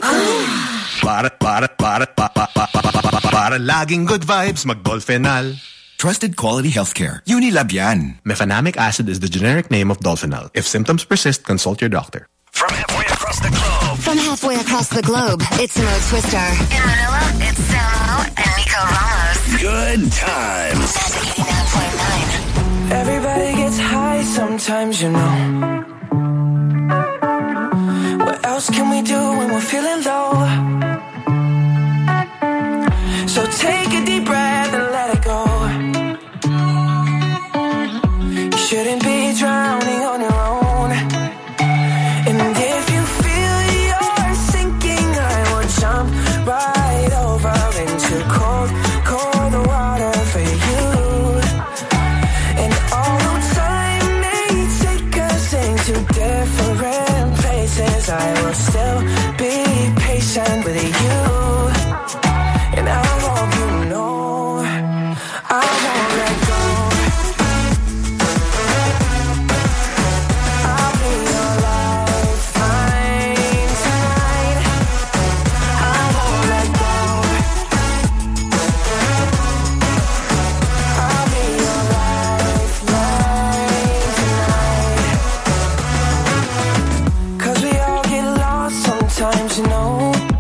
Para laging good vibes, mag-Dolphinal. Trusted quality healthcare. Unilab yan. Mefenamic acid is the generic name of Dolphinal. If symptoms persist, consult your doctor. From halfway across the globe, it's Mo Twister. In Manila, it's Samo and Nico Ramos. Good times. Everybody gets high sometimes, you know. What else can we do when we're feeling low? So take a deep breath and let it go. You shouldn't be drowning on your own. And if you feel you're sinking, I will jump right over into cold, cold water for you. And although time may take us into different places, I will still be patient with you. And I hope you know I won't let go. I'll be your lifeline tonight. I won't let go. I'll be your lifeline tonight. 'Cause we all get lost sometimes, you know.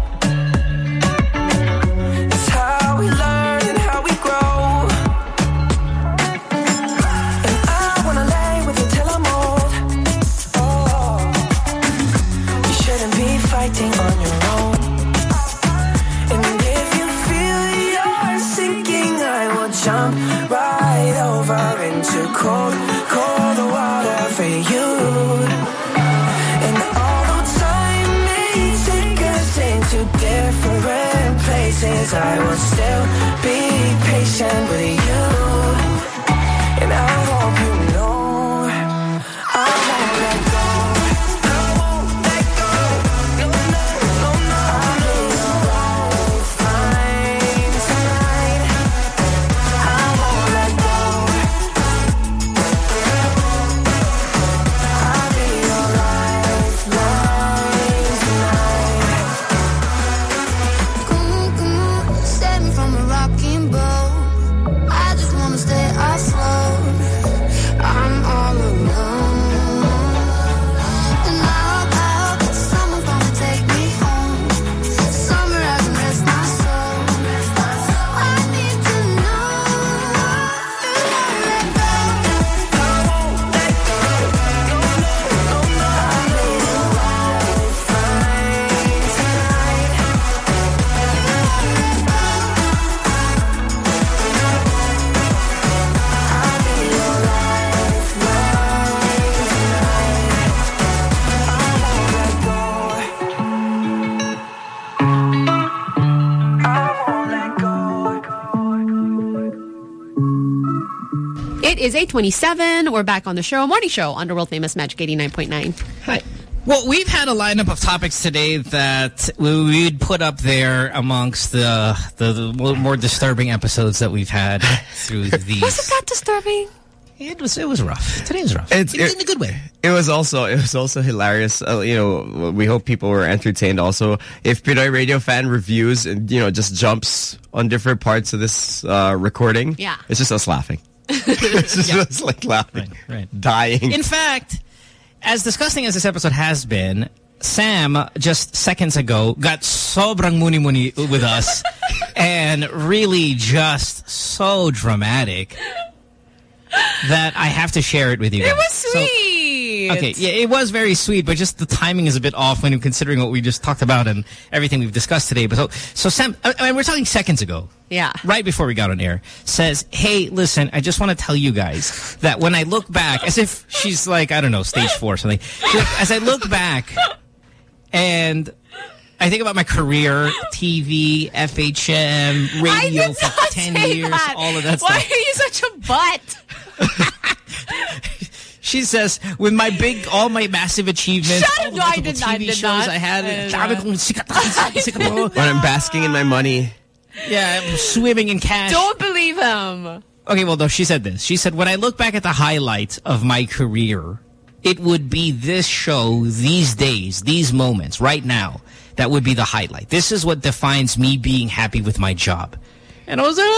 On your own. And if you feel you're sinking, I will jump right over into cold, cold water for you. And although time may take us into different places, promise I will still be patient with you. And I hope you know I won't let go. I won't let go. No, no, no, no. I'll be alright, fine tonight. I won't let go. I'll be your lifeline tonight. Come on, save me from a rocking boat. I just wanna stay afloat. I'm all alone. And I hope someone's gonna take me home. Somewhere I can rest my soul. I need to know you won't let go. I won't let go. No, no, no, no. I'll be your lifeline tonight. It is 8:27. We're back on the show. Morning show on the world famous Magic 89.9. Hi. Well, we've had a lineup of topics today that we'd put up there amongst the more disturbing episodes that we've had through these. Was it that disturbing? It was rough. Today was rough. In a good way. It was also hilarious. You know, we hope people were entertained. Also, if Pinoy Radio Fan reviews and just jumps on different parts of this recording, Yeah. it's just us laughing. It's just us like laughing, right. dying. In fact, as disgusting as this episode has been, Sam just seconds ago got sobrang muni-muni with us and really just so dramatic that I have to share it with you guys. It was sweet. Okay, yeah, it was very sweet, but just the timing is a bit off when considering what we just talked about and everything we've discussed today. But so Sam, I mean, we're talking seconds ago. Yeah. Right before we got on air, says, hey, listen, I just want to tell you guys that when I look back, as if she's like, I don't know, stage 4 or something. As I look back and I think about my career, TV, FHM, radio for 10 years, all of that stuff. Why are you such a butt? She says, with all my massive achievements, all the multiple TV shows I had, when I'm basking in my money. Yeah, I'm swimming in cash. Don't believe him. Okay, well, no, she said this. She said, when I look back at the highlights of my career, it would be this show, these days, these moments, right now. That would be the highlight. This is what defines me being happy with my job. And I was like,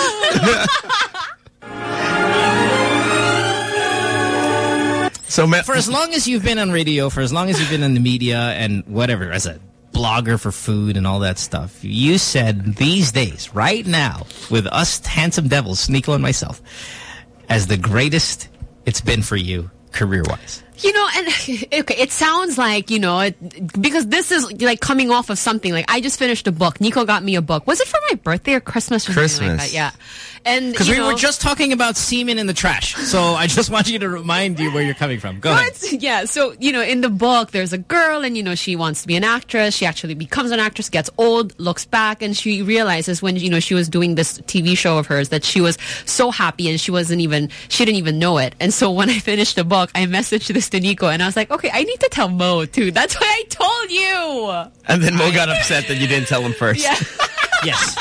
So for as long as you've been on radio, for as long as you've been in the media and whatever, as a blogger for food and all that stuff, you said these days, right now, with us handsome devils, Nico and myself, as the greatest it's been for you career-wise. You know, and okay, it sounds like, because this is like coming off of something. Like, I just finished a book. Nico got me a book. Was it for my birthday or Christmas or something like that? Yeah. And because we were just talking about semen in the trash. So I just want you to remind you where you're coming from. Go ahead. Yeah. So, in the book, there's a girl and, she wants to be an actress. She actually becomes an actress, gets old, looks back, and she realizes when, she was doing this TV show of hers that she was so happy and she didn't even know it. And so when I finished the book, I messaged this to Nico and I was like, okay, I need to tell Mo too. That's why I told you. And then Mo got upset that you didn't tell him first. Yeah. Yes.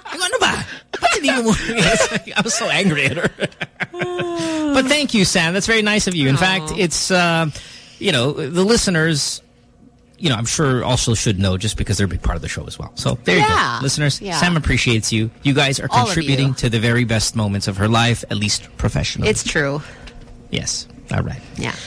I was so angry at her. But thank you, Sam. That's very nice of you. In fact, it's, the listeners, I'm sure also should know just because they're a big part of the show as well. So there you go. Listeners, Sam appreciates you. You guys are contributing to the very best moments of her life, at least professionally. It's true. Yes. All right. Yeah.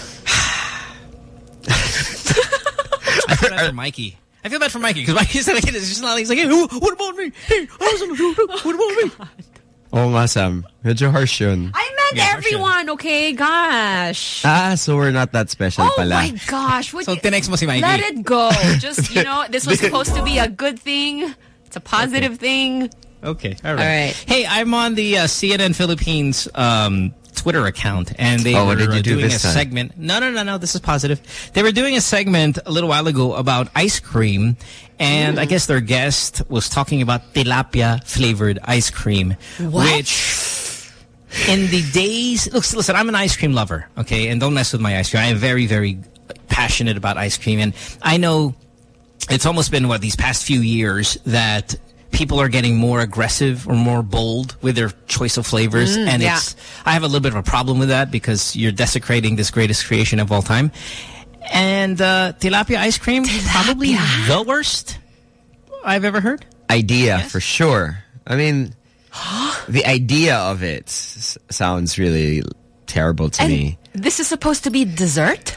I feel bad for Mikey. Because Mikey's like, it's just not, he's like, hey, what about me? Hey, what about me? Oh, nga, Sam. Medyo harsh yun. I meant everyone, okay? Gosh. So we're not that special pala. Oh my gosh. So tinext mo si Mikey. Let it go. Just, this was supposed to be a good thing. It's a positive thing. Okay. All right. Hey, I'm on the CNN Philippines Twitter account, and they were doing a segment. No. This is positive. They were doing a segment a little while ago about ice cream, and I guess their guest was talking about tilapia flavored ice cream, which in the days. Listen, I'm an ice cream lover, okay, and don't mess with my ice cream. I am very, very passionate about ice cream, and I know it's almost been these past few years that people are getting more aggressive or more bold with their choice of flavors. And I have a little bit of a problem with that because you're desecrating this greatest creation of all time. And tilapia ice cream, probably the worst I've ever heard. Idea, for sure. I mean, the idea of it sounds really terrible to me. This is supposed to be dessert?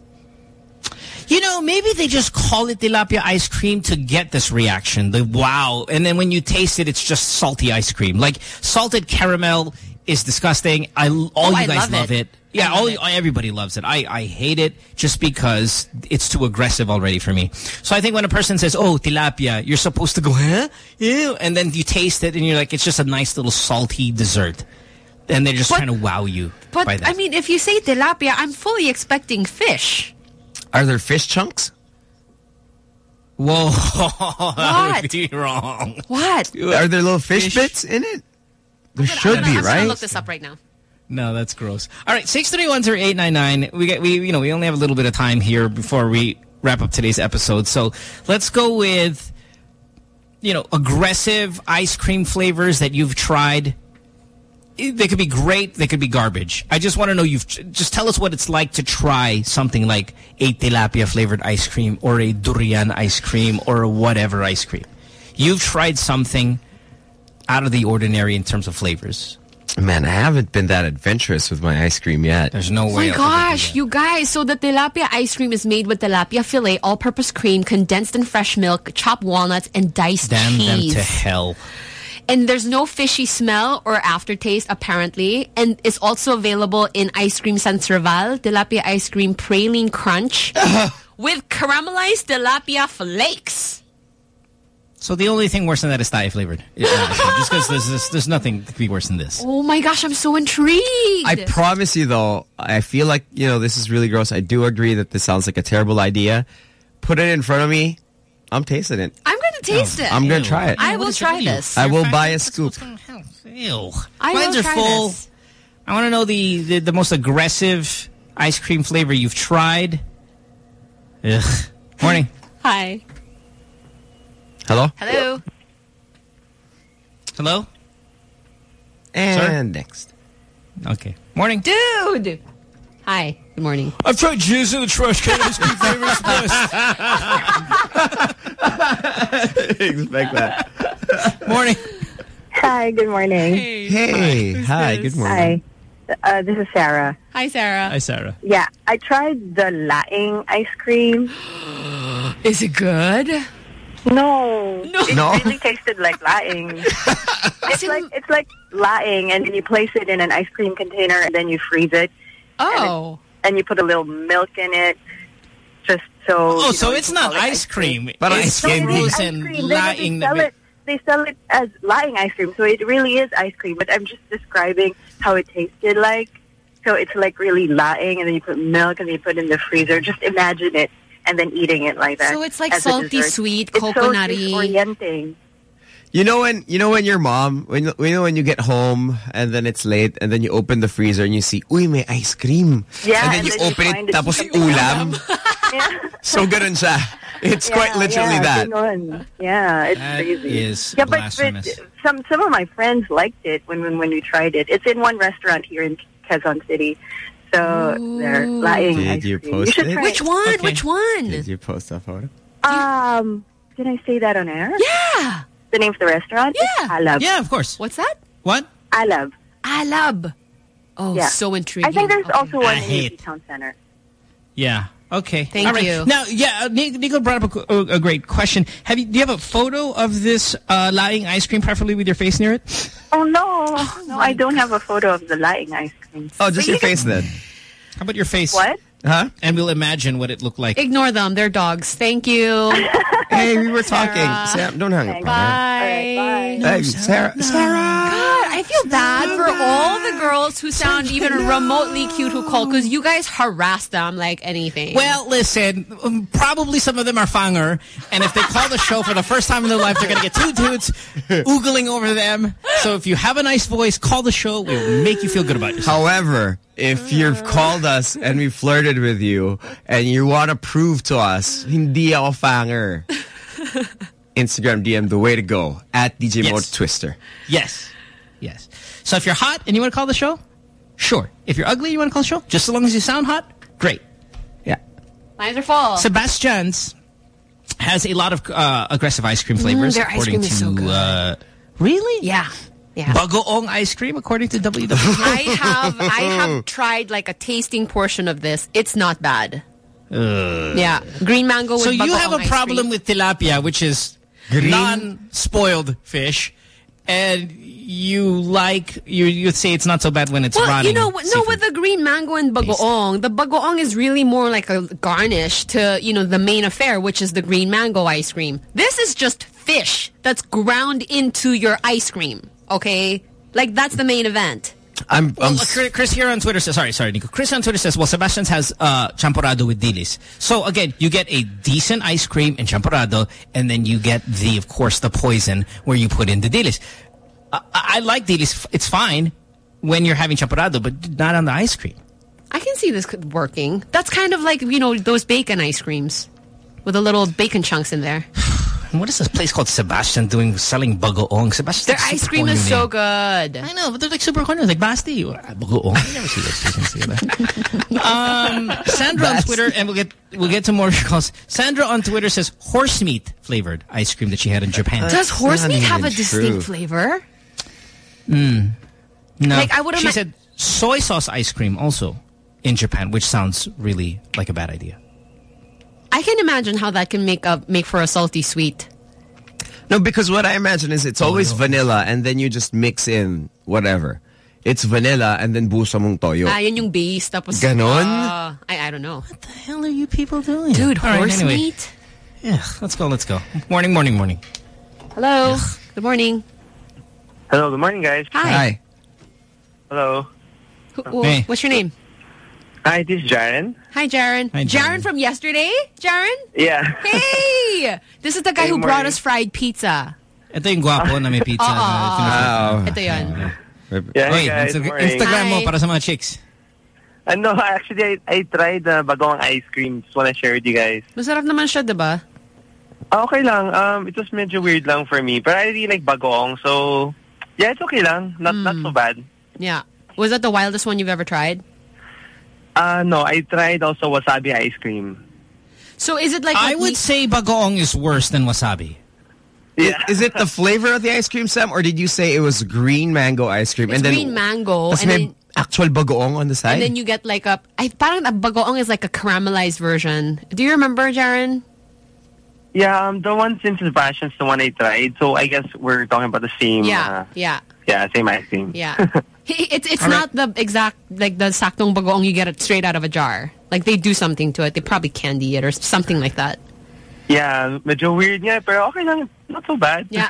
You know, maybe they just call it tilapia ice cream to get this reaction, the wow. And then when you taste it, it's just salty ice cream. Like, salted caramel is disgusting. You guys love it. Yeah, everybody loves it. I hate it just because it's too aggressive already for me. So I think when a person says, oh, tilapia, you're supposed to go, huh? Ew. And then you taste it and you're like, it's just a nice little salty dessert. And they're just trying to wow you by that. I mean, if you say tilapia, I'm fully expecting fish. Are there fish chunks? Whoa, that would be wrong. What? Are there little fish bits in it? There should be, right? I'm gonna look this up right now. No, that's gross. All right, 631-0899. We only have a little bit of time here before we wrap up today's episode. So let's go with, aggressive ice cream flavors that you've tried. They could be great. They could be garbage. I just want to know, just tell us what it's like to try something like a tilapia flavored ice cream or a durian ice cream or whatever ice cream. You've tried something out of the ordinary in terms of flavors. Man, I haven't been that adventurous with my ice cream yet. There's no way. Oh my gosh, you guys. So the tilapia ice cream is made with tilapia fillet, all-purpose cream, condensed and fresh milk, chopped walnuts, and diced cheese. Damn them to hell. And there's no fishy smell or aftertaste, apparently. And it's also available in Ice Cream San Serval, tilapia ice cream praline crunch with caramelized tilapia flakes. So the only thing worse than that is Thai flavored. Just because there's nothing that could be worse than this. Oh my gosh, I'm so intrigued. I promise you, though, I feel like, this is really gross. I do agree that this sounds like a terrible idea. Put it in front of me. I'm tasting it. I'm going to taste it. I'm going to try it. I will try this. I will buy a scoop. Ew. Mines are full. This. I want to know the most aggressive ice cream flavor you've tried. Ugh. Morning. Hi. Hello? Hello. Hello? And next. Okay. Morning. Dude. Hi. Good morning. I've tried jizz in the trash can. Ice cream flavors best. Expect that. Morning. Hi, good morning. Hey. Hi, good morning. Hi. This is Sarah. Hi, Sarah. Hi, Sarah. Yeah, I tried the laing ice cream. Is it good? No. It really tasted like laing. It's like laing, and then you place it in an ice cream container, and then you freeze it. Oh. And you put a little milk in it, just so... Oh, so it's not ice cream. But ice cream and laing. They sell it as laing ice cream, so it really is ice cream. But I'm just describing how it tasted like. So it's like really laing, and then you put milk, and then you put it in the freezer. Just imagine it, and then eating it like that. So it's like salty, sweet, coconutty. It's so disorienting. You know when your mom, when you get home and then it's late and then you open the freezer and you see, uy, may ice cream. Yeah, and then you open it, tapos ulam. Yeah. So ganun siya. It's quite literally that. Yeah, it's that crazy. Is yeah, blasphemous. But some of my friends liked it when we tried it. It's in one restaurant here in Quezon City. So they're laing ice cream. You post it? Which one? Okay. Which one? Did you post a photo? Can I say that on air? Yeah. The name of the restaurant? Yeah. It's Alab. Yeah, of course. What's that? What? Alab. Alab. Oh, yeah. so intriguing. I think there's also one in hate. UP Town Center. Yeah. Okay. Thank you. Now, Nico brought up a great question. Do you have a photo of this laing ice cream, preferably with your face near it? Oh, no, I don't have a photo of the laing ice cream. Oh, just your face then. How about your face? What? Huh? And we'll imagine what it looked like. Ignore them. They're dogs. Thank you. Hey, we were talking. Sam, don't hang up. Bye. Right, bye. Hey, Sarah. God, I feel feel bad for all the girls who sound even remotely cute who call because you guys harass them like anything. Well, listen, probably some of them are fanger, and if they call the show for the first time in their life, they're going to get two dudes oogling over them. So if you have a nice voice, call the show. We'll make you feel good about yourself. However, if you've called us and we flirted with you and you want to prove to us, hindi ako fanger, Instagram DM, the way to go, at DJ Mo Twister. Yes. Yes. So if you're hot and you want to call the show, sure. If you're ugly and you want to call the show, just as long as you sound hot, great. Yeah. Lines are full. Sebastian's has a lot of aggressive ice cream flavors. Their ice cream is so good. Really? Yeah. Yeah. Bagoong ice cream, according to WWE. I have tried like a tasting portion of this. It's not bad. Yeah. Green mango with So bagoong you have a ice problem cream. with tilapia, which is non-spoiled fish, and you'd say it's not so bad when it's rotting. You know, with the green mango and bagoong, the bagoong is really more like a garnish to, the main affair, which is the green mango ice cream. This is just fish that's ground into your ice cream, okay? Like, that's the main event. Chris here on Twitter says, sorry, Nico. Chris on Twitter says, well, Sebastian's has champorado with dilis. So again, you get a decent ice cream and champorado, and then you get of course, the poison where you put in the dilis. I like dilis. It's fine when you're having champorado, but not on the ice cream. I can see this working. That's kind of like, those bacon ice creams with the little bacon chunks in there. And what is this place called Sebastian selling bagoong? Sebastian, their ice cream is so good. I know, but they're like super corny. Like Basti. Bagoong. I never see that. Sandra on Twitter, and we'll get to more calls. Sandra on Twitter says horse meat flavored ice cream that she had in Japan. Does horse meat have a distinct flavor? No. Like, I would She said soy sauce ice cream also in Japan, which sounds really like a bad idea. I can imagine how that can make for a salty sweet. No, because what I imagine is it's always vanilla and then you just mix in whatever. It's vanilla and then busa mong toyo. Yun yung base. Tapos, ganon? I don't know. What the hell are you people doing? Dude, horse meat? Yeah, let's go. Morning. Hello. Good morning. Hello, good morning, guys. Hi. Hello. Hey. What's your name? Hi, this is Jaren. Hi, Jaren. Jaren from yesterday? Jaren? Yeah. Hey! This is the guy who brought us fried pizza. Ito yung guwapo na may pizza. Ito yun. Yeah, hey guys, Instagram mo para sa mga chicks. No, actually, I tried bagoong ice cream. Just want to share with you guys. Masarap naman siya, diba? Okay lang. It was medyo weird lang for me. But I really like bagoong. So, yeah, it's okay lang. Not so bad. Yeah. Was that the wildest one you've ever tried? No, I tried also wasabi ice cream. So is it like... I would say bagoong is worse than wasabi. Yeah. Is it the flavor of the ice cream, Sam? Or did you say it was green mango ice cream? It's green mango. And then actual bagoong on the side? And then you get like parang a bagoong is like a caramelized version. Do you remember, Jaren? Yeah, the one since Sebastian's the one I tried. So I guess we're talking about the same... Yeah. Yeah, same ice cream. Yeah. It's not the exact, like the saktong bagoong you get it straight out of a jar. Like they do something to it. They probably candy it or something like that. Yeah, medyo weird nga, pero okay lang. Not so bad. Yeah.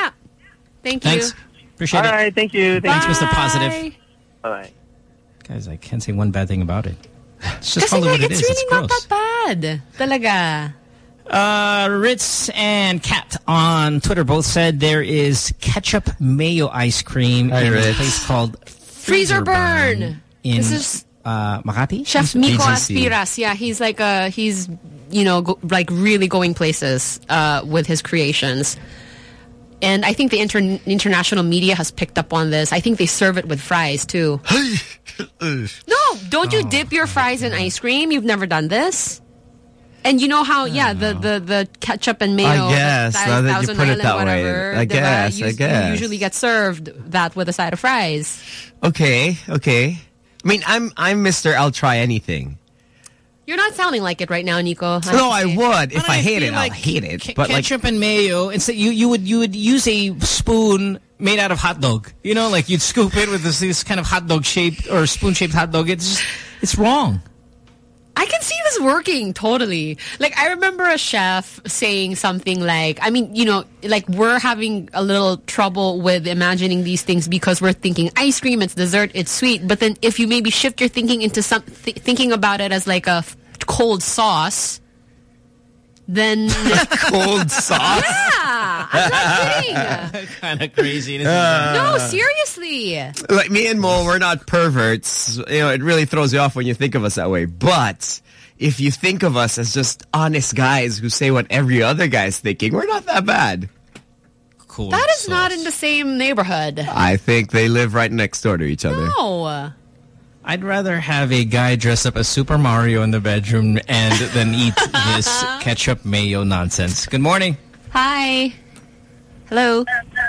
Thank you. Thanks. Appreciate it. All right, thank you. Thanks, Mr. Positive. Bye. Guys, I can't say one bad thing about it. It's just Kasi what it is. It's really it's not gross. that bad. Talaga. Ritz and Kat on Twitter both said there is ketchup mayo ice cream in a place called Freezer Burn. This is Makati? Chef Miko Aspiras. Yeah, he's like like really going places with his creations. And I think the international media has picked up on this. I think they serve it with fries too. No, don't you dip your fries in ice cream? You've never done this? And you know how, the ketchup and mayo, I guess, now that you put it that way. I guess. You usually get served that with a side of fries. Okay. I mean, I'm Mr. I'll try anything. You're not sounding like it right now, Nico. No, I would. If I hate it, I'll hate it. But ketchup and mayo, instead you would use a spoon made out of hot dog. You know, like you'd scoop it with this kind of hot dog shaped or spoon shaped hot dog. It's wrong. I can see this is working totally. Like, I remember a chef saying something like, I mean, you know, like we're having a little trouble with imagining these things because we're thinking ice cream, it's dessert, it's sweet. But then if you maybe shift your thinking into thinking about it as like a cold sauce, then cold sauce. Yeah, I'm not kidding. Kind of crazy. No, seriously. Like me and Mo, we're not perverts. You know, it really throws you off when you think of us that way. But if you think of us as just honest guys who say what every other guy's thinking, we're not that bad. Cool. That is not in the same neighborhood. I think they live right next door to each other. No. I'd rather have a guy dress up as Super Mario in the bedroom and then eat this ketchup mayo nonsense. Good morning. Hi. Hello.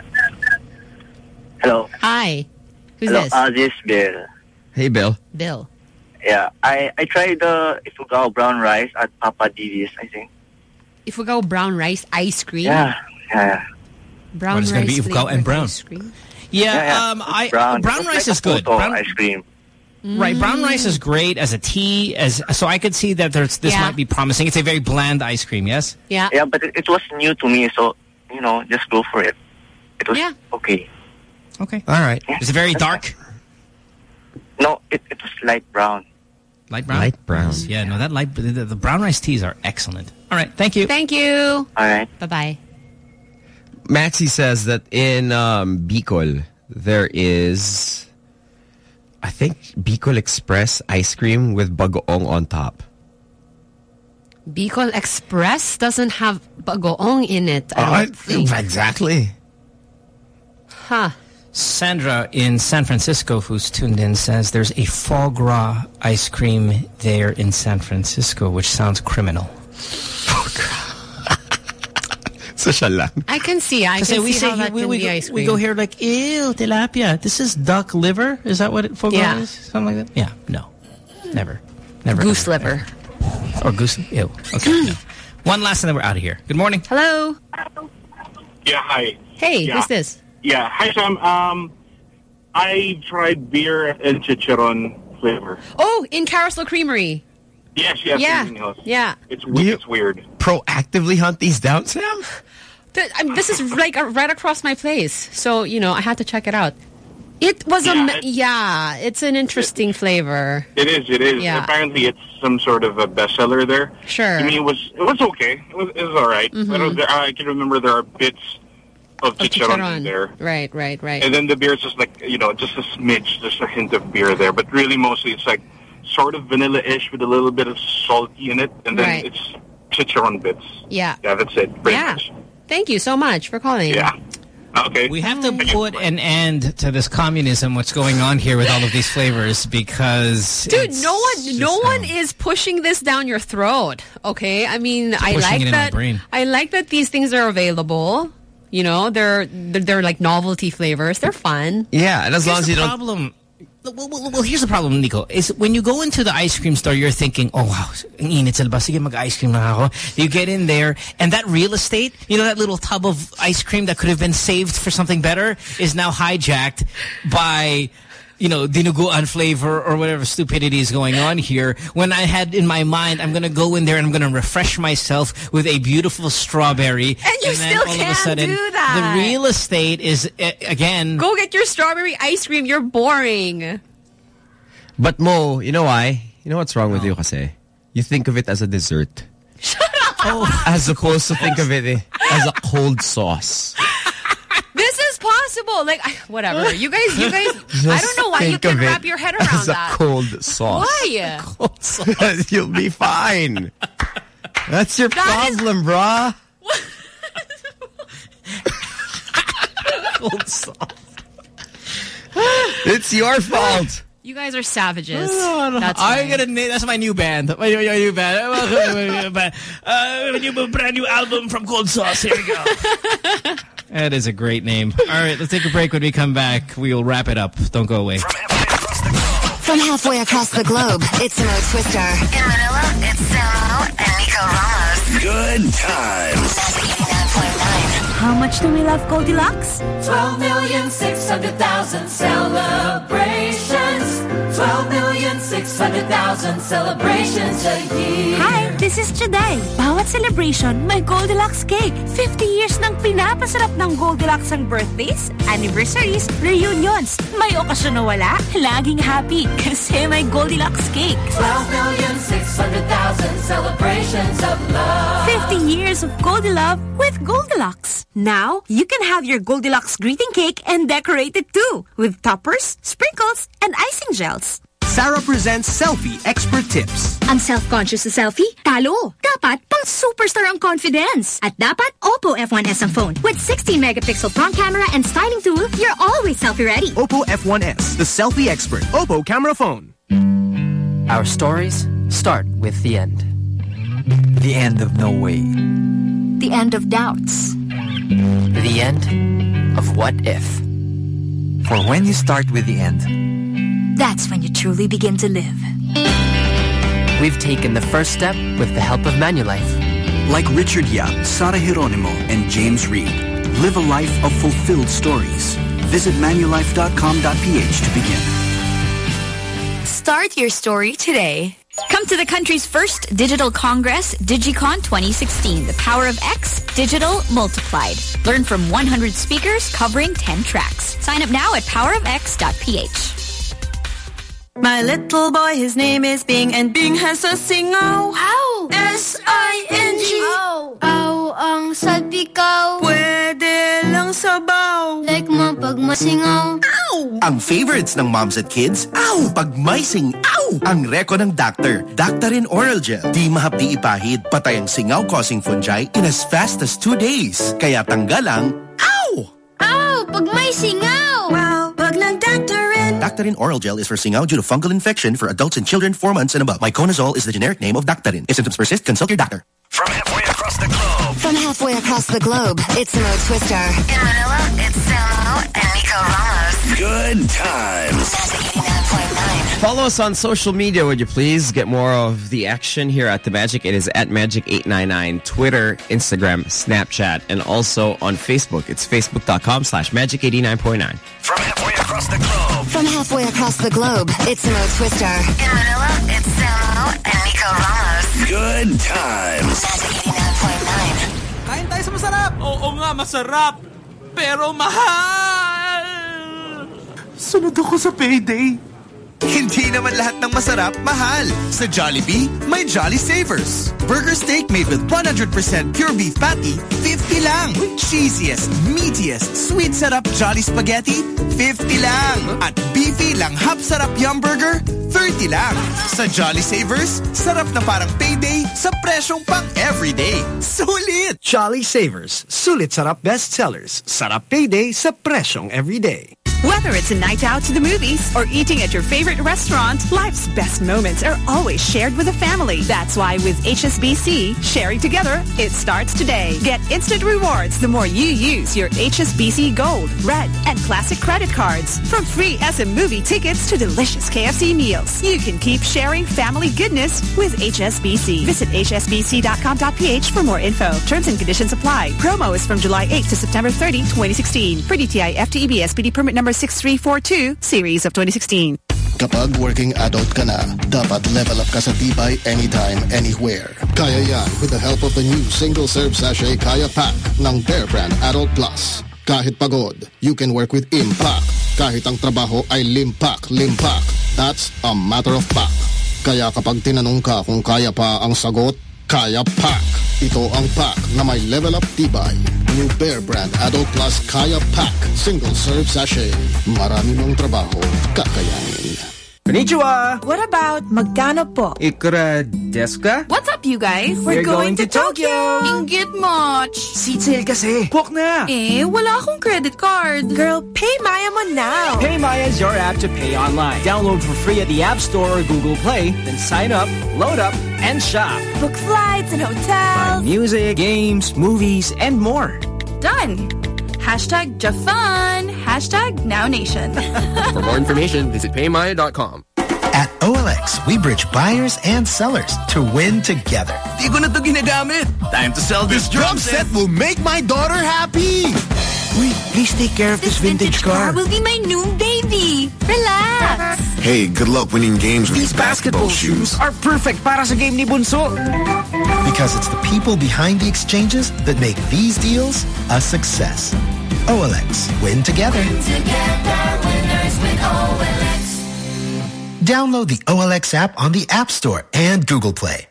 Hello. Hi. Who's Hello, this? This is Bill. Hey, Bill. Bill. Yeah, I tried the Ifugao brown rice at Papa Didi's, I think. Ifugao brown rice ice cream? Yeah. Brown what is going to be Ifugao and brown? Ice cream? Yeah, brown rice is good. Brown ice cream. Right, brown rice is great as a tea. So I could see that this might be promising. It's a very bland ice cream, yes? Yeah. Yeah, but it was new to me, so, you know, just go for it. It was okay. Okay. All right. Is it very dark? No, it was light brown. Light brown? Light brown. Yeah, no, that the brown rice teas are excellent. All right, thank you. Thank you. All right. Bye-bye. Maxie says that in Bicol, there is, I think, Bicol Express ice cream with bagoong on top. Bicol Express doesn't have bagoong in it, I don't think. Exactly. Huh. Sandra in San Francisco, who's tuned in, says there's a foie gras ice cream there in San Francisco, which sounds criminal. Foie gras. Social lang. I can see how that can be ice cream. We go here like, ew, tilapia. This is duck liver? Is that what foie gras is? Something like that? Yeah, no. Never. Goose liver. Or goose, ew. Okay, no. One last and then we're out of here. Good morning. Hello. Yeah, hi. Hey, who's this? Yeah, hi Sam. I tried beer and chicharon flavor. Oh, in Carousel Creamery. Yes. Yeah. It's weird. Proactively hunt these down, Sam? This is like right across my place, so you know I had to check it out. It was it's an interesting flavor. It is. Yeah. Apparently, it's some sort of a bestseller there. Sure. I mean, it was okay. It was all right. But I can remember there are bits of chicharon in there. Right. And then the beer is just like, just a smidge, just a hint of beer there. But really, mostly it's like sort of vanilla-ish with a little bit of salty in it, and then it's chicharon bits. Yeah. Yeah, that's it. Pretty much. Thank you so much for calling. Yeah. Okay. We have to put an end to this communism, what's going on here with all of these flavors, because... Dude, no one is pushing this down your throat, okay? I mean, I like that these things are available. You know, they're like novelty flavors. They're fun. Yeah, and as long as you don't... Well, here's the problem, Nico. Is when you go into the ice cream store, you're thinking, oh, wow, ang init sa labas. Sige, mag-ice cream na ako. You get in there, and that real estate, that little tub of ice cream that could have been saved for something better is now hijacked by... dinuguan flavor or whatever stupidity is going on here. When I had in my mind, I'm going to go in there and I'm going to refresh myself with a beautiful strawberry. And you still can't do that. The real estate is, again... Go get your strawberry ice cream. You're boring. But Mo, you know why? You know what's wrong with you kasi? You think of it as a dessert. Shut up! As opposed to think of it as a cold sauce. This is possible. Like, whatever. You guys, I don't know why you can wrap your head around that. As a cold sauce. Why? Cold sauce. You'll be fine. That's your problem, brah. Cold sauce. It's your fault. You guys are savages. That's my new band. My new band. Brand new album from Cold Sauce. Here we go. That is a great name. All right, let's take a break. When we come back, we'll wrap it up. Don't go away. From halfway across the globe, it's Mo Twister. In Manila, it's Samo and Nico Ramos. Good times. How much do we love Goldilocks? 12,600,000 celebrations. 12,600,000 600,000 celebrations a year. Hi, this is Juday. Bawat celebration, may Goldilocks cake. 50 years nang pinapasarap ng Goldilocks ang birthdays, anniversaries, reunions. May okasyon na wala, laging happy kasi may Goldilocks cake. 12,600,000 celebrations of love. 50 years of Goldilocks with Goldilocks. Now, you can have your Goldilocks greeting cake and decorate it too with toppers, sprinkles, and icing gels. Sarah presents Selfie Expert Tips. Ang self-conscious sa selfie? Talo. Dapat pang superstar ang confidence. At dapat Oppo F1S ang phone. With 16-megapixel front camera and styling tool, you're always selfie-ready. Oppo F1S, the selfie expert. Oppo camera phone. Our stories start with the end. The end of no way. The end of doubts. The end of what if. For when you start with the end, that's when you truly begin to live. We've taken the first step with the help of Manulife. Like Richard Yap, Sara Geronimo, and James Reed, live a life of fulfilled stories. Visit manulife.com.ph to begin. Start your story today. Come to the country's first digital congress, DigiCon 2016, The Power of X, Digital Multiplied. Learn from 100 speakers covering 10 tracks. Sign up now at powerofx.ph. My little boy, his name is Bing, and Bing has a singaw. Ow! S-I-N-G. Ow! Ow ang salpikaw. Pwede lang sabaw. Like mo pag masingaw. Ow! Ang favorites ng moms at kids, ow! Pag may sing, ow! Ang reko ng doctor, Daktarin Oral Gel. Di mahapdi ipahid, patay ang singaw-causing fungi in as fast as 2 days. Kaya tanggal ang, ow! Ow! Pag may singaw. Wow! Pag ng Daktarin. Daktarin Oral Gel is for singaw due to fungal infection for adults and children 4 months and above. Myconazole is the generic name of Daktarin. If symptoms persist, consult your doctor. From halfway across the globe. From halfway across the globe, it's Mo Twister. In Manila, it's Samo and Nico Ramos. Good times. Magic 89.9. Follow us on social media, would you please? Get more of the action here at The Magic. It is at Magic899. Twitter, Instagram, Snapchat, and also on Facebook. It's facebook.com/Magic89.9. From halfway across the globe. From halfway across the globe, it's Mo Twister. In Manila, it's Samo and Nico Ramos. Good times. Magic 89.9. Kain tayo sa masarap. Oo nga, masarap. Pero mahal. Sunod ako sa payday. Hindi naman lahat ng masarap, mahal. Sa Jollibee, may Jolly Savers. Burger steak made with 100% pure beef patty, 50 lang. Cheesiest, meatiest, sweet sarap Jolly Spaghetti, 50 lang. At beefy lang hap-sarap Yum Burger, 30 lang. Sa Jolly Savers, sarap na parang payday sa presyong pang everyday. Sulit! Jolly Savers, sulit sarap bestsellers. Sarap payday sa presyong everyday. Whether it's a night out to the movies or eating at your favorite restaurant, life's best moments are always shared with a family. That's why with HSBC, sharing together, it starts today. Get instant rewards the more you use your HSBC Gold, Red, and Classic credit cards. From free SM movie tickets to delicious KFC meals, you can keep sharing family goodness with HSBC. Visit hsbc.com.ph for more info. Terms and conditions apply. Promo is from July 8 to September 30, 2016. For DTI FTEB SPD permit number 6342, series of 2016. Kapag working adult ka na, dapat level up ka sa tibay anytime, anywhere. Kaya yan with the help of the new single-serve sachet Kaya Pack ng Bear Brand Adult Plus. Kahit pagod, you can work with impact. Kahit ang trabaho ay limpak. That's a matter of fact. Kaya kapag tinanong ka kung kaya pa ang sagot, Kaya Pack. Ito ang pack na may level up tibay. New Bear Brand Adult Plus Kaya Pack. Single serve sachet. Marami mong trabaho kakayanin. Konnichiwa! What about magkano po? Ikura desu ka? What's up, you guys? We're going to Tokyo! Ingit much! Seat sale kasi! Book na! Wala akong credit card. Girl, PayMaya mo now! PayMaya is your app to pay online. Download for free at the App Store or Google Play, then sign up, load up, and shop. Book flights and hotels. Buy music, games, movies, and more. Done! Hashtag Jafun. Hashtag NowNation. For more information, visit paymaya.com. At OLX, we bridge buyers and sellers to win together. Di ko na ito ginagamit. Time to sell this drum set will make my daughter happy. Wait, please take care of this vintage car. Will be my new baby. Relax. Hey, good luck winning games with These basketball shoes are perfect para sa game ni Bunso. Because it's the people behind the exchanges that make these deals a success. OLX. Win together. Win together, winners with OLX. Download the OLX app on the App Store and Google Play.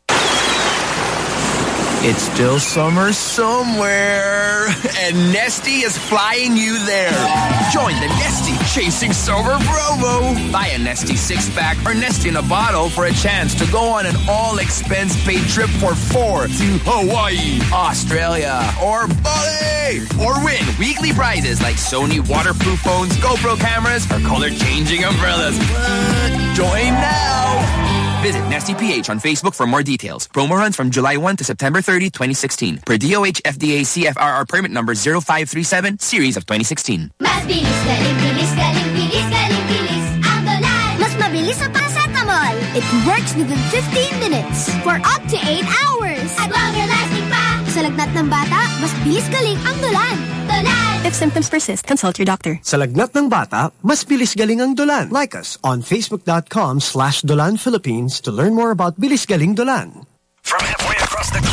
It's still summer somewhere, and Nesty is flying you there. Join the Nesty Chasing Summer promo. Buy a Nesty 6-pack or Nesty in a bottle for a chance to go on an all-expense-paid trip for 4 to Hawaii, Australia, or Bali. Or win weekly prizes like Sony waterproof phones, GoPro cameras, or color-changing umbrellas. What? Join now. Visit Nesty PH on Facebook for more details. Promo runs from July 1 to September 30, 2016. Per DOH FDA CFRR permit number 0537, series of 2016. Mas bilis, galing, bilis, galing, bilis, galing, bilis. Ang Dolan. Mas mabilis sa paracetamol. It works within 15 minutes for up to 8 hours. At longer lasting pa. Sa lagnat ng bata, mas bilis galing ang Dolan. Dolan. If symptoms persist, consult your doctor. Sa lagnat ng bata, mas bilis galing ang Dolan. Like us on Facebook.com/Dolan Philippines to learn more about Bilis Galing Dolan. From halfway across the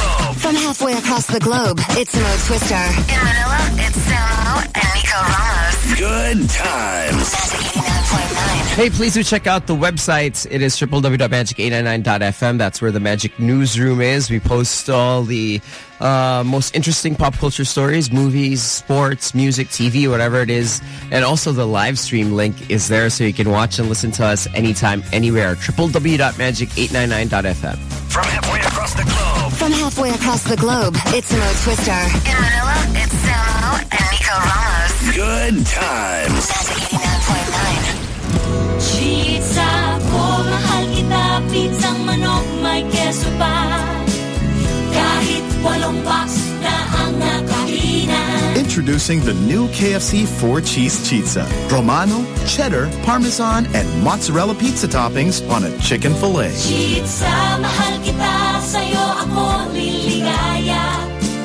globe, it's Mo Twister. In Manila, it's Samo and Nico Ramos. Good times. Hey, please do check out the website. It is www.magic899.fm. That's where the Magic Newsroom is. We post all the most interesting pop culture stories, movies, sports, music, TV, whatever it is. And also the live stream link is there so you can watch and listen to us anytime, anywhere. www.magic899.fm. From halfway across the globe, it's Mo Twister. In Manila, it's Samo and Nico Ramos. Good times. Magic 89.9. Chitsa ko, mahal kita, pizzang manok, may keso pa. Kahit walong box na ang nakainan. Introducing the new KFC 4-cheese pizza. Romano, cheddar, parmesan, and mozzarella pizza toppings on a chicken fillet. Chitsa, mahal kita, sa'yo ako liligaya.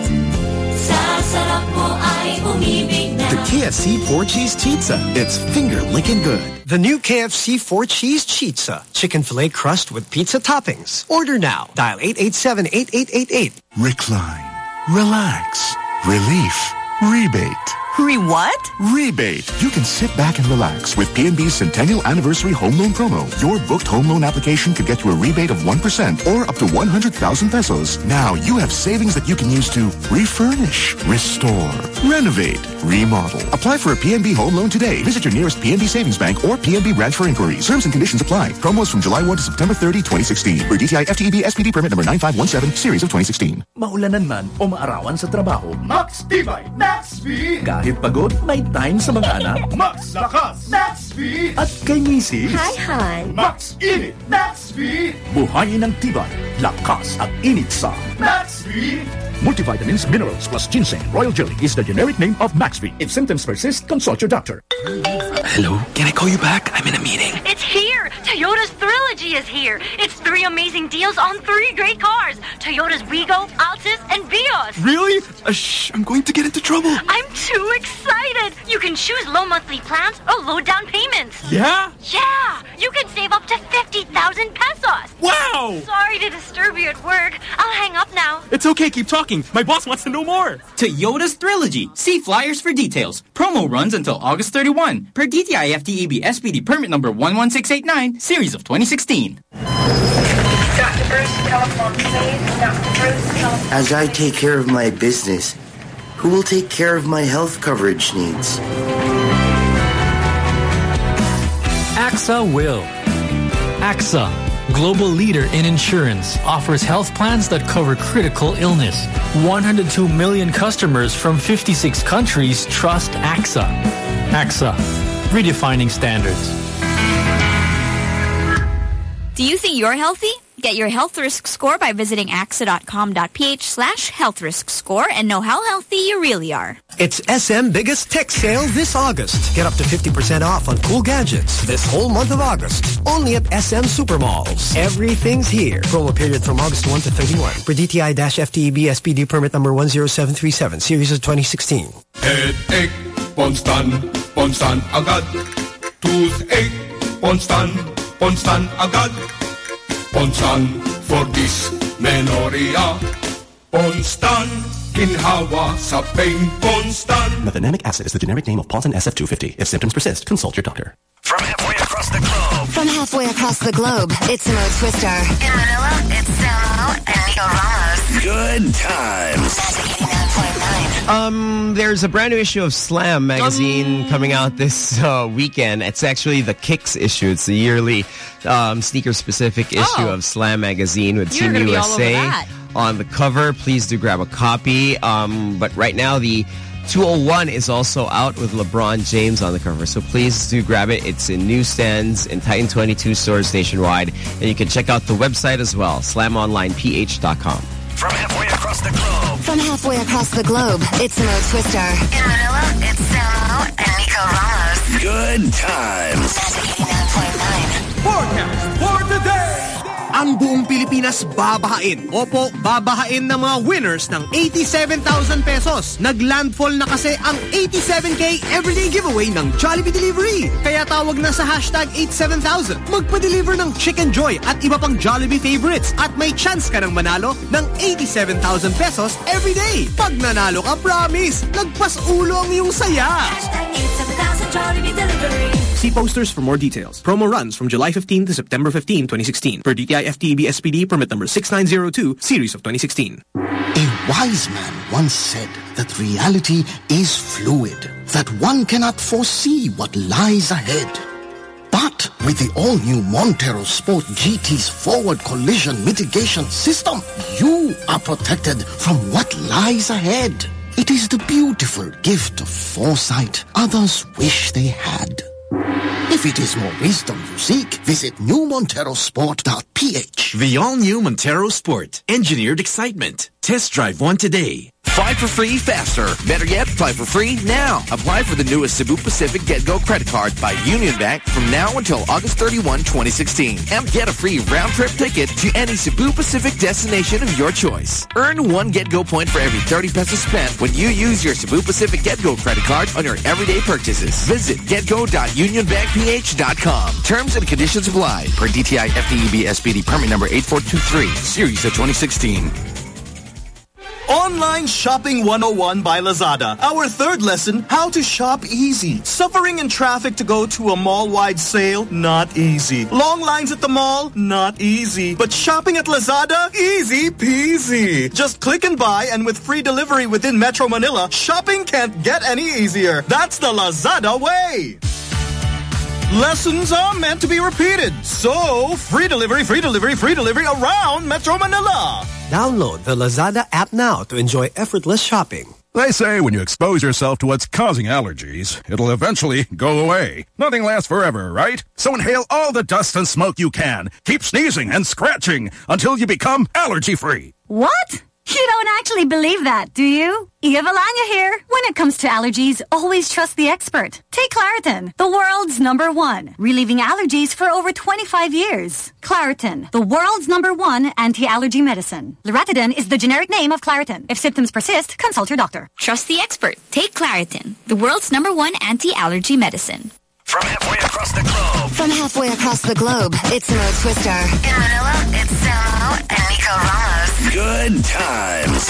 Sa sarap mo ay umibig na. The KFC 4-cheese pizza. It's finger-licking good. The new KFC 4-cheese pizza. Chicken fillet crust with pizza toppings. Order now. Dial 887-8888. Recline. Relax. Relief. Rebate. What? Rebate. You can sit back and relax with PNB's Centennial Anniversary Home Loan Promo. Your booked home loan application could get you a rebate of 1% or up to 100,000 pesos. Now you have savings that you can use to refurnish, restore, renovate, remodel. Apply for a PNB home loan today. Visit your nearest PNB Savings Bank or PNB branch for inquiries. Terms and conditions apply. Promos from July 1 to September 30, 2016. Per DTI FTEB SPD permit number 9517, series of 2016. Maulanan man o maarawan sa trabaho, Max Tibay, Max V. Kahit pagod, may time sa mga anak. Max Lakas, Max V. At kay misis. Hi, hon. Max Init, Max V. Buhayin ng tibay, lakas at init sa Max V. Multivitamins, minerals plus ginseng. Royal Jelly is the generic name of Max V. If symptoms persist, consult your doctor. Hello? Can I call you back? I'm in a meeting. It's here! Toyota's Trilogy is here! It's 3 amazing deals on 3 great cars. Toyota's Wigo, Altis, and Vios. Really? Shh, I'm going to get into trouble. I'm too excited! You can choose low monthly plans or low down payments. Yeah? Yeah! You can save up to 50,000 pesos. Wow! Sorry to disturb you at work. I'll hang up now. It's okay, keep talking. My boss wants to know more. Toyota's Trilogy. See flyers for details. Promo runs until August 31. Per DTI FTEB SPD permit number 11689, series of 2016. Dr. Bruce, telephone, please. Dr. Bruce, telephone. As I take care of my business, who will take care of my health coverage needs? AXA will. AXA, global leader in insurance, offers health plans that cover critical illness. 102 million customers from 56 countries trust AXA. AXA, redefining standards. Do you think you're healthy? Get your health risk score by visiting axa.com.ph/health risk score and know how healthy you really are. It's SM biggest tech sale this August. Get up to 50% off on cool gadgets this whole month of August. Only at SM Supermalls. Everything's here. Promo period from August 1 to 31. Per DTI-FTEB SPD permit number 10737, series of 2016. Headache, Ponstan agad. Toothache, Ponstan Ponstan agad. Ponstan for dysmenorrhea. Ponstan, ginhawa sa pain. Ponstan. Methylenic acid is the generic name of Ponton SF250. If symptoms persist, consult your doctor. From halfway across the globe. From halfway across the globe, it's Mo Twister. In Manila, it's Samo and Nico Ramos. Good times. There's a brand new issue of Slam magazine coming out this weekend. It's actually the Kicks issue. It's the yearly sneaker-specific issue of Slam magazine with Team USA on the cover. Please do grab a copy. But right now, the 201 is also out with LeBron James on the cover. So please do grab it. It's in newsstands in Titan 22 stores nationwide. And you can check out the website as well, slamonlineph.com. From halfway across the globe. From halfway across the globe, it's Mo Twister. In Manila, it's Samo and Nico Ramos. Good times. 89.9. Forecast for today. Ang buong Pilipinas babahain. Opo, babahain ng mga winners ng 87,000 pesos. Naglandfall na kasi ang 87K everyday giveaway ng Jollibee Delivery. Kaya tawag na sa hashtag 87,000. Magpa-deliver ng Chicken Joy at iba pang Jollibee favorites at may chance ka ng manalo ng 87,000 pesos everyday. Pag nanalo ka, promise, lagpas ulo ang iyong saya. Hashtag 87,000 Jollibee Delivery. See posters for more details. Promo runs from July 15 to September 15, 2016. Per DTI FTEB SPD permit number 6902, series of 2016. A wise man once said that reality is fluid, that one cannot foresee what lies ahead. But with the all-new Montero Sport GT's forward collision mitigation system, you are protected from what lies ahead. It is the beautiful gift of foresight others wish they had. If it is more wisdom you seek, visit newmonterosport.ph. The all-new Montero Sport. Engineered excitement. Test drive one today. Fly for free faster. Better yet, fly for free now. Apply for the newest Cebu Pacific Get-Go credit card by Union Bank from now until August 31, 2016. And get a free round-trip ticket to any Cebu Pacific destination of your choice. Earn one Get-Go point for every 30 pesos spent when you use your Cebu Pacific Get-Go credit card on your everyday purchases. Visit getgo.unionbankph.com. Terms and conditions apply. Per DTI FTEB SPD permit number 8423, series of 2016. Online Shopping 101 by Lazada. Our third lesson, how to shop easy. Suffering in traffic to go to a mall-wide sale? Not easy. Long lines at the mall? Not easy. But shopping at Lazada? Easy peasy. Just click and buy, and with free delivery within Metro Manila, shopping can't get any easier. That's the Lazada way. Lessons are meant to be repeated. So, free delivery around Metro Manila. Download the Lazada app now to enjoy effortless shopping. They say when you expose yourself to what's causing allergies, it'll eventually go away. Nothing lasts forever, right? So inhale all the dust and smoke you can. Keep sneezing and scratching until you become allergy-free. What? You don't actually believe that, do you? Eva Valanya here. When it comes to allergies, always trust the expert. Take Claritin, the world's #1, relieving allergies for over 25 years. Claritin, the world's #1 anti-allergy medicine. Loratadine is the generic name of Claritin. If symptoms persist, consult your doctor. Trust the expert. Take Claritin, the world's #1 anti-allergy medicine. From halfway across the globe. From halfway across the globe, it's Mo Twister. In Manila, it's Samo and Nico Ramos. Good times.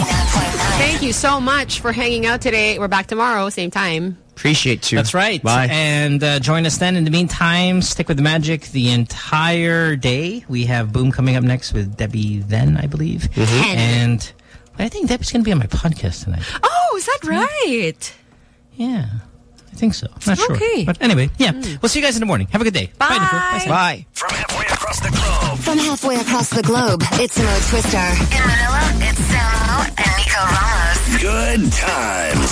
Thank you so much for hanging out today. We're back tomorrow, same time. Appreciate you. That's right. Bye. And join us then. In the meantime, stick with the magic the entire day. We have Boom coming up next with Debbie Then, I believe. Mm-hmm. And I think Debbie's going to be on my podcast tonight. Oh, is that right? Yeah. I think so. Not sure. Okay. But anyway, yeah. We'll see you guys in the morning. Have a good day. Bye. Bye, Nicole. Bye. From halfway across the globe. From halfway across the globe, it's Mo Twister. In Manila, it's Samo and Nico Ramos. Good times.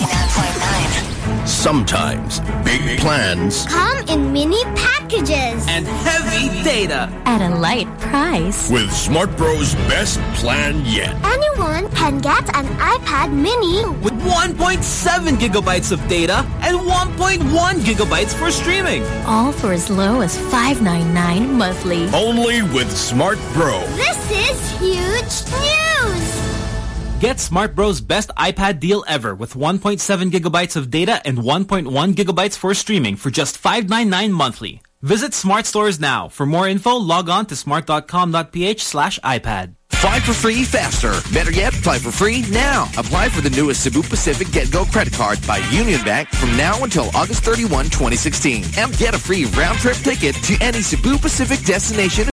89.9. Sometimes big plans come in mini packages and heavy data at a light price. With Smart Bro's best plan yet. Anyone can get an iPad mini with 1.7 gigabytes of data and 1.1 gigabytes for streaming. All for as low as $5.99 monthly. Only with Smart Bro. This is huge news! Get Smart Bro's best iPad deal ever with 1.7 gigabytes of data and 1.1 gigabytes for streaming for just $5.99 monthly. Visit Smart Stores now. For more info, log on to smart.com.ph/iPad. Fly for free faster. Better yet, fly for free now. Apply for the newest Cebu Pacific Get-Go credit card by Union Bank from now until August 31, 2016. And get a free round-trip ticket to any Cebu Pacific destination